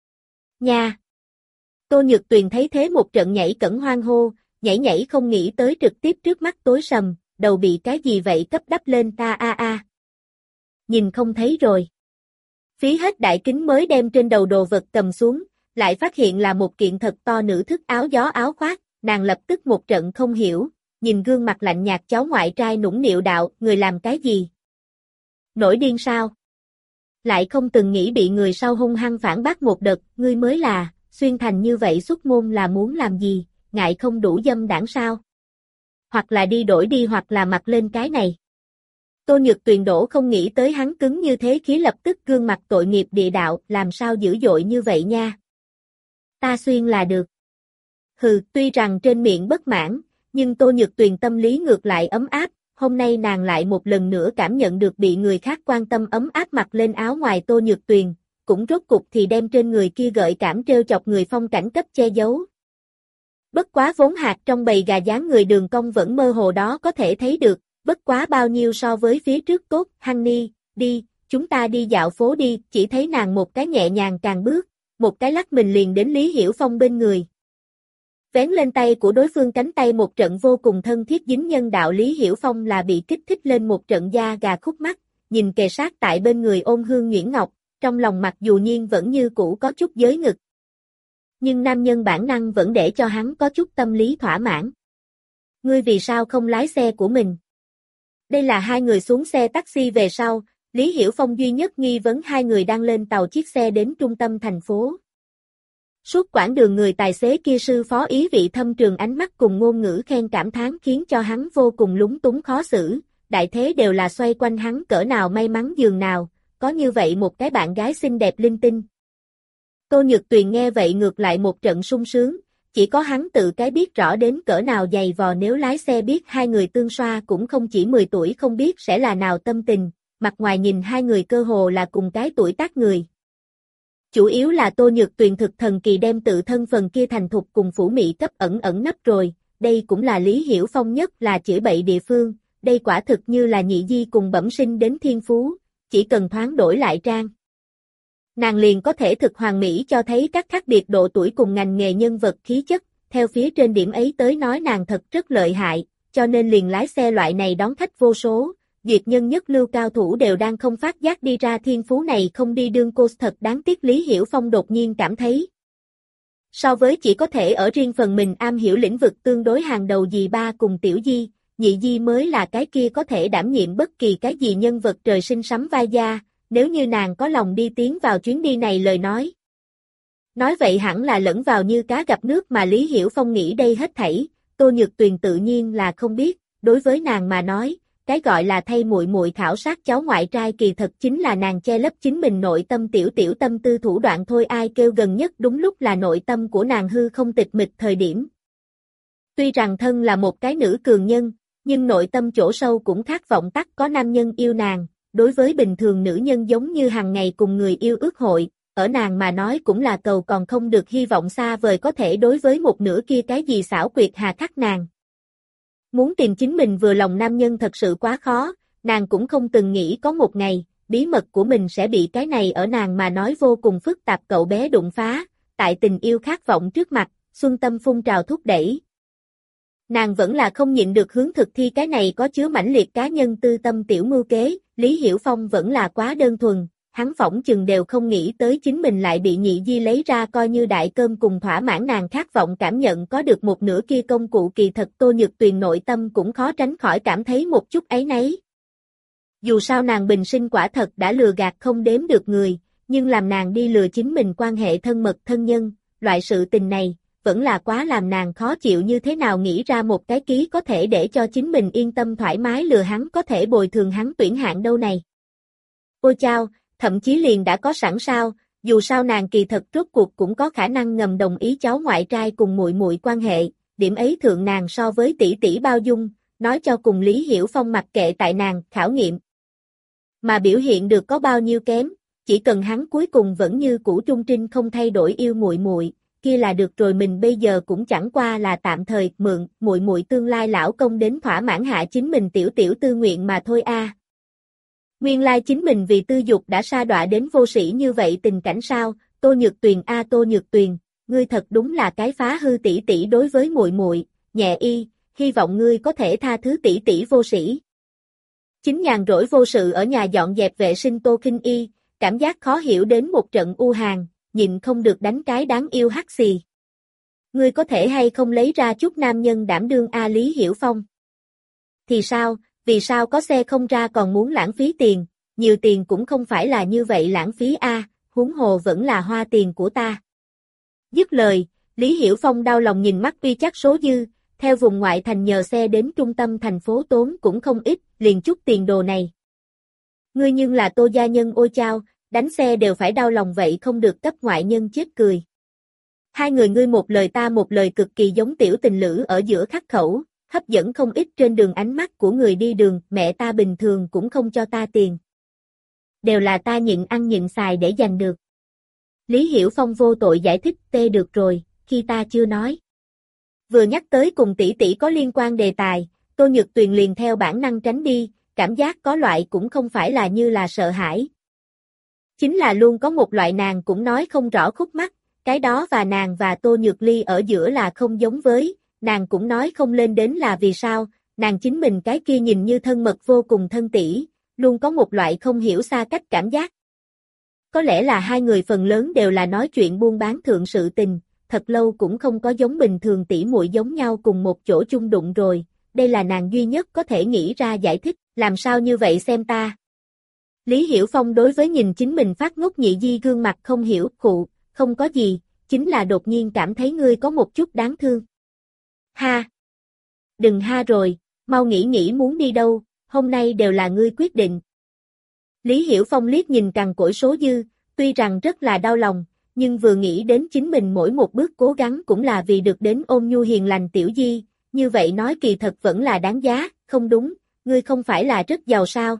Nha! Tô Nhược Tuyền thấy thế một trận nhảy cẩn hoang hô, nhảy nhảy không nghĩ tới trực tiếp trước mắt tối sầm, đầu bị cái gì vậy cấp đắp lên ta a a. Nhìn không thấy rồi. Phí hết đại kính mới đem trên đầu đồ vật cầm xuống, lại phát hiện là một kiện thật to nữ thức áo gió áo khoác, nàng lập tức một trận không hiểu, nhìn gương mặt lạnh nhạt cháu ngoại trai nũng nịu đạo, người làm cái gì? Nổi điên sao? Lại không từng nghĩ bị người sau hung hăng phản bác một đợt, ngươi mới là, xuyên thành như vậy xuất môn là muốn làm gì, ngại không đủ dâm đảng sao? Hoặc là đi đổi đi hoặc là mặc lên cái này. Tô Nhược Tuyền đổ không nghĩ tới hắn cứng như thế khí lập tức gương mặt tội nghiệp địa đạo, làm sao dữ dội như vậy nha. Ta xuyên là được. Hừ, tuy rằng trên miệng bất mãn, nhưng Tô Nhược Tuyền tâm lý ngược lại ấm áp, hôm nay nàng lại một lần nữa cảm nhận được bị người khác quan tâm ấm áp mặc lên áo ngoài Tô Nhược Tuyền, cũng rốt cục thì đem trên người kia gợi cảm trêu chọc người phong cảnh cấp che giấu. Bất quá vốn hạt trong bầy gà dáng người đường cong vẫn mơ hồ đó có thể thấy được, bất quá bao nhiêu so với phía trước tốt, Honey, đi, chúng ta đi dạo phố đi, chỉ thấy nàng một cái nhẹ nhàng càng bước, một cái lắc mình liền đến Lý Hiểu Phong bên người. Vén lên tay của đối phương cánh tay một trận vô cùng thân thiết dính nhân đạo Lý Hiểu Phong là bị kích thích lên một trận da gà khúc mắt, nhìn kề sát tại bên người ôm hương nhuyễn ngọc, trong lòng mặc dù nhiên vẫn như cũ có chút giới ngực. Nhưng nam nhân bản năng vẫn để cho hắn có chút tâm lý thỏa mãn. Ngươi vì sao không lái xe của mình? Đây là hai người xuống xe taxi về sau, Lý Hiểu Phong duy nhất nghi vấn hai người đang lên tàu chiếc xe đến trung tâm thành phố. Suốt quãng đường người tài xế kia sư phó ý vị thâm trường ánh mắt cùng ngôn ngữ khen cảm thán khiến cho hắn vô cùng lúng túng khó xử, đại thế đều là xoay quanh hắn cỡ nào may mắn giường nào, có như vậy một cái bạn gái xinh đẹp linh tinh. Tô Nhược Tuyền nghe vậy ngược lại một trận sung sướng, chỉ có hắn tự cái biết rõ đến cỡ nào dày vò nếu lái xe biết hai người tương xoa cũng không chỉ mười tuổi không biết sẽ là nào tâm tình, mặt ngoài nhìn hai người cơ hồ là cùng cái tuổi tác người. Chủ yếu là Tô Nhược Tuyền thực thần kỳ đem tự thân phần kia thành thục cùng phủ mị cấp ẩn ẩn nấp rồi, đây cũng là Lý Hiểu Phong nhất là chửi bậy địa phương, đây quả thực như là nhị di cùng bẩm sinh đến thiên phú, chỉ cần thoáng đổi lại trang. Nàng liền có thể thực hoàn mỹ cho thấy các khác biệt độ tuổi cùng ngành nghề nhân vật khí chất, theo phía trên điểm ấy tới nói nàng thật rất lợi hại, cho nên liền lái xe loại này đón khách vô số, duyệt nhân nhất lưu cao thủ đều đang không phát giác đi ra thiên phú này không đi đương cô thật đáng tiếc Lý Hiểu Phong đột nhiên cảm thấy. So với chỉ có thể ở riêng phần mình am hiểu lĩnh vực tương đối hàng đầu dì ba cùng tiểu di, nhị di mới là cái kia có thể đảm nhiệm bất kỳ cái gì nhân vật trời sinh sắm vai gia. Nếu như nàng có lòng đi tiến vào chuyến đi này lời nói. Nói vậy hẳn là lẫn vào như cá gặp nước mà Lý Hiểu Phong nghĩ đây hết thảy, Tô Nhược Tuyền tự nhiên là không biết, đối với nàng mà nói, cái gọi là thay muội muội khảo sát cháu ngoại trai kỳ thật chính là nàng che lấp chính mình nội tâm tiểu tiểu tâm tư thủ đoạn thôi ai kêu gần nhất đúng lúc là nội tâm của nàng hư không tịch mịch thời điểm. Tuy rằng thân là một cái nữ cường nhân, nhưng nội tâm chỗ sâu cũng khát vọng tắc có nam nhân yêu nàng. Đối với bình thường nữ nhân giống như hàng ngày cùng người yêu ước hội, ở nàng mà nói cũng là cầu còn không được hy vọng xa vời có thể đối với một nửa kia cái gì xảo quyệt hà khắc nàng. Muốn tìm chính mình vừa lòng nam nhân thật sự quá khó, nàng cũng không từng nghĩ có một ngày, bí mật của mình sẽ bị cái này ở nàng mà nói vô cùng phức tạp cậu bé đụng phá, tại tình yêu khát vọng trước mặt, xuân tâm phun trào thúc đẩy. Nàng vẫn là không nhịn được hướng thực thi cái này có chứa mãnh liệt cá nhân tư tâm tiểu mưu kế, Lý Hiểu Phong vẫn là quá đơn thuần, hắn phỏng chừng đều không nghĩ tới chính mình lại bị nhị di lấy ra coi như đại cơm cùng thỏa mãn nàng khát vọng cảm nhận có được một nửa kia công cụ kỳ thật Tô Nhược Tuyền nội tâm cũng khó tránh khỏi cảm thấy một chút áy náy. Dù sao nàng bình sinh quả thật đã lừa gạt không đếm được người, nhưng làm nàng đi lừa chính mình quan hệ thân mật thân nhân, loại sự tình này, vẫn là quá làm nàng khó chịu như thế nào nghĩ ra một cái ký có thể để cho chính mình yên tâm thoải mái lừa hắn có thể bồi thường hắn tuyển hạng đâu này. Ôi chao, thậm chí liền đã có sẵn sao, dù sao nàng kỳ thật rốt cuộc cũng có khả năng ngầm đồng ý cháu ngoại trai cùng muội muội quan hệ, điểm ấy thượng nàng so với tỷ tỷ bao dung, nói cho cùng Lý Hiểu Phong mặc kệ tại nàng khảo nghiệm. Mà biểu hiện được có bao nhiêu kém, chỉ cần hắn cuối cùng vẫn như cũ trung trinh không thay đổi yêu muội muội, kia là được rồi mình bây giờ cũng chẳng qua là tạm thời mượn muội muội tương lai lão công đến thỏa mãn hạ chính mình tiểu tiểu tư nguyện mà thôi a. À. Nguyên lai chính mình vì tư dục đã sa đọa đến vô sĩ như vậy tình cảnh sao? Tô Nhược Tuyền a à, Tô Nhược Tuyền, ngươi thật đúng là cái phá hư tỷ tỷ đối với muội muội, nhẹ y, hy vọng ngươi có thể tha thứ tỷ tỷ vô sĩ. Chính nhàn rỗi vô sự ở nhà dọn dẹp vệ sinh Tô Khinh Y, cảm giác khó hiểu đến một trận u hàn, nhịn không được đánh cái đáng yêu hắt xì. Ngươi có thể hay không lấy ra chút nam nhân đảm đương A Lý Hiểu Phong? Thì sao, vì sao có xe không ra còn muốn lãng phí tiền, nhiều tiền cũng không phải là như vậy lãng phí a, huống hồ vẫn là hoa tiền của ta. Dứt lời, Lý Hiểu Phong đau lòng nhìn mắt uy chắc số dư, theo vùng ngoại thành nhờ xe đến trung tâm thành phố tốn cũng không ít, liền chút tiền đồ này. Ngươi nhưng là Tô gia nhân ôi chao, đánh xe đều phải đau lòng vậy không được cấp ngoại nhân chết cười. Hai người ngươi một lời ta một lời cực kỳ giống tiểu tình lữ ở giữa khắc khẩu, hấp dẫn không ít trên đường ánh mắt của người đi đường, mẹ ta bình thường cũng không cho ta tiền. Đều là ta nhịn ăn nhịn xài để giành được. Lý Hiểu Phong vô tội giải thích, tê được rồi, khi ta chưa nói. Vừa nhắc tới cùng tỷ tỷ có liên quan đề tài, Tô Nhược Tuyền liền theo bản năng tránh đi, cảm giác có loại cũng không phải là như là sợ hãi. Chính là luôn có một loại nàng cũng nói không rõ khúc mắc, cái đó và nàng và Tô Nhược Ly ở giữa là không giống với, nàng cũng nói không lên đến là vì sao, nàng chính mình cái kia nhìn như thân mật vô cùng thân tỷ, luôn có một loại không hiểu xa cách cảm giác. Có lẽ là hai người phần lớn đều là nói chuyện buôn bán thượng sự tình, thật lâu cũng không có giống bình thường tỷ muội giống nhau cùng một chỗ chung đụng rồi, đây là nàng duy nhất có thể nghĩ ra giải thích, làm sao như vậy xem ta. Lý Hiểu Phong đối với nhìn chính mình phát ngốc nhị di gương mặt không hiểu, khụ, không có gì, chính là đột nhiên cảm thấy ngươi có một chút đáng thương. Ha! Đừng ha rồi, mau nghĩ nghĩ muốn đi đâu, hôm nay đều là ngươi quyết định. Lý Hiểu Phong liếc nhìn cằn cỗi số dư, tuy rằng rất là đau lòng, nhưng vừa nghĩ đến chính mình mỗi một bước cố gắng cũng là vì được đến ôn nhu hiền lành tiểu di, như vậy nói kỳ thật vẫn là đáng giá, không đúng, ngươi không phải là rất giàu sao.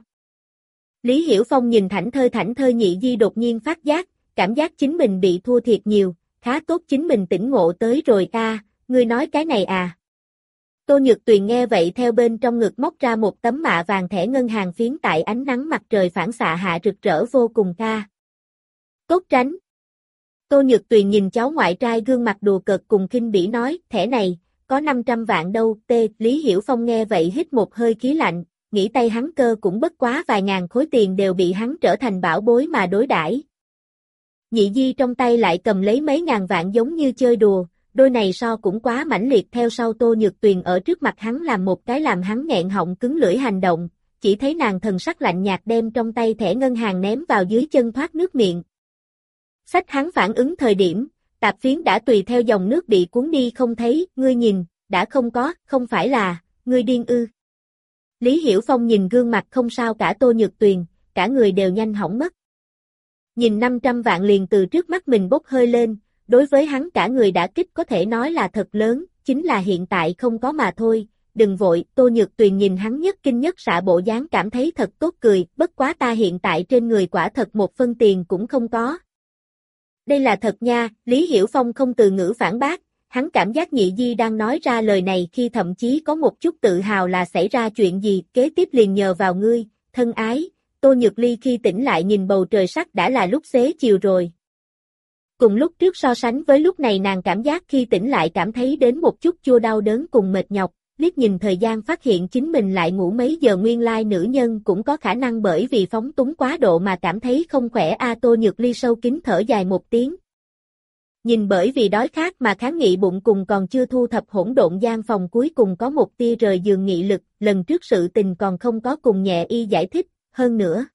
Lý Hiểu Phong nhìn thảnh thơi thảnh thơi nhị di đột nhiên phát giác, cảm giác chính mình bị thua thiệt nhiều, khá tốt chính mình tỉnh ngộ tới rồi a, ngươi nói cái này à. Tô Nhược Tuyền nghe vậy theo bên trong ngực móc ra một tấm mạ vàng thẻ ngân hàng phiến tại ánh nắng mặt trời phản xạ hạ rực rỡ vô cùng ca. Tốt tránh. Tô Nhược Tuyền nhìn cháu ngoại trai gương mặt đùa cợt cùng khinh bỉ nói, thẻ này, có năm trăm vạn đâu, tê, Lý Hiểu Phong nghe vậy hít một hơi khí lạnh, nghĩ tay hắn cơ cũng bất quá vài ngàn khối tiền đều bị hắn trở thành bảo bối mà đối đãi. Nhị di trong tay lại cầm lấy mấy ngàn vạn giống như chơi đùa, đôi này so cũng quá mãnh liệt theo sau Tô Nhược Tuyền ở trước mặt hắn làm một cái làm hắn nghẹn họng cứng lưỡi hành động, chỉ thấy nàng thần sắc lạnh nhạt đem trong tay thẻ ngân hàng ném vào dưới chân thoát nước miệng. Sách hắn phản ứng thời điểm, tạp phiến đã tùy theo dòng nước bị cuốn đi không thấy, ngươi nhìn, đã không có, không phải là, ngươi điên ư. Lý Hiểu Phong nhìn gương mặt không sao cả Tô Nhược Tuyền, cả người đều nhanh hỏng mất. Nhìn năm trăm vạn liền từ trước mắt mình bốc hơi lên, đối với hắn cả người đã kích có thể nói là thật lớn, chính là hiện tại không có mà thôi, đừng vội, Tô Nhược Tuyền nhìn hắn nhất kinh nhất xạ bộ dáng cảm thấy thật tốt cười, bất quá ta hiện tại trên người quả thật một phân tiền cũng không có. Đây là thật nha, Lý Hiểu Phong không từ ngữ phản bác, hắn cảm giác nhị di đang nói ra lời này khi thậm chí có một chút tự hào là xảy ra chuyện gì, kế tiếp liền nhờ vào ngươi, thân ái, Tô Nhược Ly khi tỉnh lại nhìn bầu trời sắc đã là lúc xế chiều rồi. Cùng lúc trước so sánh với lúc này nàng cảm giác khi tỉnh lại cảm thấy đến một chút chua đau đớn cùng mệt nhọc, liếc nhìn thời gian phát hiện chính mình lại ngủ mấy giờ nguyên lai nữ nhân cũng có khả năng bởi vì phóng túng quá độ mà cảm thấy không khỏe a Tô Nhược Ly sâu kín thở dài một tiếng. Nhìn bởi vì đói khát mà kháng nghị bụng cùng còn chưa thu thập hỗn độn gian phòng cuối cùng có một tia rời giường nghị lực, lần trước sự tình còn không có cùng nhẹ y giải thích, hơn nữa.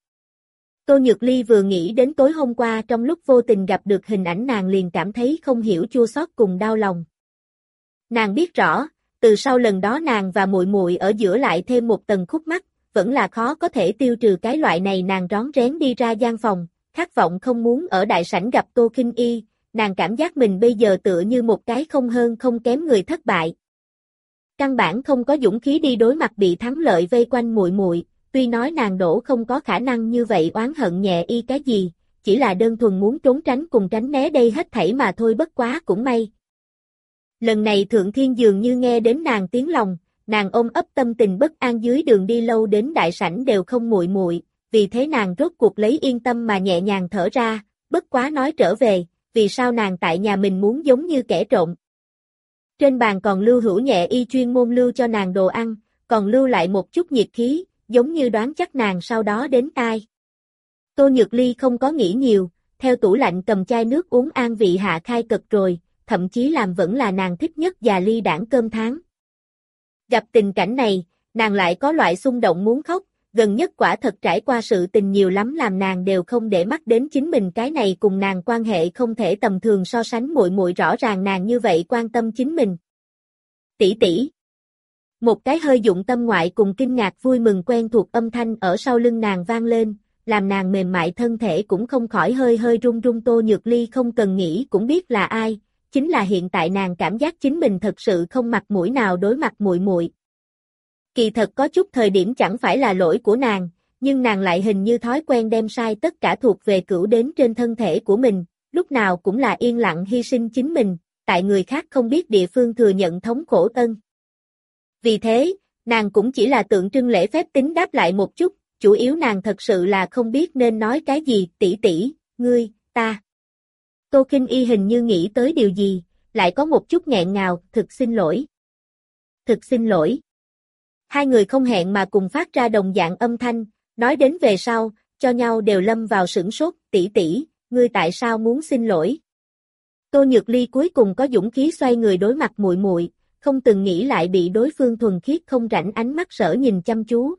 Tô Nhược Ly vừa nghĩ đến tối hôm qua trong lúc vô tình gặp được hình ảnh nàng liền cảm thấy không hiểu chua xót cùng đau lòng. Nàng biết rõ, từ sau lần đó nàng và muội muội ở giữa lại thêm một tầng khúc mắc, vẫn là khó có thể tiêu trừ cái loại này nàng rón rén đi ra gian phòng, khát vọng không muốn ở đại sảnh gặp Tô Khinh Y, nàng cảm giác mình bây giờ tựa như một cái không hơn không kém người thất bại. Căn bản không có dũng khí đi đối mặt bị thắng lợi vây quanh muội muội. Tuy nói nàng đổ không có khả năng như vậy oán hận nhẹ y cái gì, chỉ là đơn thuần muốn trốn tránh cùng tránh né đây hết thảy mà thôi bất quá cũng may. Lần này Thượng Thiên dường như nghe đến nàng tiếng lòng, nàng ôm ấp tâm tình bất an dưới đường đi lâu đến đại sảnh đều không muội muội, vì thế nàng rốt cuộc lấy yên tâm mà nhẹ nhàng thở ra, bất quá nói trở về, vì sao nàng tại nhà mình muốn giống như kẻ trộm. Trên bàn còn lưu hữu nhẹ y chuyên môn lưu cho nàng đồ ăn, còn lưu lại một chút nhiệt khí, giống như đoán chắc nàng sau đó đến tai. Tô Nhược Ly không có nghĩ nhiều, theo tủ lạnh cầm chai nước uống an vị hạ khai cật rồi, thậm chí làm vẫn là nàng thích nhất và ly đảng cơm tháng. Gặp tình cảnh này, nàng lại có loại xung động muốn khóc, gần nhất quả thật trải qua sự tình nhiều lắm làm nàng đều không để mắt đến chính mình cái này cùng nàng quan hệ không thể tầm thường so sánh muội muội rõ ràng nàng như vậy quan tâm chính mình. Tỷ tỷ. Một cái hơi dụng tâm ngoại cùng kinh ngạc vui mừng quen thuộc âm thanh ở sau lưng nàng vang lên, làm nàng mềm mại thân thể cũng không khỏi hơi hơi run run. Tô Nhược Ly không cần nghĩ cũng biết là ai, chính là hiện tại nàng cảm giác chính mình thật sự không mặt mũi nào đối mặt muội muội. Kỳ thật có chút thời điểm chẳng phải là lỗi của nàng, nhưng nàng lại hình như thói quen đem sai tất cả thuộc về cửu đến trên thân thể của mình, lúc nào cũng là yên lặng hy sinh chính mình, tại người khác không biết địa phương thừa nhận thống khổ ân. Vì thế, nàng cũng chỉ là tượng trưng lễ phép tính đáp lại một chút, chủ yếu nàng thật sự là không biết nên nói cái gì. Tỷ tỷ, ngươi, ta. Tô Kinh Y hình như nghĩ tới điều gì, lại có một chút nghẹn ngào, thực xin lỗi. Thực xin lỗi. Hai người không hẹn mà cùng phát ra đồng dạng âm thanh, nói đến về sau, cho nhau đều lâm vào sửng sốt. Tỷ tỷ, ngươi tại sao muốn xin lỗi? Tô Nhược Ly cuối cùng có dũng khí xoay người đối mặt muội muội, không từng nghĩ lại bị đối phương thuần khiết không rảnh ánh mắt sở nhìn chăm chú.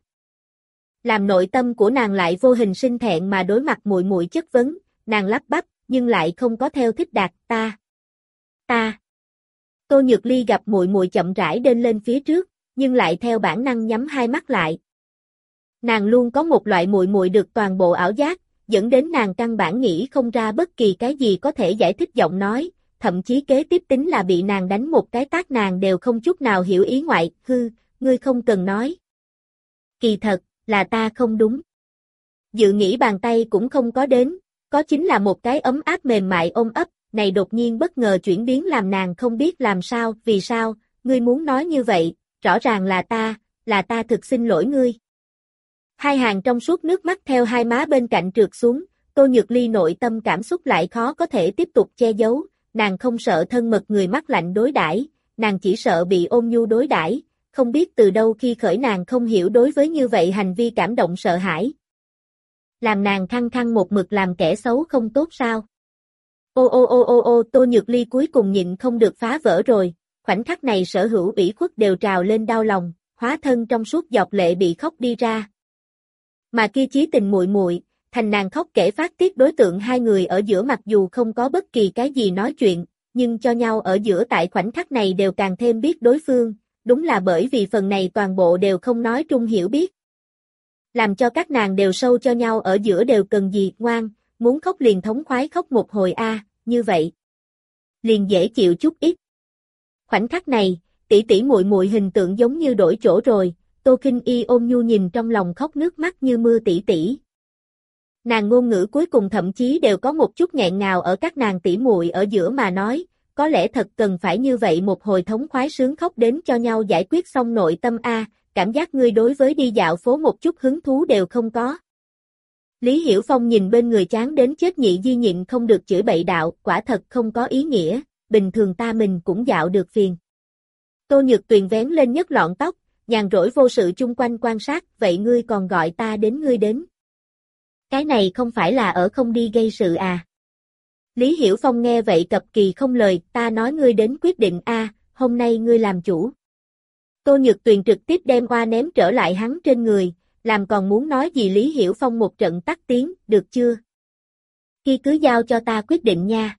Làm nội tâm của nàng lại vô hình sinh thẹn mà đối mặt muội muội chất vấn, nàng lắp bắp, nhưng lại không có theo thích đạt. Ta, ta. Tô Nhược Ly gặp muội muội chậm rãi đến lên phía trước, nhưng lại theo bản năng nhắm hai mắt lại. Nàng luôn có một loại muội muội được toàn bộ ảo giác, dẫn đến nàng căn bản nghĩ không ra bất kỳ cái gì có thể giải thích giọng nói, thậm chí kế tiếp tính là bị nàng đánh một cái tát nàng đều không chút nào hiểu ý ngoại. Hư, ngươi không cần nói. Kỳ thật, là ta không đúng. Dự nghĩ bàn tay cũng không có đến, có chính là một cái ấm áp mềm mại ôm ấp, này đột nhiên bất ngờ chuyển biến làm nàng không biết làm sao. Vì sao, ngươi muốn nói như vậy, rõ ràng là ta, là ta thực xin lỗi ngươi. Hai hàng trong suốt nước mắt theo hai má bên cạnh trượt xuống, Tô Nhược Ly nội tâm cảm xúc lại khó có thể tiếp tục che giấu, nàng không sợ thân mật người mắt lạnh đối đãi, nàng chỉ sợ bị ôn nhu đối đãi, không biết từ đâu khi khởi nàng không hiểu đối với như vậy hành vi cảm động sợ hãi. Làm nàng khăng khăng một mực làm kẻ xấu không tốt sao? Ô ô ô ô ô Tô Nhược Ly cuối cùng nhịn không được phá vỡ rồi, khoảnh khắc này sở hữu ủy khuất đều trào lên đau lòng, hóa thân trong suốt giọt lệ bị khóc đi ra. Mà kia chí tình muội muội, thành nàng khóc kể phát tiết đối tượng. Hai người ở giữa mặc dù không có bất kỳ cái gì nói chuyện, nhưng cho nhau ở giữa tại khoảnh khắc này đều càng thêm biết đối phương, đúng là bởi vì phần này toàn bộ đều không nói trung hiểu biết. Làm cho các nàng đều sâu cho nhau ở giữa đều cần gì, ngoan, muốn khóc liền thống khoái khóc một hồi a, à, như vậy. Liền dễ chịu chút ít. Khoảnh khắc này, tỷ tỷ muội muội hình tượng giống như đổi chỗ rồi. Tô Kinh Y ôm nhu nhìn trong lòng khóc nước mắt như mưa tỷ tỷ. Nàng ngôn ngữ cuối cùng thậm chí đều có một chút nghẹn ngào ở các nàng tỷ muội ở giữa mà nói, có lẽ thật cần phải như vậy một hồi thống khoái sướng khóc đến cho nhau giải quyết xong nội tâm a, cảm giác ngươi đối với đi dạo phố một chút hứng thú đều không có. Lý Hiểu Phong nhìn bên người chán đến chết Nhị Di nhịn không được chửi bậy đạo, quả thật không có ý nghĩa, bình thường ta mình cũng dạo được phiền. Tô Nhược Tuyền vén lên nhất lọn tóc, nhàn rỗi vô sự chung quanh quan sát, vậy ngươi còn gọi ta đến ngươi đến. Cái này không phải là ở không đi gây sự à. Lý Hiểu Phong nghe vậy cập kỳ không lời, ta nói ngươi đến quyết định a, à, hôm nay ngươi làm chủ. Tô Nhược Tuyền trực tiếp đem oa ném trở lại hắn trên người, làm còn muốn nói gì Lý Hiểu Phong một trận tắt tiếng, được chưa? Khi cứ giao cho ta quyết định nha.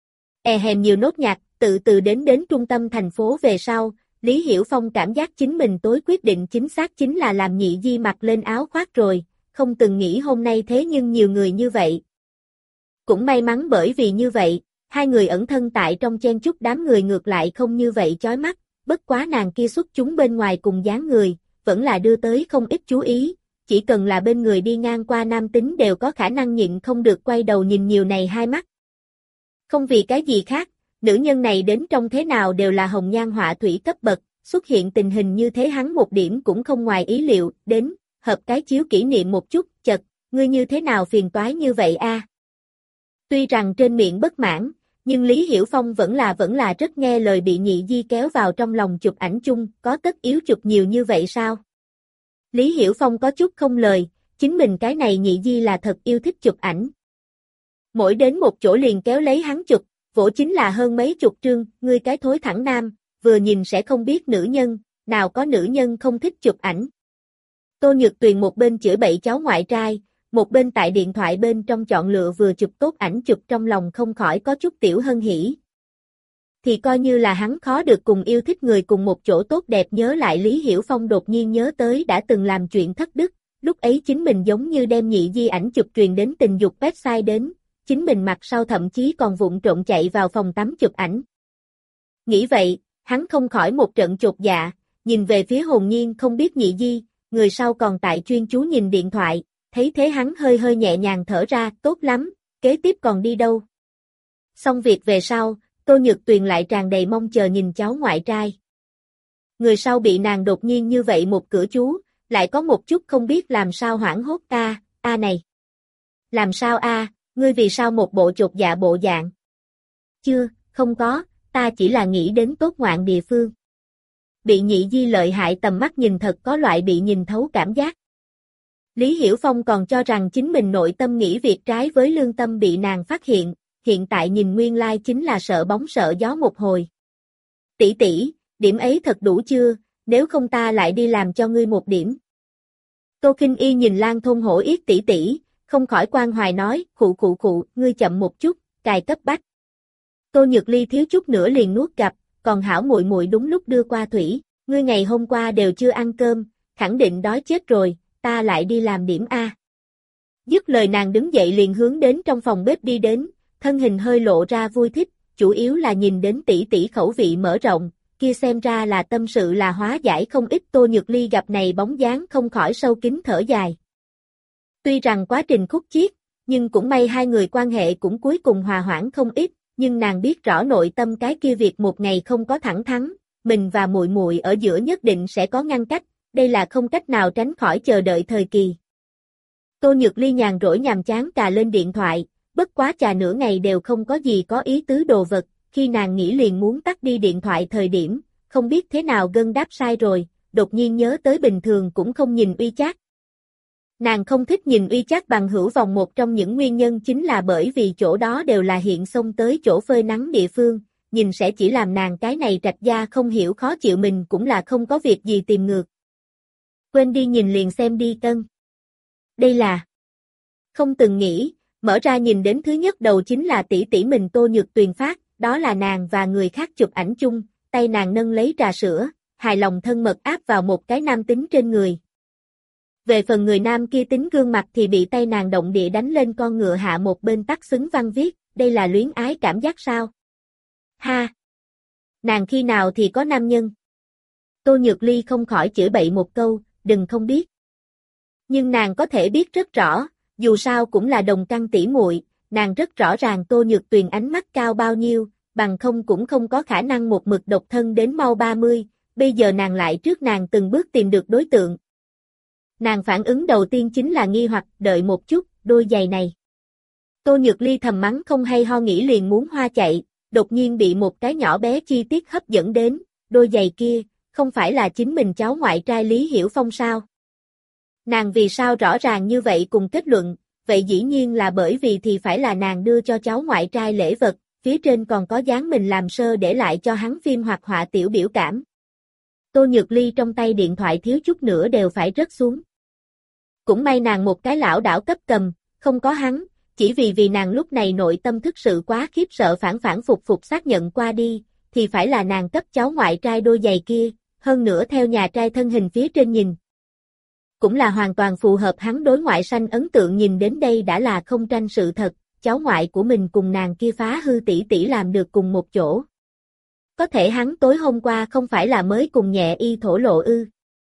E hèm nhiều nốt nhạc, từ từ đến đến trung tâm thành phố về sau, Lý Hiểu Phong cảm giác chính mình tối quyết định chính xác chính là làm Nhị Di mặc lên áo khoác rồi, không từng nghĩ hôm nay thế nhưng nhiều người như vậy. Cũng may mắn bởi vì như vậy, hai người ẩn thân tại trong chen chúc đám người ngược lại không như vậy chói mắt, bất quá nàng kia xuất chúng bên ngoài cùng dáng người, vẫn là đưa tới không ít chú ý, chỉ cần là bên người đi ngang qua nam tính đều có khả năng nhịn không được quay đầu nhìn nhiều này hai mắt. Không vì cái gì khác, nữ nhân này đến trong thế nào đều là hồng nhan họa thủy cấp bậc, xuất hiện tình hình như thế hắn một điểm cũng không ngoài ý liệu, đến, hợp cái chiếu kỷ niệm một chút, chật, ngươi như thế nào phiền toái như vậy a? Tuy rằng trên miệng bất mãn, nhưng Lý Hiểu Phong vẫn là vẫn là rất nghe lời bị Nhị Di kéo vào trong lòng chụp ảnh chung, có tất yếu chụp nhiều như vậy sao? Lý Hiểu Phong có chút không lời, chính mình cái này Nhị Di là thật yêu thích chụp ảnh. Mỗi đến một chỗ liền kéo lấy hắn chụp, vỗ chính là hơn mấy chục trương, ngươi cái thối thẳng nam, vừa nhìn sẽ không biết nữ nhân, nào có nữ nhân không thích chụp ảnh. Tô Nhược Tuyền một bên chửi bậy cháu ngoại trai, một bên tại điện thoại bên trong chọn lựa vừa chụp tốt ảnh chụp trong lòng không khỏi có chút tiểu hân hỉ. thì coi như là hắn khó được cùng yêu thích người cùng một chỗ tốt đẹp. Nhớ lại Lý Hiểu Phong đột nhiên nhớ tới đã từng làm chuyện thất đức, lúc ấy chính mình giống như đem nhị di ảnh chụp truyền đến tình dục website đến, chính mình mặt sau thậm chí còn vụng trộn chạy vào phòng tắm chụp ảnh. Nghĩ vậy, hắn không khỏi một trận chột dạ, nhìn về phía hồn nhiên không biết nhị di, người sau còn tại chuyên chú nhìn điện thoại, thấy thế hắn hơi hơi nhẹ nhàng thở ra, tốt lắm, kế tiếp còn đi đâu. Xong việc về sau, Tô Nhược Tuyền lại tràn đầy mong chờ nhìn cháu ngoại trai. Người sau bị nàng đột nhiên như vậy một cửa chú, lại có một chút không biết làm sao hoảng hốt. A, a này. Làm sao a, ngươi vì sao một bộ chột dạ bộ dạng? Chưa, không có, ta chỉ là nghĩ đến tốt ngoạn địa phương. Bị nhị di lợi hại tầm mắt nhìn thật có loại bị nhìn thấu cảm giác. Lý Hiểu Phong còn cho rằng chính mình nội tâm nghĩ việc trái với lương tâm bị nàng phát hiện, hiện tại nhìn nguyên lai chính là sợ bóng sợ gió một hồi. Tỷ tỷ, điểm ấy thật đủ chưa, nếu không ta lại đi làm cho ngươi một điểm. Tô Kinh Y nhìn Lan Thôn Hổ Yết tỷ tỷ, không khỏi quan hoài nói, khụ khụ khụ, ngươi chậm một chút, cài cấp bách. Tô Nhược Ly thiếu chút nữa liền nuốt cặp, còn hảo muội muội đúng lúc đưa qua thủy, ngươi ngày hôm qua đều chưa ăn cơm, khẳng định đói chết rồi, ta lại đi làm điểm A. Dứt lời nàng đứng dậy liền hướng đến trong phòng bếp đi đến, thân hình hơi lộ ra vui thích, chủ yếu là nhìn đến tỷ tỷ khẩu vị mở rộng, kia xem ra là tâm sự là hóa giải không ít. Tô Nhược Ly gặp này bóng dáng không khỏi sâu kín thở dài. Tuy rằng quá trình khúc chiết, nhưng cũng may hai người quan hệ cũng cuối cùng hòa hoãn không ít, nhưng nàng biết rõ nội tâm cái kia việc một ngày không có thẳng thắn, mình và muội muội ở giữa nhất định sẽ có ngăn cách, đây là không cách nào tránh khỏi chờ đợi thời kỳ. Tô Nhược Ly nhàn rỗi nhàm chán cà lên điện thoại, bất quá trà nửa ngày đều không có gì có ý tứ đồ vật, khi nàng nghĩ liền muốn tắt đi điện thoại thời điểm, không biết thế nào gân đáp sai rồi, đột nhiên nhớ tới bình thường cũng không nhìn WeChat. Nàng không thích nhìn WeChat bằng hữu vòng, một trong những nguyên nhân chính là bởi vì chỗ đó đều là hiện xông tới chỗ phơi nắng địa phương, nhìn sẽ chỉ làm nàng cái này trạch da không hiểu khó chịu, mình cũng là không có việc gì tìm ngược. Quên đi nhìn liền xem đi tân. Đây là không từng nghĩ, mở ra nhìn đến thứ nhất đầu chính là tỷ tỷ mình Tô Nhược Tuyền phát, đó là nàng và người khác chụp ảnh chung, tay nàng nâng lấy trà sữa, hài lòng thân mật áp vào một cái nam tính trên người. Về phần người nam kia tính gương mặt thì bị tay nàng động địa đánh lên con ngựa hạ một bên tắt xứng văn viết, đây là luyến ái cảm giác sao? Ha! Nàng khi nào thì có nam nhân? Tô Nhược Ly không khỏi chửi bậy một câu, đừng không biết. Nhưng nàng có thể biết rất rõ, dù sao cũng là đồng căn tỷ muội, nàng rất rõ ràng Tô Nhược Tuyền ánh mắt cao bao nhiêu, bằng không cũng không có khả năng một mực độc thân đến mau ba mươi, bây giờ nàng lại trước nàng từng bước tìm được đối tượng. Nàng phản ứng đầu tiên chính là nghi hoặc, đợi một chút, đôi giày này. Tô Nhược Ly thầm mắng không hay ho nghĩ liền muốn hoa chạy, đột nhiên bị một cái nhỏ bé chi tiết hấp dẫn đến, đôi giày kia, không phải là chính mình cháu ngoại trai Lý Hiểu Phong sao? Nàng vì sao rõ ràng như vậy cùng kết luận, vậy dĩ nhiên là bởi vì thì phải là nàng đưa cho cháu ngoại trai lễ vật, phía trên còn có dáng mình làm sơ để lại cho hắn phim hoạt họa tiểu biểu cảm. Tô Nhược Ly trong tay điện thoại thiếu chút nữa đều phải rớt xuống. Cũng may nàng một cái lão đảo cấp cầm, không có hắn, chỉ vì vì nàng lúc này nội tâm thực sự quá khiếp sợ phản phản phục phục xác nhận qua đi, thì phải là nàng cấp cháu ngoại trai đôi giày kia, hơn nữa theo nhà trai thân hình phía trên nhìn. Cũng là hoàn toàn phù hợp hắn đối ngoại sanh ấn tượng, nhìn đến đây đã là không tranh sự thật, cháu ngoại của mình cùng nàng kia phá hư tỷ tỷ làm được cùng một chỗ. Có thể hắn tối hôm qua không phải là mới cùng nhẹ y thổ lộ ư?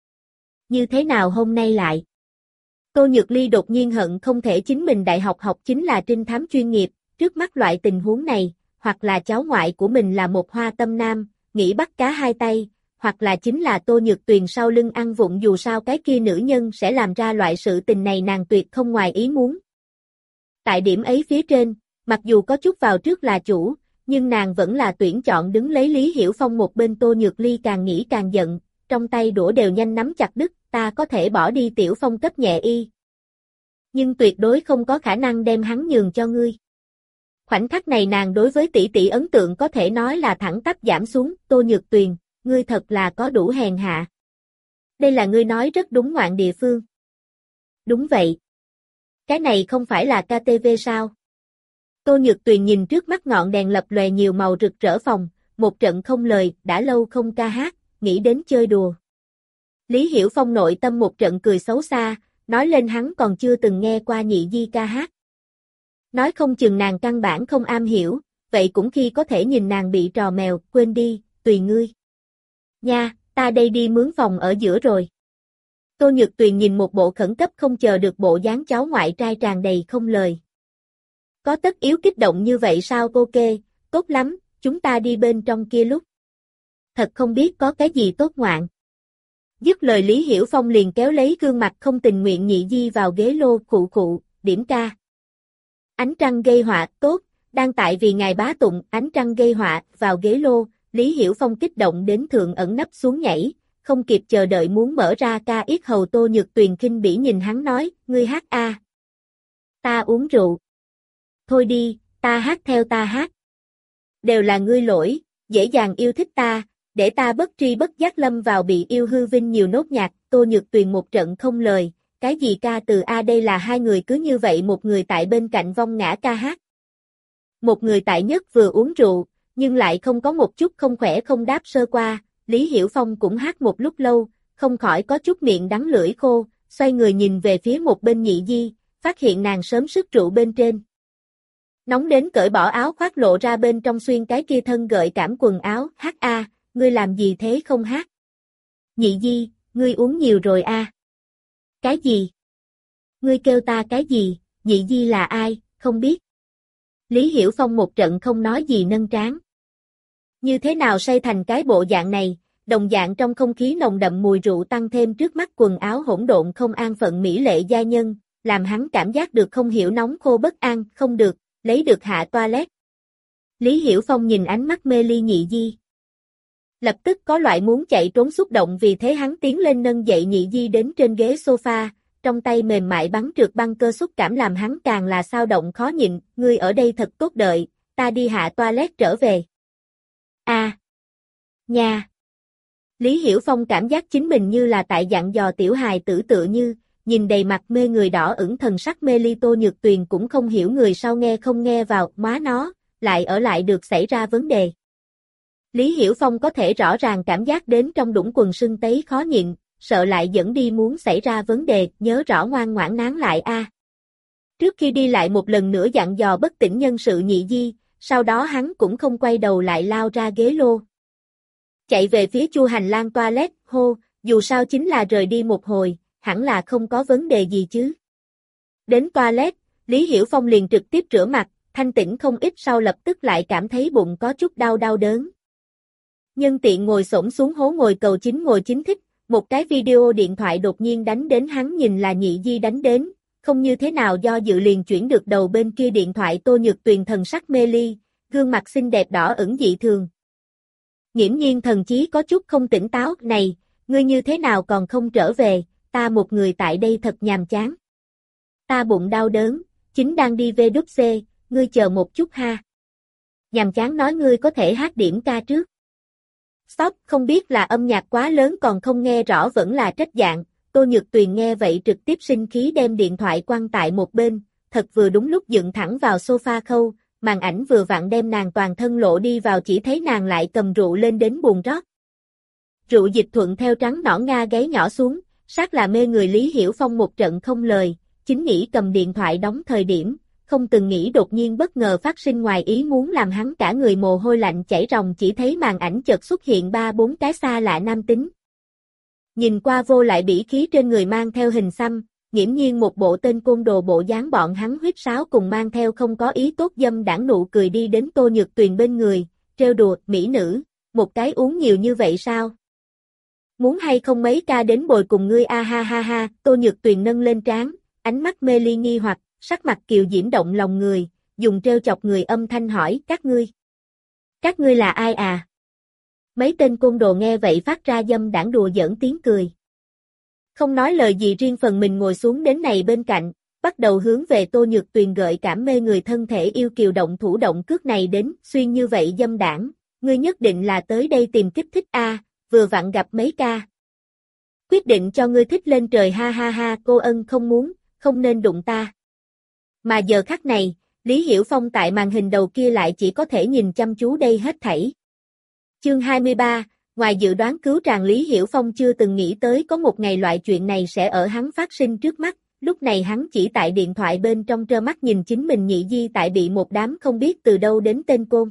Như thế nào hôm nay lại? Tô Nhược Ly đột nhiên hận không thể chính mình đại học học chính là trinh thám chuyên nghiệp, trước mắt loại tình huống này, hoặc là cháu ngoại của mình là một hoa tâm nam, nghĩ bắt cá hai tay, hoặc là chính là Tô Nhược Tuyền sau lưng ăn vụng, dù sao cái kia nữ nhân sẽ làm ra loại sự tình này nàng tuyệt không ngoài ý muốn. Tại điểm ấy phía trên, mặc dù có chút vào trước là chủ, nhưng nàng vẫn là tuyển chọn đứng lấy Lý Hiểu Phong một bên. Tô Nhược Ly càng nghĩ càng giận, trong tay đũa đều nhanh nắm chặt đứt, ta có thể bỏ đi Tiểu Phong cấp nhẹ y, nhưng tuyệt đối không có khả năng đem hắn nhường cho ngươi. Khoảnh khắc này nàng đối với tỷ tỷ ấn tượng có thể nói là thẳng tắp giảm xuống. Tô Nhược Tuyền, ngươi thật là có đủ hèn hạ. Đây là ngươi nói rất đúng ngoạn địa phương. Đúng vậy. Cái này không phải là ca tê vê sao? Tô Nhược Tuyền nhìn trước mắt ngọn đèn lập lòe nhiều màu rực rỡ phòng, một trận không lời, đã lâu không ca hát, nghĩ đến chơi đùa. Lý Hiểu Phong nội tâm một trận cười xấu xa, nói lên hắn còn chưa từng nghe qua Nhị Di ca hát. Nói không chừng nàng căn bản không am hiểu, vậy cũng khi có thể nhìn nàng bị trò mèo, quên đi, tùy ngươi. Nha, ta đây đi mướn phòng ở giữa rồi. Tô Nhược Tuyền nhìn một bộ khẩn cấp không chờ được bộ dáng cháu ngoại trai tràn đầy không lời. Có tất yếu kích động như vậy sao? Ok, tốt lắm, chúng ta đi bên trong kia lúc. Thật không biết có cái gì tốt ngoạn. Dứt lời Lý Hiểu Phong liền kéo lấy gương mặt không tình nguyện Nhị Di vào ghế lô, khụ khụ, điểm ca. Ánh trăng gây họa, tốt, đang tại vì ngài bá tụng, ánh trăng gây họa, vào ghế lô, Lý Hiểu Phong kích động đến thượng ẩn nấp xuống nhảy, không kịp chờ đợi muốn mở ra ca yết hầu. Tô Nhược Tuyền khinh bỉ nhìn hắn nói, ngươi hát a. À. Ta uống rượu. Thôi đi, ta hát theo ta hát. Đều là ngươi lỗi, dễ dàng yêu thích ta, để ta bất tri bất giác lâm vào bị yêu hư vinh nhiều nốt nhạc. Tô Nhược Tuyền một trận không lời, cái gì ca từ a đây là hai người cứ như vậy một người tại bên cạnh vong ngã ca hát. Một người tại nhất vừa uống rượu, nhưng lại không có một chút không khỏe không đáp sơ qua, Lý Hiểu Phong cũng hát một lúc lâu, không khỏi có chút miệng đắng lưỡi khô, xoay người nhìn về phía một bên Nhị Di, phát hiện nàng sớm sức rượu bên trên. Nóng đến cởi bỏ áo khoác lộ ra bên trong xuyên cái kia thân gợi cảm quần áo, hát a, à, ngươi làm gì thế không hát? Nhị Di, ngươi uống nhiều rồi a. À. Cái gì? Ngươi kêu ta cái gì, Nhị Di là ai, không biết. Lý Hiểu Phong một trận không nói gì nâng trán. Như thế nào say thành cái bộ dạng này, đồng dạng trong không khí nồng đậm mùi rượu tăng thêm trước mắt quần áo hỗn độn không an phận mỹ lệ gia nhân, làm hắn cảm giác được không hiểu nóng khô bất an, không được, lấy được hạ toilet. Lý Hiểu Phong nhìn ánh mắt mê ly Nhị Di. Lập tức có loại muốn chạy trốn xúc động, vì thế hắn tiến lên nâng dậy Nhị Di đến trên ghế sofa, trong tay mềm mại bắn trượt băng cơ xúc cảm làm hắn càng là sao động khó nhịn, ngươi ở đây thật tốt đợi, ta đi hạ toilet trở về. A. À. Nha. Lý Hiểu Phong cảm giác chính mình như là tại dặn dò tiểu hài tử tự như, nhìn đầy mặt mê người đỏ ửng thần sắc mê ly. Tô Nhược Tuyền cũng không hiểu người sau nghe không nghe vào, má nó, lại ở lại được xảy ra vấn đề. Lý Hiểu Phong có thể rõ ràng cảm giác đến trong đũng quần sưng tấy khó nhịn, sợ lại dẫn đi muốn xảy ra vấn đề, nhớ rõ ngoan ngoãn nán lại a. À. Trước khi đi lại một lần nữa dặn dò bất tỉnh nhân sự Nhị Di, sau đó hắn cũng không quay đầu lại lao ra ghế lô. Chạy về phía chu hành lang toilet, hô, dù sao chính là rời đi một hồi, hẳn là không có vấn đề gì chứ. Đến toilet, Lý Hiểu Phong liền trực tiếp rửa mặt, thanh tĩnh không ít sau lập tức lại cảm thấy bụng có chút đau đau đớn. Nhân tiện ngồi xổm xuống hố ngồi cầu chính ngồi chính thích, một cái video điện thoại đột nhiên đánh đến, hắn nhìn là Nhị Di đánh đến, không như thế nào do dự liền chuyển được đầu bên kia điện thoại. Tô Nhược Tuyền thần sắc mê ly, gương mặt xinh đẹp đỏ ửng dị thường. Nghiễm nhiên thần chí có chút không tỉnh táo, này, ngươi như thế nào còn không trở về, ta một người tại đây thật nhàm chán. Ta bụng đau đớn, chính đang đi vê đúp xê, ngươi chờ một chút ha. Nhàm chán nói ngươi có thể hát điểm ca trước. Stop, không biết là âm nhạc quá lớn còn không nghe rõ vẫn là trách dạng. Tô Nhược Tuyền nghe vậy trực tiếp sinh khí đem điện thoại quăng tại một bên, thật vừa đúng lúc dựng thẳng vào sofa khâu, màn ảnh vừa vặn đem nàng toàn thân lộ đi vào, chỉ thấy nàng lại cầm rượu lên đến buồn rót. Rượu dịch thuận theo trắng nõn nga gáy nhỏ xuống, sát là mê người. Lý Hiểu Phong một trận không lời, chính nghĩ cầm điện thoại đóng thời điểm, không từng nghĩ đột nhiên bất ngờ phát sinh ngoài ý muốn làm hắn cả người mồ hôi lạnh chảy ròng, chỉ thấy màn ảnh chợt xuất hiện ba bốn cái xa lạ nam tính. Nhìn qua vô lại bỉ khí trên người mang theo hình xăm, nghiễm nhiên một bộ tên côn đồ bộ dáng, bọn hắn huyết sáo cùng mang theo không có ý tốt dâm đãng nụ cười đi đến Tô Nhược Tuyền bên người, trêu đùa, mỹ nữ, một cái uống nhiều như vậy sao? Muốn hay không mấy ca đến bồi cùng ngươi a ha ha ha. Tô Nhược Tuyền nâng lên trán, ánh mắt mê ly nghi hoặc, sắc mặt kiều diễm động lòng người, dùng trêu chọc người âm thanh hỏi, các ngươi? Các ngươi là ai à? Mấy tên côn đồ nghe vậy phát ra dâm đãng đùa giỡn tiếng cười. Không nói lời gì riêng phần mình ngồi xuống đến này bên cạnh, bắt đầu hướng về Tô Nhược Tuyền gợi cảm mê người thân thể yêu kiều động thủ động cước này đến, xuyên như vậy dâm đãng, ngươi nhất định là tới đây tìm kích thích a, à, vừa vặn gặp mấy ca. Quyết định cho ngươi thích lên trời ha ha ha. Cô ân không muốn, không nên đụng ta. Mà giờ khắc này, Lý Hiểu Phong tại màn hình đầu kia lại chỉ có thể nhìn chăm chú đây hết thảy. Chương hai mươi ba, ngoài dự đoán cứu tràng Lý Hiểu Phong chưa từng nghĩ tới có một ngày loại chuyện này sẽ ở hắn phát sinh trước mắt, lúc này hắn chỉ tại điện thoại bên trong trơ mắt nhìn chính mình nhị di tại bị một đám không biết từ đâu đến tên côn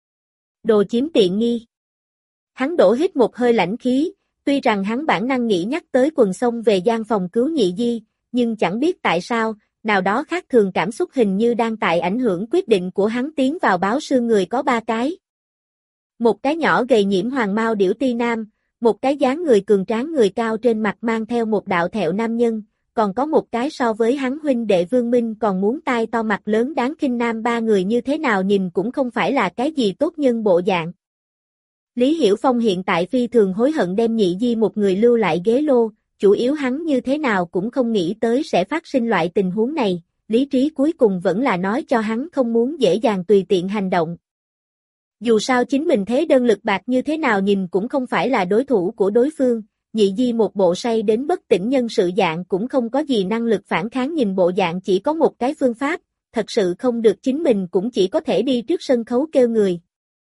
đồ chiếm tiện nghi. Hắn đổ hít một hơi lãnh khí, tuy rằng hắn bản năng nghĩ nhắc tới quần sông về gian phòng cứu nhị di, nhưng chẳng biết tại sao, nào đó khác thường cảm xúc hình như đang tại ảnh hưởng quyết định của hắn tiến vào báo sư người có ba cái. Một cái nhỏ gầy nhiễm hoàng mao điểu ti nam, một cái dáng người cường tráng người cao trên mặt mang theo một đạo thẹo nam nhân, còn có một cái so với hắn huynh đệ Vương Minh còn muốn tai to mặt lớn đáng khinh nam, ba người như thế nào nhìn cũng không phải là cái gì tốt nhân bộ dạng. Lý Hiểu Phong hiện tại phi thường hối hận đem nhị di một người lưu lại ghế lô, chủ yếu hắn như thế nào cũng không nghĩ tới sẽ phát sinh loại tình huống này, lý trí cuối cùng vẫn là nói cho hắn không muốn dễ dàng tùy tiện hành động. Dù sao chính mình thế đơn lực bạc như thế nào nhìn cũng không phải là đối thủ của đối phương, nhị di một bộ say đến bất tỉnh nhân sự dạng cũng không có gì năng lực phản kháng, nhìn bộ dạng chỉ có một cái phương pháp, thật sự không được chính mình cũng chỉ có thể đi trước sân khấu kêu người.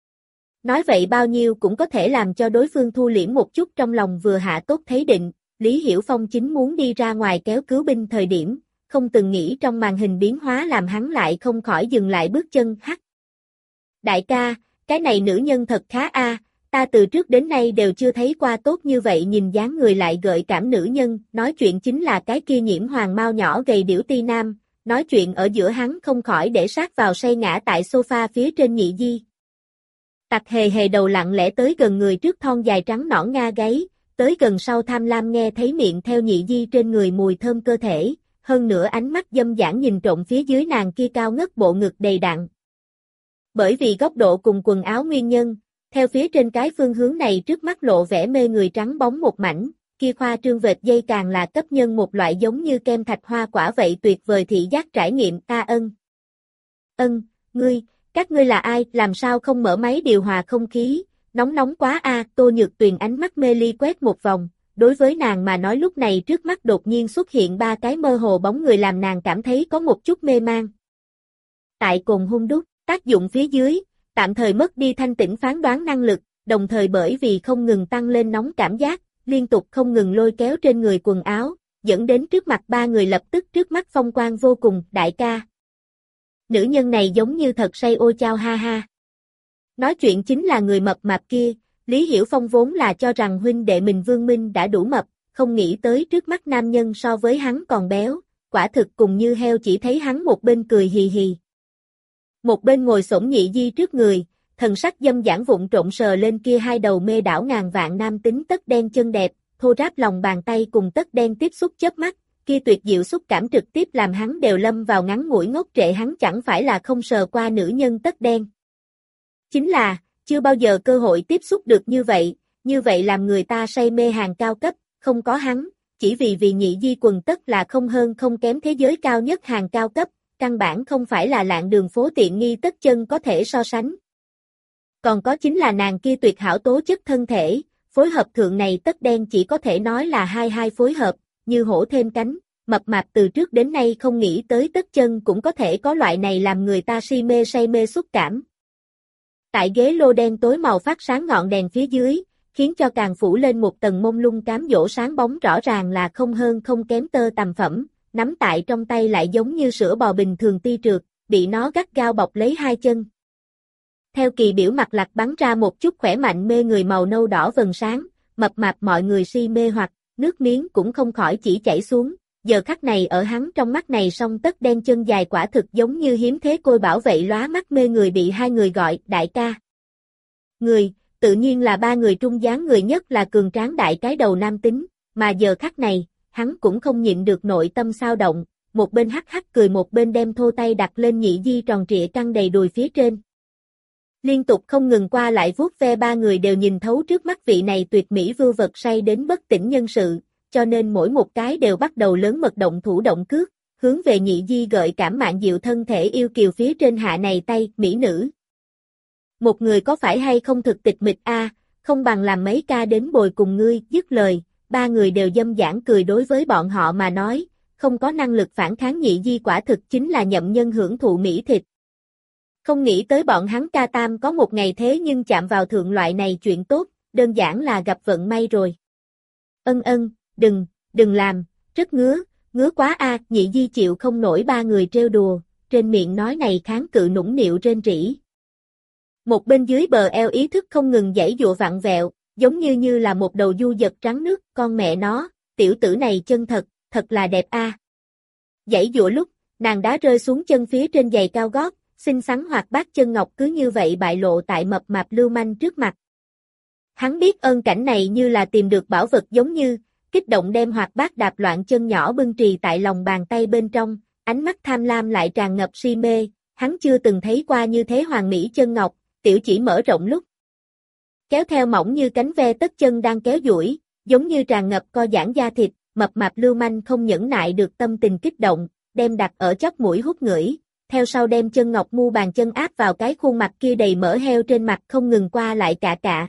Nói vậy bao nhiêu cũng có thể làm cho đối phương thu liễm một chút trong lòng vừa hạ tốt thấy định, Lý Hiểu Phong chính muốn đi ra ngoài kéo cứu binh thời điểm, không từng nghĩ trong màn hình biến hóa làm hắn lại không khỏi dừng lại bước chân. Hắc. Đại ca, cái này nữ nhân thật khá a, ta từ trước đến nay đều chưa thấy qua tốt như vậy, nhìn dáng người lại gợi cảm nữ nhân, nói chuyện chính là cái kia nhiễm hoàng mao nhỏ gầy điểu ti nam, nói chuyện ở giữa hắn không khỏi để sát vào say ngã tại sofa phía trên nhị di. Tặc hề hề đầu lặng lẽ tới gần người trước thon dài trắng nõn nga gáy, tới gần sau tham lam nghe thấy miệng theo nhị di trên người mùi thơm cơ thể, hơn nữa ánh mắt dâm dãn nhìn trộm phía dưới nàng kia cao ngất bộ ngực đầy đặn. Bởi vì góc độ cùng quần áo nguyên nhân, theo phía trên cái phương hướng này trước mắt lộ vẻ mê người trắng bóng một mảnh, kia khoa trương vệt dây càng là cấp nhân một loại giống như kem thạch hoa quả vậy tuyệt vời thị giác trải nghiệm. Ta ân. Ân, ngươi, các ngươi là ai, làm sao không mở máy điều hòa không khí, nóng nóng quá a. Tô Nhược Tuyền ánh mắt mê ly quét một vòng, đối với nàng mà nói lúc này trước mắt đột nhiên xuất hiện ba cái mơ hồ bóng người làm nàng cảm thấy có một chút mê mang. Tại cồn hung đúc, tác dụng phía dưới, tạm thời mất đi thanh tĩnh phán đoán năng lực, đồng thời bởi vì không ngừng tăng lên nóng cảm giác, liên tục không ngừng lôi kéo trên người quần áo, dẫn đến trước mặt ba người lập tức trước mắt phong quang vô cùng. Đại ca. Nữ nhân này giống như thật say ô chao ha ha. Nói chuyện chính là người mập mạp kia, Lý Hiểu Phong vốn là cho rằng huynh đệ mình Vương Minh đã đủ mập, không nghĩ tới trước mắt nam nhân so với hắn còn béo, quả thực cùng như heo, chỉ thấy hắn một bên cười hì hì. Một bên ngồi xổm nhị di trước người, thần sắc dâm dãn vụng trộn sờ lên kia hai đầu mê đảo ngàn vạn nam tính tất đen chân đẹp, thô ráp lòng bàn tay cùng tất đen tiếp xúc chớp mắt, kia tuyệt diệu xúc cảm trực tiếp làm hắn đều lâm vào ngắn ngủi ngốc trệ, hắn chẳng phải là không sờ qua nữ nhân tất đen. Chính là, chưa bao giờ cơ hội tiếp xúc được như vậy, như vậy làm người ta say mê hàng cao cấp, không có hắn, chỉ vì vì nhị di quần tất là không hơn không kém thế giới cao nhất hàng cao cấp, căn bản không phải là lạng đường phố tiện nghi tất chân có thể so sánh. Còn có chính là nàng kia tuyệt hảo tố chất thân thể, phối hợp thượng này tất đen chỉ có thể nói là hai hai phối hợp, như hổ thêm cánh, mập mạp từ trước đến nay không nghĩ tới tất chân cũng có thể có loại này làm người ta si mê say mê xúc cảm. Tại ghế lô đen tối màu phát sáng ngọn đèn phía dưới, khiến cho càng phủ lên một tầng mông lung cám dỗ sáng bóng rõ ràng là không hơn không kém tơ tầm phẩm, nắm tại trong tay lại giống như sữa bò bình thường ti trượt, bị nó gắt gao bọc lấy hai chân. Theo kỳ biểu mặt lặt bắn ra một chút khỏe mạnh mê người màu nâu đỏ vầng sáng, mập mạp mọi người si mê hoặc, nước miếng cũng không khỏi chỉ chảy xuống, giờ khắc này ở hắn trong mắt này song tất đen chân dài quả thực giống như hiếm thế côi bảo vậy lóa mắt mê người, bị hai người gọi đại ca. Người, tự nhiên là ba người trung dáng người nhất là cường tráng đại cái đầu nam tính, mà giờ khắc này, hắn cũng không nhịn được nội tâm sao động, một bên hắc hắc cười một bên đem thô tay đặt lên nhị di tròn trịa căng đầy đùi phía trên. Liên tục không ngừng qua lại vuốt ve, ba người đều nhìn thấu trước mắt vị này tuyệt mỹ vưu vật say đến bất tỉnh nhân sự, cho nên mỗi một cái đều bắt đầu lớn mật động thủ động cước, hướng về nhị di gợi cảm mạn diệu thân thể yêu kiều phía trên hạ này tay, mỹ nữ. Một người có phải hay không thực tịch mịch a, không bằng làm mấy ca đến bồi cùng ngươi, dứt lời, ba người đều dâm dãn cười, đối với bọn họ mà nói, không có năng lực phản kháng nhị di quả thực chính là nhậm nhân hưởng thụ mỹ thịt. Không nghĩ tới bọn hắn ca tam có một ngày thế nhưng chạm vào thượng loại này chuyện tốt, đơn giản là gặp vận may rồi. Ân ân, đừng, đừng làm, rất ngứa, ngứa quá a, Nhị Di chịu không nổi ba người trêu đùa, trên miệng nói này kháng cự nũng nịu rên rỉ. Một bên dưới bờ eo ý thức không ngừng giãy giụa vặn vẹo, giống như như là một đầu du vật trắng nước, con mẹ nó, tiểu tử này chân thật, thật là đẹp a. Giãy giụa lúc, nàng đá rơi xuống chân phía trên giày cao gót, xinh xắn hoạt bát chân ngọc cứ như vậy bại lộ tại mập mạp lưu manh trước mặt. Hắn biết ơn cảnh này như là tìm được bảo vật giống như, kích động đem hoạt bát đạp loạn chân nhỏ bưng trì tại lòng bàn tay bên trong, ánh mắt tham lam lại tràn ngập si mê, hắn chưa từng thấy qua như thế hoàng mỹ chân ngọc, tiểu chỉ mở rộng lúc. Kéo theo mỏng như cánh ve tất chân đang kéo duỗi, giống như tràn ngập co giãn da thịt, mập mạp lưu manh không nhẫn nại được tâm tình kích động, đem đặt ở chóp mũi hút ngửi, theo sau đem chân ngọc mu bàn chân áp vào cái khuôn mặt kia đầy mỡ heo trên mặt không ngừng qua lại cạ cạ.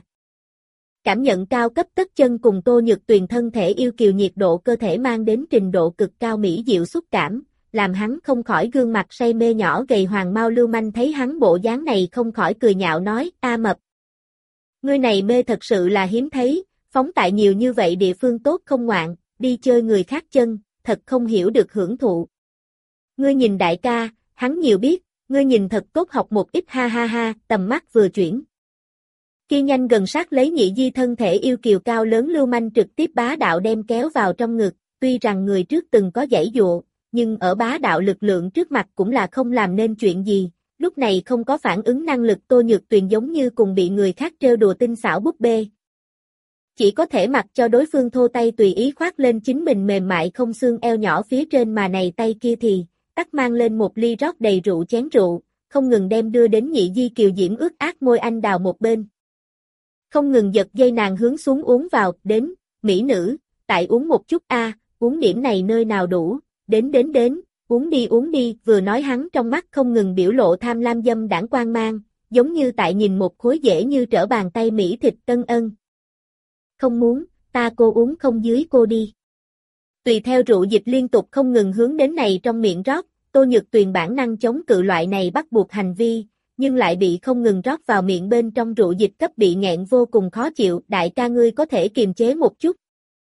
Cảm nhận cao cấp tất chân cùng Tô Nhược Tuyền thân thể yêu kiều nhiệt độ cơ thể mang đến trình độ cực cao mỹ diệu xúc cảm, làm hắn không khỏi gương mặt say mê nhỏ gầy hoàng mao lưu manh thấy hắn bộ dáng này không khỏi cười nhạo nói, a mập. Ngươi này mê thật sự là hiếm thấy, phóng tại nhiều như vậy địa phương tốt không ngoạn, đi chơi người khác chân, thật không hiểu được hưởng thụ. Ngươi nhìn đại ca, hắn nhiều biết, ngươi nhìn thật tốt học một ít ha ha ha, tầm mắt vừa chuyển. Khi nhanh gần sát lấy Nhị Di thân thể yêu kiều cao lớn lưu manh trực tiếp bá đạo đem kéo vào trong ngực, tuy rằng người trước từng có giãy dụa, nhưng ở bá đạo lực lượng trước mặt cũng là không làm nên chuyện gì, lúc này không có phản ứng năng lực Tô Nhược Tuyền giống như cùng bị người khác trêu đùa tinh xảo búp bê. Chỉ có thể mặc cho đối phương thô tay tùy ý khoác lên chính mình mềm mại không xương eo nhỏ phía trên mà này tay kia thì, tắt mang lên một ly rót đầy rượu chén rượu, không ngừng đem đưa đến Nhị Di kiều diễm ướt át môi anh đào một bên. Không ngừng giật dây nàng hướng xuống uống vào, đến, mỹ nữ, tại uống một chút a, à, uống điểm này nơi nào đủ, đến đến đến, uống đi uống đi, vừa nói hắn trong mắt không ngừng biểu lộ tham lam dâm đãng quan mang, giống như tại nhìn một khối dễ như trở bàn tay mỹ thịt tân ân. Không muốn, ta cô uống không dưới cô đi. Tùy theo rượu dịch liên tục không ngừng hướng đến này trong miệng rót, Tô Nhược Tuyền bản năng chống cự loại này bắt buộc hành vi, nhưng lại bị không ngừng rót vào miệng bên trong rượu dịch cấp bị nghẹn vô cùng khó chịu, đại ca ngươi có thể kiềm chế một chút.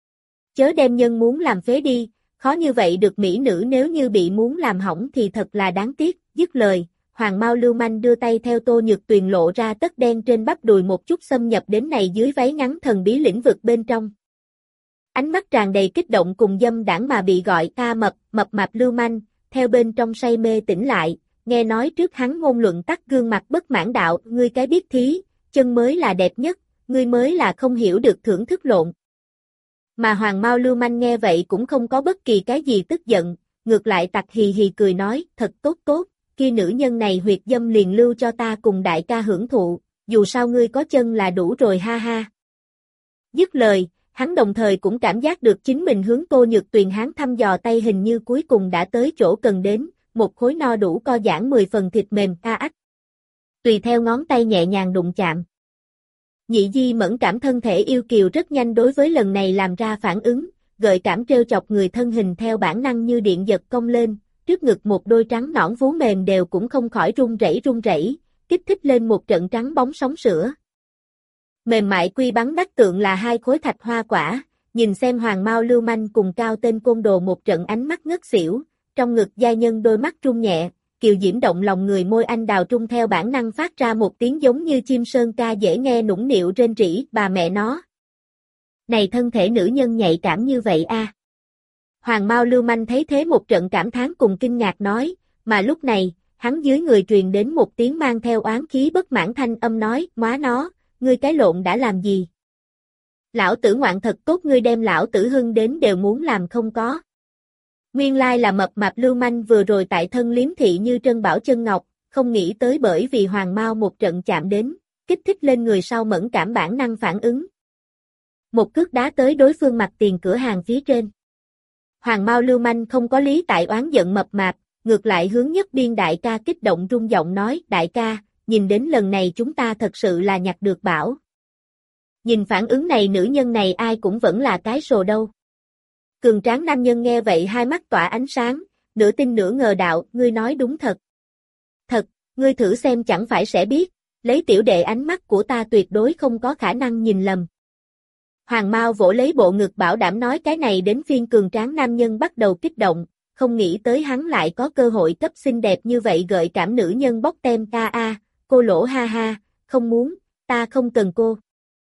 Chớ đem nhân muốn làm phế đi, khó như vậy được mỹ nữ nếu như bị muốn làm hỏng thì thật là đáng tiếc, dứt lời, hoàng mao lưu manh đưa tay theo Tô Nhược Tuyền lộ ra tất đen trên bắp đùi một chút xâm nhập đến này dưới váy ngắn thần bí lĩnh vực bên trong. Ánh mắt tràn đầy kích động cùng dâm đãng mà bị gọi ta mập, mập mạp lưu manh, theo bên trong say mê tỉnh lại, nghe nói trước hắn ngôn luận tắt gương mặt bất mãn đạo, ngươi cái biết thí, chân mới là đẹp nhất, ngươi mới là không hiểu được thưởng thức lộn. Mà hoàng mao lưu manh nghe vậy cũng không có bất kỳ cái gì tức giận, ngược lại tặc hì hì cười nói, thật tốt tốt, kia nữ nhân này huyệt dâm liền lưu cho ta cùng đại ca hưởng thụ, dù sao ngươi có chân là đủ rồi ha ha. Dứt lời, hắn đồng thời cũng cảm giác được chính mình hướng Tô Nhược Tuyền hắn thăm dò tay hình như cuối cùng đã tới chỗ cần đến, một khối no đủ co giãn mười phần thịt mềm a ách. Tùy theo ngón tay nhẹ nhàng đụng chạm. Nhị Di mẫn cảm thân thể yêu kiều rất nhanh đối với lần này làm ra phản ứng, gợi cảm trêu chọc người thân hình theo bản năng như điện giật cong lên, trước ngực một đôi trắng nõn vú mềm đều cũng không khỏi run rẩy run rẩy, kích thích lên một trận trắng bóng sóng sữa. Mềm mại quy bắn đắc tượng là hai khối thạch hoa quả, nhìn xem hoàng mao lưu manh cùng cao tên côn đồ một trận ánh mắt ngất xỉu, trong ngực giai nhân đôi mắt run nhẹ, kiều diễm động lòng người môi anh đào trung theo bản năng phát ra một tiếng giống như chim sơn ca dễ nghe nũng nịu rên rỉ, bà mẹ nó. Này thân thể nữ nhân nhạy cảm như vậy a. À. Hoàng mao lưu manh thấy thế một trận cảm thán cùng kinh ngạc nói, mà lúc này, hắn dưới người truyền đến một tiếng mang theo oán khí bất mãn thanh âm nói, móa nó, ngươi cái lộn đã làm gì? Lão tử ngoạn thật tốt ngươi đem lão tử hưng đến đều muốn làm không có. Nguyên lai là mập mạp lưu manh vừa rồi tại thân liếm thị như trân bảo chân ngọc, không nghĩ tới bởi vì hoàng mao một trận chạm đến, kích thích lên người sau mẫn cảm bản năng phản ứng. Một cước đá tới đối phương mặt tiền cửa hàng phía trên. Hoàng mao lưu manh không có lý tại oán giận mập mạp, ngược lại hướng nhất biên đại ca kích động rung giọng nói, đại ca, nhìn đến lần này chúng ta thật sự là nhặt được bảo. Nhìn phản ứng này nữ nhân này ai cũng vẫn là cái sồ đâu. Cường tráng nam nhân nghe vậy hai mắt tỏa ánh sáng, nửa tin nửa ngờ đạo, ngươi nói đúng thật. Thật, ngươi thử xem chẳng phải sẽ biết, lấy tiểu đệ ánh mắt của ta tuyệt đối không có khả năng nhìn lầm. Hoàng Mao vỗ lấy bộ ngực bảo đảm nói cái này đến phiên cường tráng nam nhân bắt đầu kích động, không nghĩ tới hắn lại có cơ hội cấp xinh đẹp như vậy gợi cảm nữ nhân bóc tem a a, cô lỗ ha ha, không muốn, ta không cần cô.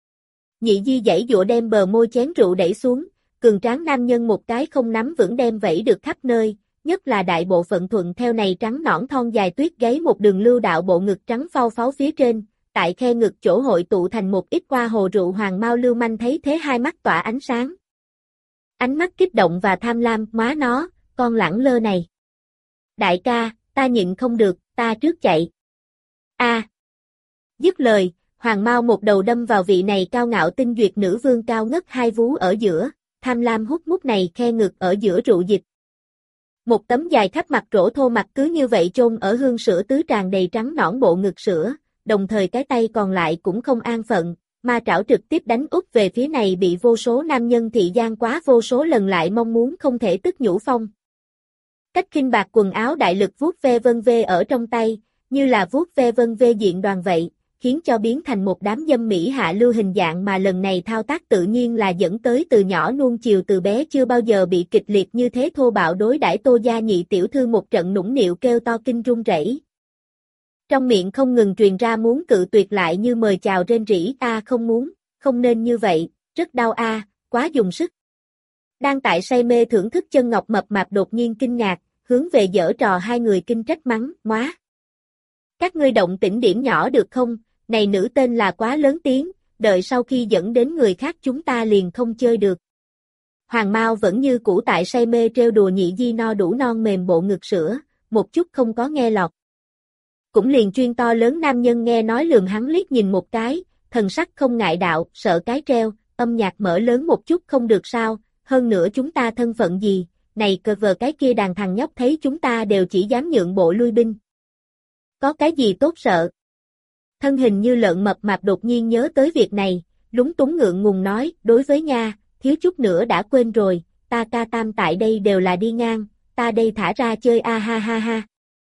Nhị Di giãy giụa đem bờ môi chén rượu đẩy xuống, cường tráng nam nhân một cái không nắm vững đem vẫy được khắp nơi, nhất là đại bộ phận thuận theo này trắng nõn thon dài tuyết gáy một đường lưu đạo bộ ngực trắng phau pháo phía trên, tại khe ngực chỗ hội tụ thành một ít qua hồ rượu. Hoàng Mao lưu manh thấy thế hai mắt tỏa ánh sáng. Ánh mắt kích động và tham lam, má nó, con lẳng lơ này. Đại ca, ta nhịn không được, ta trước chạy. A. Dứt lời, Hoàng Mao một đầu đâm vào vị này cao ngạo tinh duyệt nữ vương cao ngất hai vú ở giữa, tham lam hút mút này khe ngực ở giữa rượu dịch. Một tấm dài khắp mặt rỗ thô mặt cứ như vậy chôn ở hương sữa tứ tràn đầy trắng nõn bộ ngực sữa, đồng thời cái tay còn lại cũng không an phận, ma trảo trực tiếp đánh úp về phía này bị vô số nam nhân thị gian quá vô số lần lại mong muốn không thể tức nhũ phong. Cách khinh bạc quần áo đại lực vuốt ve vân vê ở trong tay, như là vuốt ve vân vê diện đoàn vậy, khiến cho biến thành một đám dâm mỹ hạ lưu hình dạng mà lần này thao tác tự nhiên là dẫn tới từ nhỏ nuông chiều từ bé chưa bao giờ bị kịch liệt như thế thô bạo đối đãi Tô gia nhị tiểu thư một trận nũng nịu kêu to kinh run rẩy. Trong miệng không ngừng truyền ra muốn cự tuyệt lại như mời chào rên rỉ, a không muốn, không nên như vậy, rất đau a, quá dùng sức. Đang tại say mê thưởng thức chân ngọc mập mạp đột nhiên kinh ngạc, hướng về giở trò hai người kinh trách mắng, móa. Các ngươi động tĩnh điểm nhỏ được không, này nữ tên là quá lớn tiếng, đợi sau khi dẫn đến người khác chúng ta liền không chơi được. Hoàng Mao vẫn như cũ tại say mê trêu đùa nhị Di no đủ non mềm bộ ngực sữa, một chút không có nghe lọt. Cũng liền chuyên to lớn nam nhân nghe nói lườm hắn liếc nhìn một cái, thần sắc không ngại đạo, sợ cái treo, âm nhạc mở lớn một chút không được sao, hơn nữa chúng ta thân phận gì, này cờ vờ cái kia đàn thằng nhóc thấy chúng ta đều chỉ dám nhượng bộ lui binh. Có cái gì tốt sợ? Thân hình như lợn mập mạp đột nhiên nhớ tới việc này, lúng túng ngượng ngùng nói, đối với nha, thiếu chút nữa đã quên rồi, ta ca tam tại đây đều là đi ngang, ta đây thả ra chơi a ha ha ha.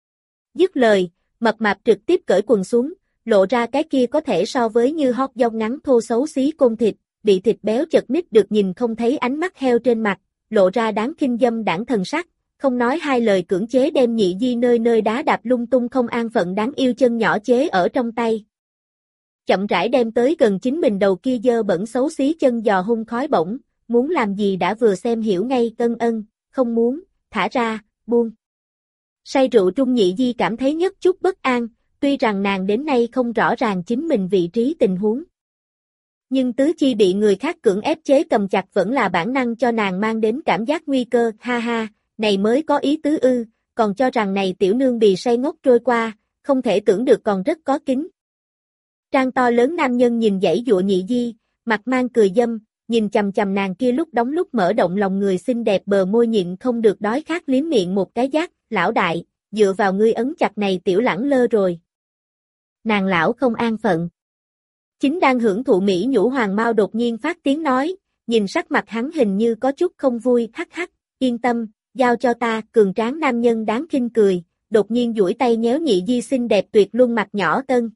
Dứt lời, mập mạp trực tiếp cởi quần xuống, lộ ra cái kia có thể so với như hót dong ngắn thô xấu xí côn thịt, bị thịt béo chật ních được nhìn không thấy ánh mắt heo trên mặt, lộ ra đáng khinh dâm đảng thần sắc, không nói hai lời cưỡng chế đem nhị Di nơi nơi đá đạp lung tung không an phận đáng yêu chân nhỏ chế ở trong tay. Chậm rãi đem tới gần chính mình đầu kia dơ bẩn xấu xí chân giò hung khói bổng, muốn làm gì đã vừa xem hiểu ngay, ân ân, không muốn, thả ra, buông. Say rượu trung nhị Di cảm thấy nhất chút bất an, tuy rằng nàng đến nay không rõ ràng chính mình vị trí tình huống. Nhưng tứ chi bị người khác cưỡng ép chế cầm chặt vẫn là bản năng cho nàng mang đến cảm giác nguy cơ, ha ha, này mới có ý tứ ư, còn cho rằng này tiểu nương bì say ngốc trôi qua, không thể tưởng được còn rất có kính. Trang to lớn nam nhân nhìn dãy dụa nhị Di, mặt mang cười dâm, nhìn chằm chằm nàng kia lúc đóng lúc mở động lòng người xinh đẹp bờ môi nhịn không được đói khát liếm miệng một cái giác, lão đại, dựa vào ngươi ấn chặt này tiểu lẳng lơ rồi. Nàng lão không an phận. Chính đang hưởng thụ mỹ nhũ Hoàng Mao đột nhiên phát tiếng nói, nhìn sắc mặt hắn hình như có chút không vui, hắc hắc, yên tâm, giao cho ta, cường tráng nam nhân đáng khinh cười, đột nhiên duỗi tay nhéo nhị Di xinh đẹp tuyệt luân mặt nhỏ tân.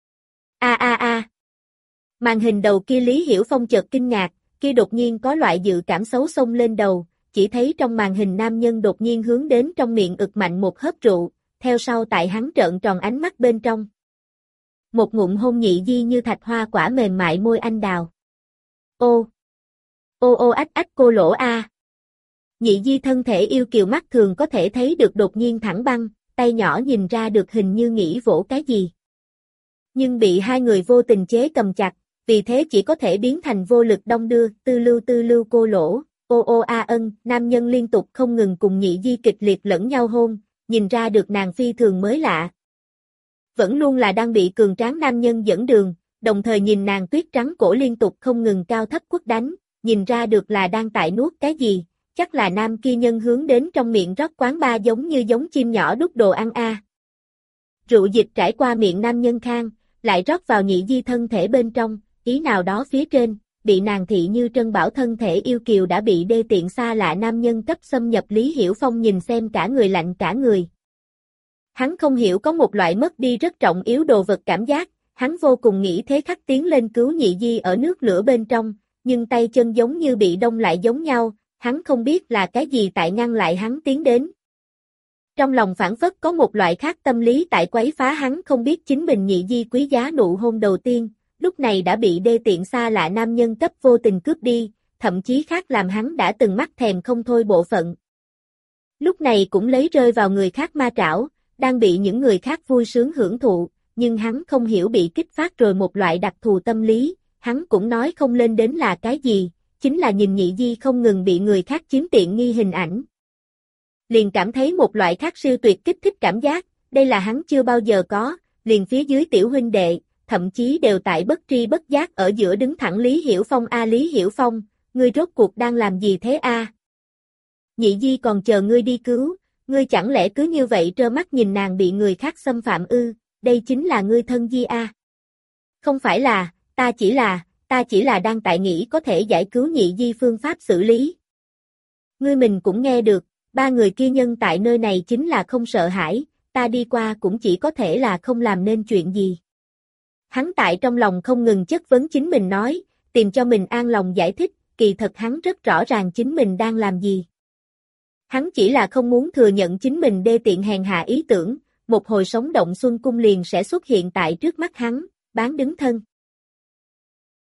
A a a. Màn hình đầu kia Lý Hiểu Phong chợt kinh ngạc, kia đột nhiên có loại dự cảm xấu xông lên đầu, chỉ thấy trong màn hình nam nhân đột nhiên hướng đến trong miệng ực mạnh một hớp rượu, theo sau tại hắn trợn tròn ánh mắt bên trong. Một ngụm hôn nhị Di như thạch hoa quả mềm mại môi anh đào. Ô! Ô ô ách ách cô lỗ a. Nhị Di thân thể yêu kiều mắt thường có thể thấy được đột nhiên thẳng băng, tay nhỏ nhìn ra được hình như nghĩ vỗ cái gì. Nhưng bị hai người vô tình chế cầm chặt, vì thế chỉ có thể biến thành vô lực đong đưa, tư lưu tư lưu cô lỗ, ô ô a ân, nam nhân liên tục không ngừng cùng nhị Di kịch liệt lẫn nhau hôn, nhìn ra được nàng phi thường mới lạ. Vẫn luôn là đang bị cường tráng nam nhân dẫn đường, đồng thời nhìn nàng tuyết trắng cổ liên tục không ngừng cao thấp quất đánh, nhìn ra được là đang tại nuốt cái gì, chắc là nam kia nhân hướng đến trong miệng rót quán ba giống như giống chim nhỏ đút đồ ăn a. Rượu dịch trải qua miệng nam nhân khang, lại rót vào nhị Di thân thể bên trong, ý nào đó phía trên, bị nàng thị như trân bảo thân thể yêu kiều đã bị đê tiện xa lạ nam nhân cấp xâm nhập. Lý Hiểu Phong nhìn xem cả người lạnh cả người. Hắn không hiểu có một loại mất đi rất trọng yếu đồ vật cảm giác, hắn vô cùng nghĩ thế khắc tiến lên cứu Nhị Di ở nước lửa bên trong, nhưng tay chân giống như bị đông lại giống nhau, hắn không biết là cái gì tại ngăn lại hắn tiến đến. Trong lòng phản phất có một loại khác tâm lý tại quấy phá hắn không biết chính mình Nhị Di quý giá nụ hôn đầu tiên, lúc này đã bị đê tiện xa lạ nam nhân cấp vô tình cướp đi, thậm chí khác làm hắn đã từng mắc thèm không thôi bộ phận. Lúc này cũng lấy rơi vào người khác ma trảo, đang bị những người khác vui sướng hưởng thụ, nhưng hắn không hiểu bị kích phát rồi một loại đặc thù tâm lý, hắn cũng nói không lên đến là cái gì, chính là nhìn Nhị Di không ngừng bị người khác chiếm tiện nghi hình ảnh. Liền cảm thấy một loại khác siêu tuyệt kích thích cảm giác, đây là hắn chưa bao giờ có, liền phía dưới tiểu huynh đệ, thậm chí đều tại bất tri bất giác ở giữa đứng thẳng Lý Hiểu Phong a Lý Hiểu Phong, ngươi rốt cuộc đang làm gì thế a? Nhị Di còn chờ ngươi đi cứu, ngươi chẳng lẽ cứ như vậy trơ mắt nhìn nàng bị người khác xâm phạm ư, đây chính là ngươi thân Di a. Không phải là, ta chỉ là, ta chỉ là đang tại nghĩ có thể giải cứu Nhị Di phương pháp xử lý. Ngươi mình cũng nghe được, ba người kia nhân tại nơi này chính là không sợ hãi, ta đi qua cũng chỉ có thể là không làm nên chuyện gì. Hắn tại trong lòng không ngừng chất vấn chính mình nói, tìm cho mình an lòng giải thích, kỳ thật hắn rất rõ ràng chính mình đang làm gì. Hắn chỉ là không muốn thừa nhận chính mình đê tiện hèn hạ ý tưởng, một hồi sống động xuân cung liền sẽ xuất hiện tại trước mắt hắn, bán đứng thân.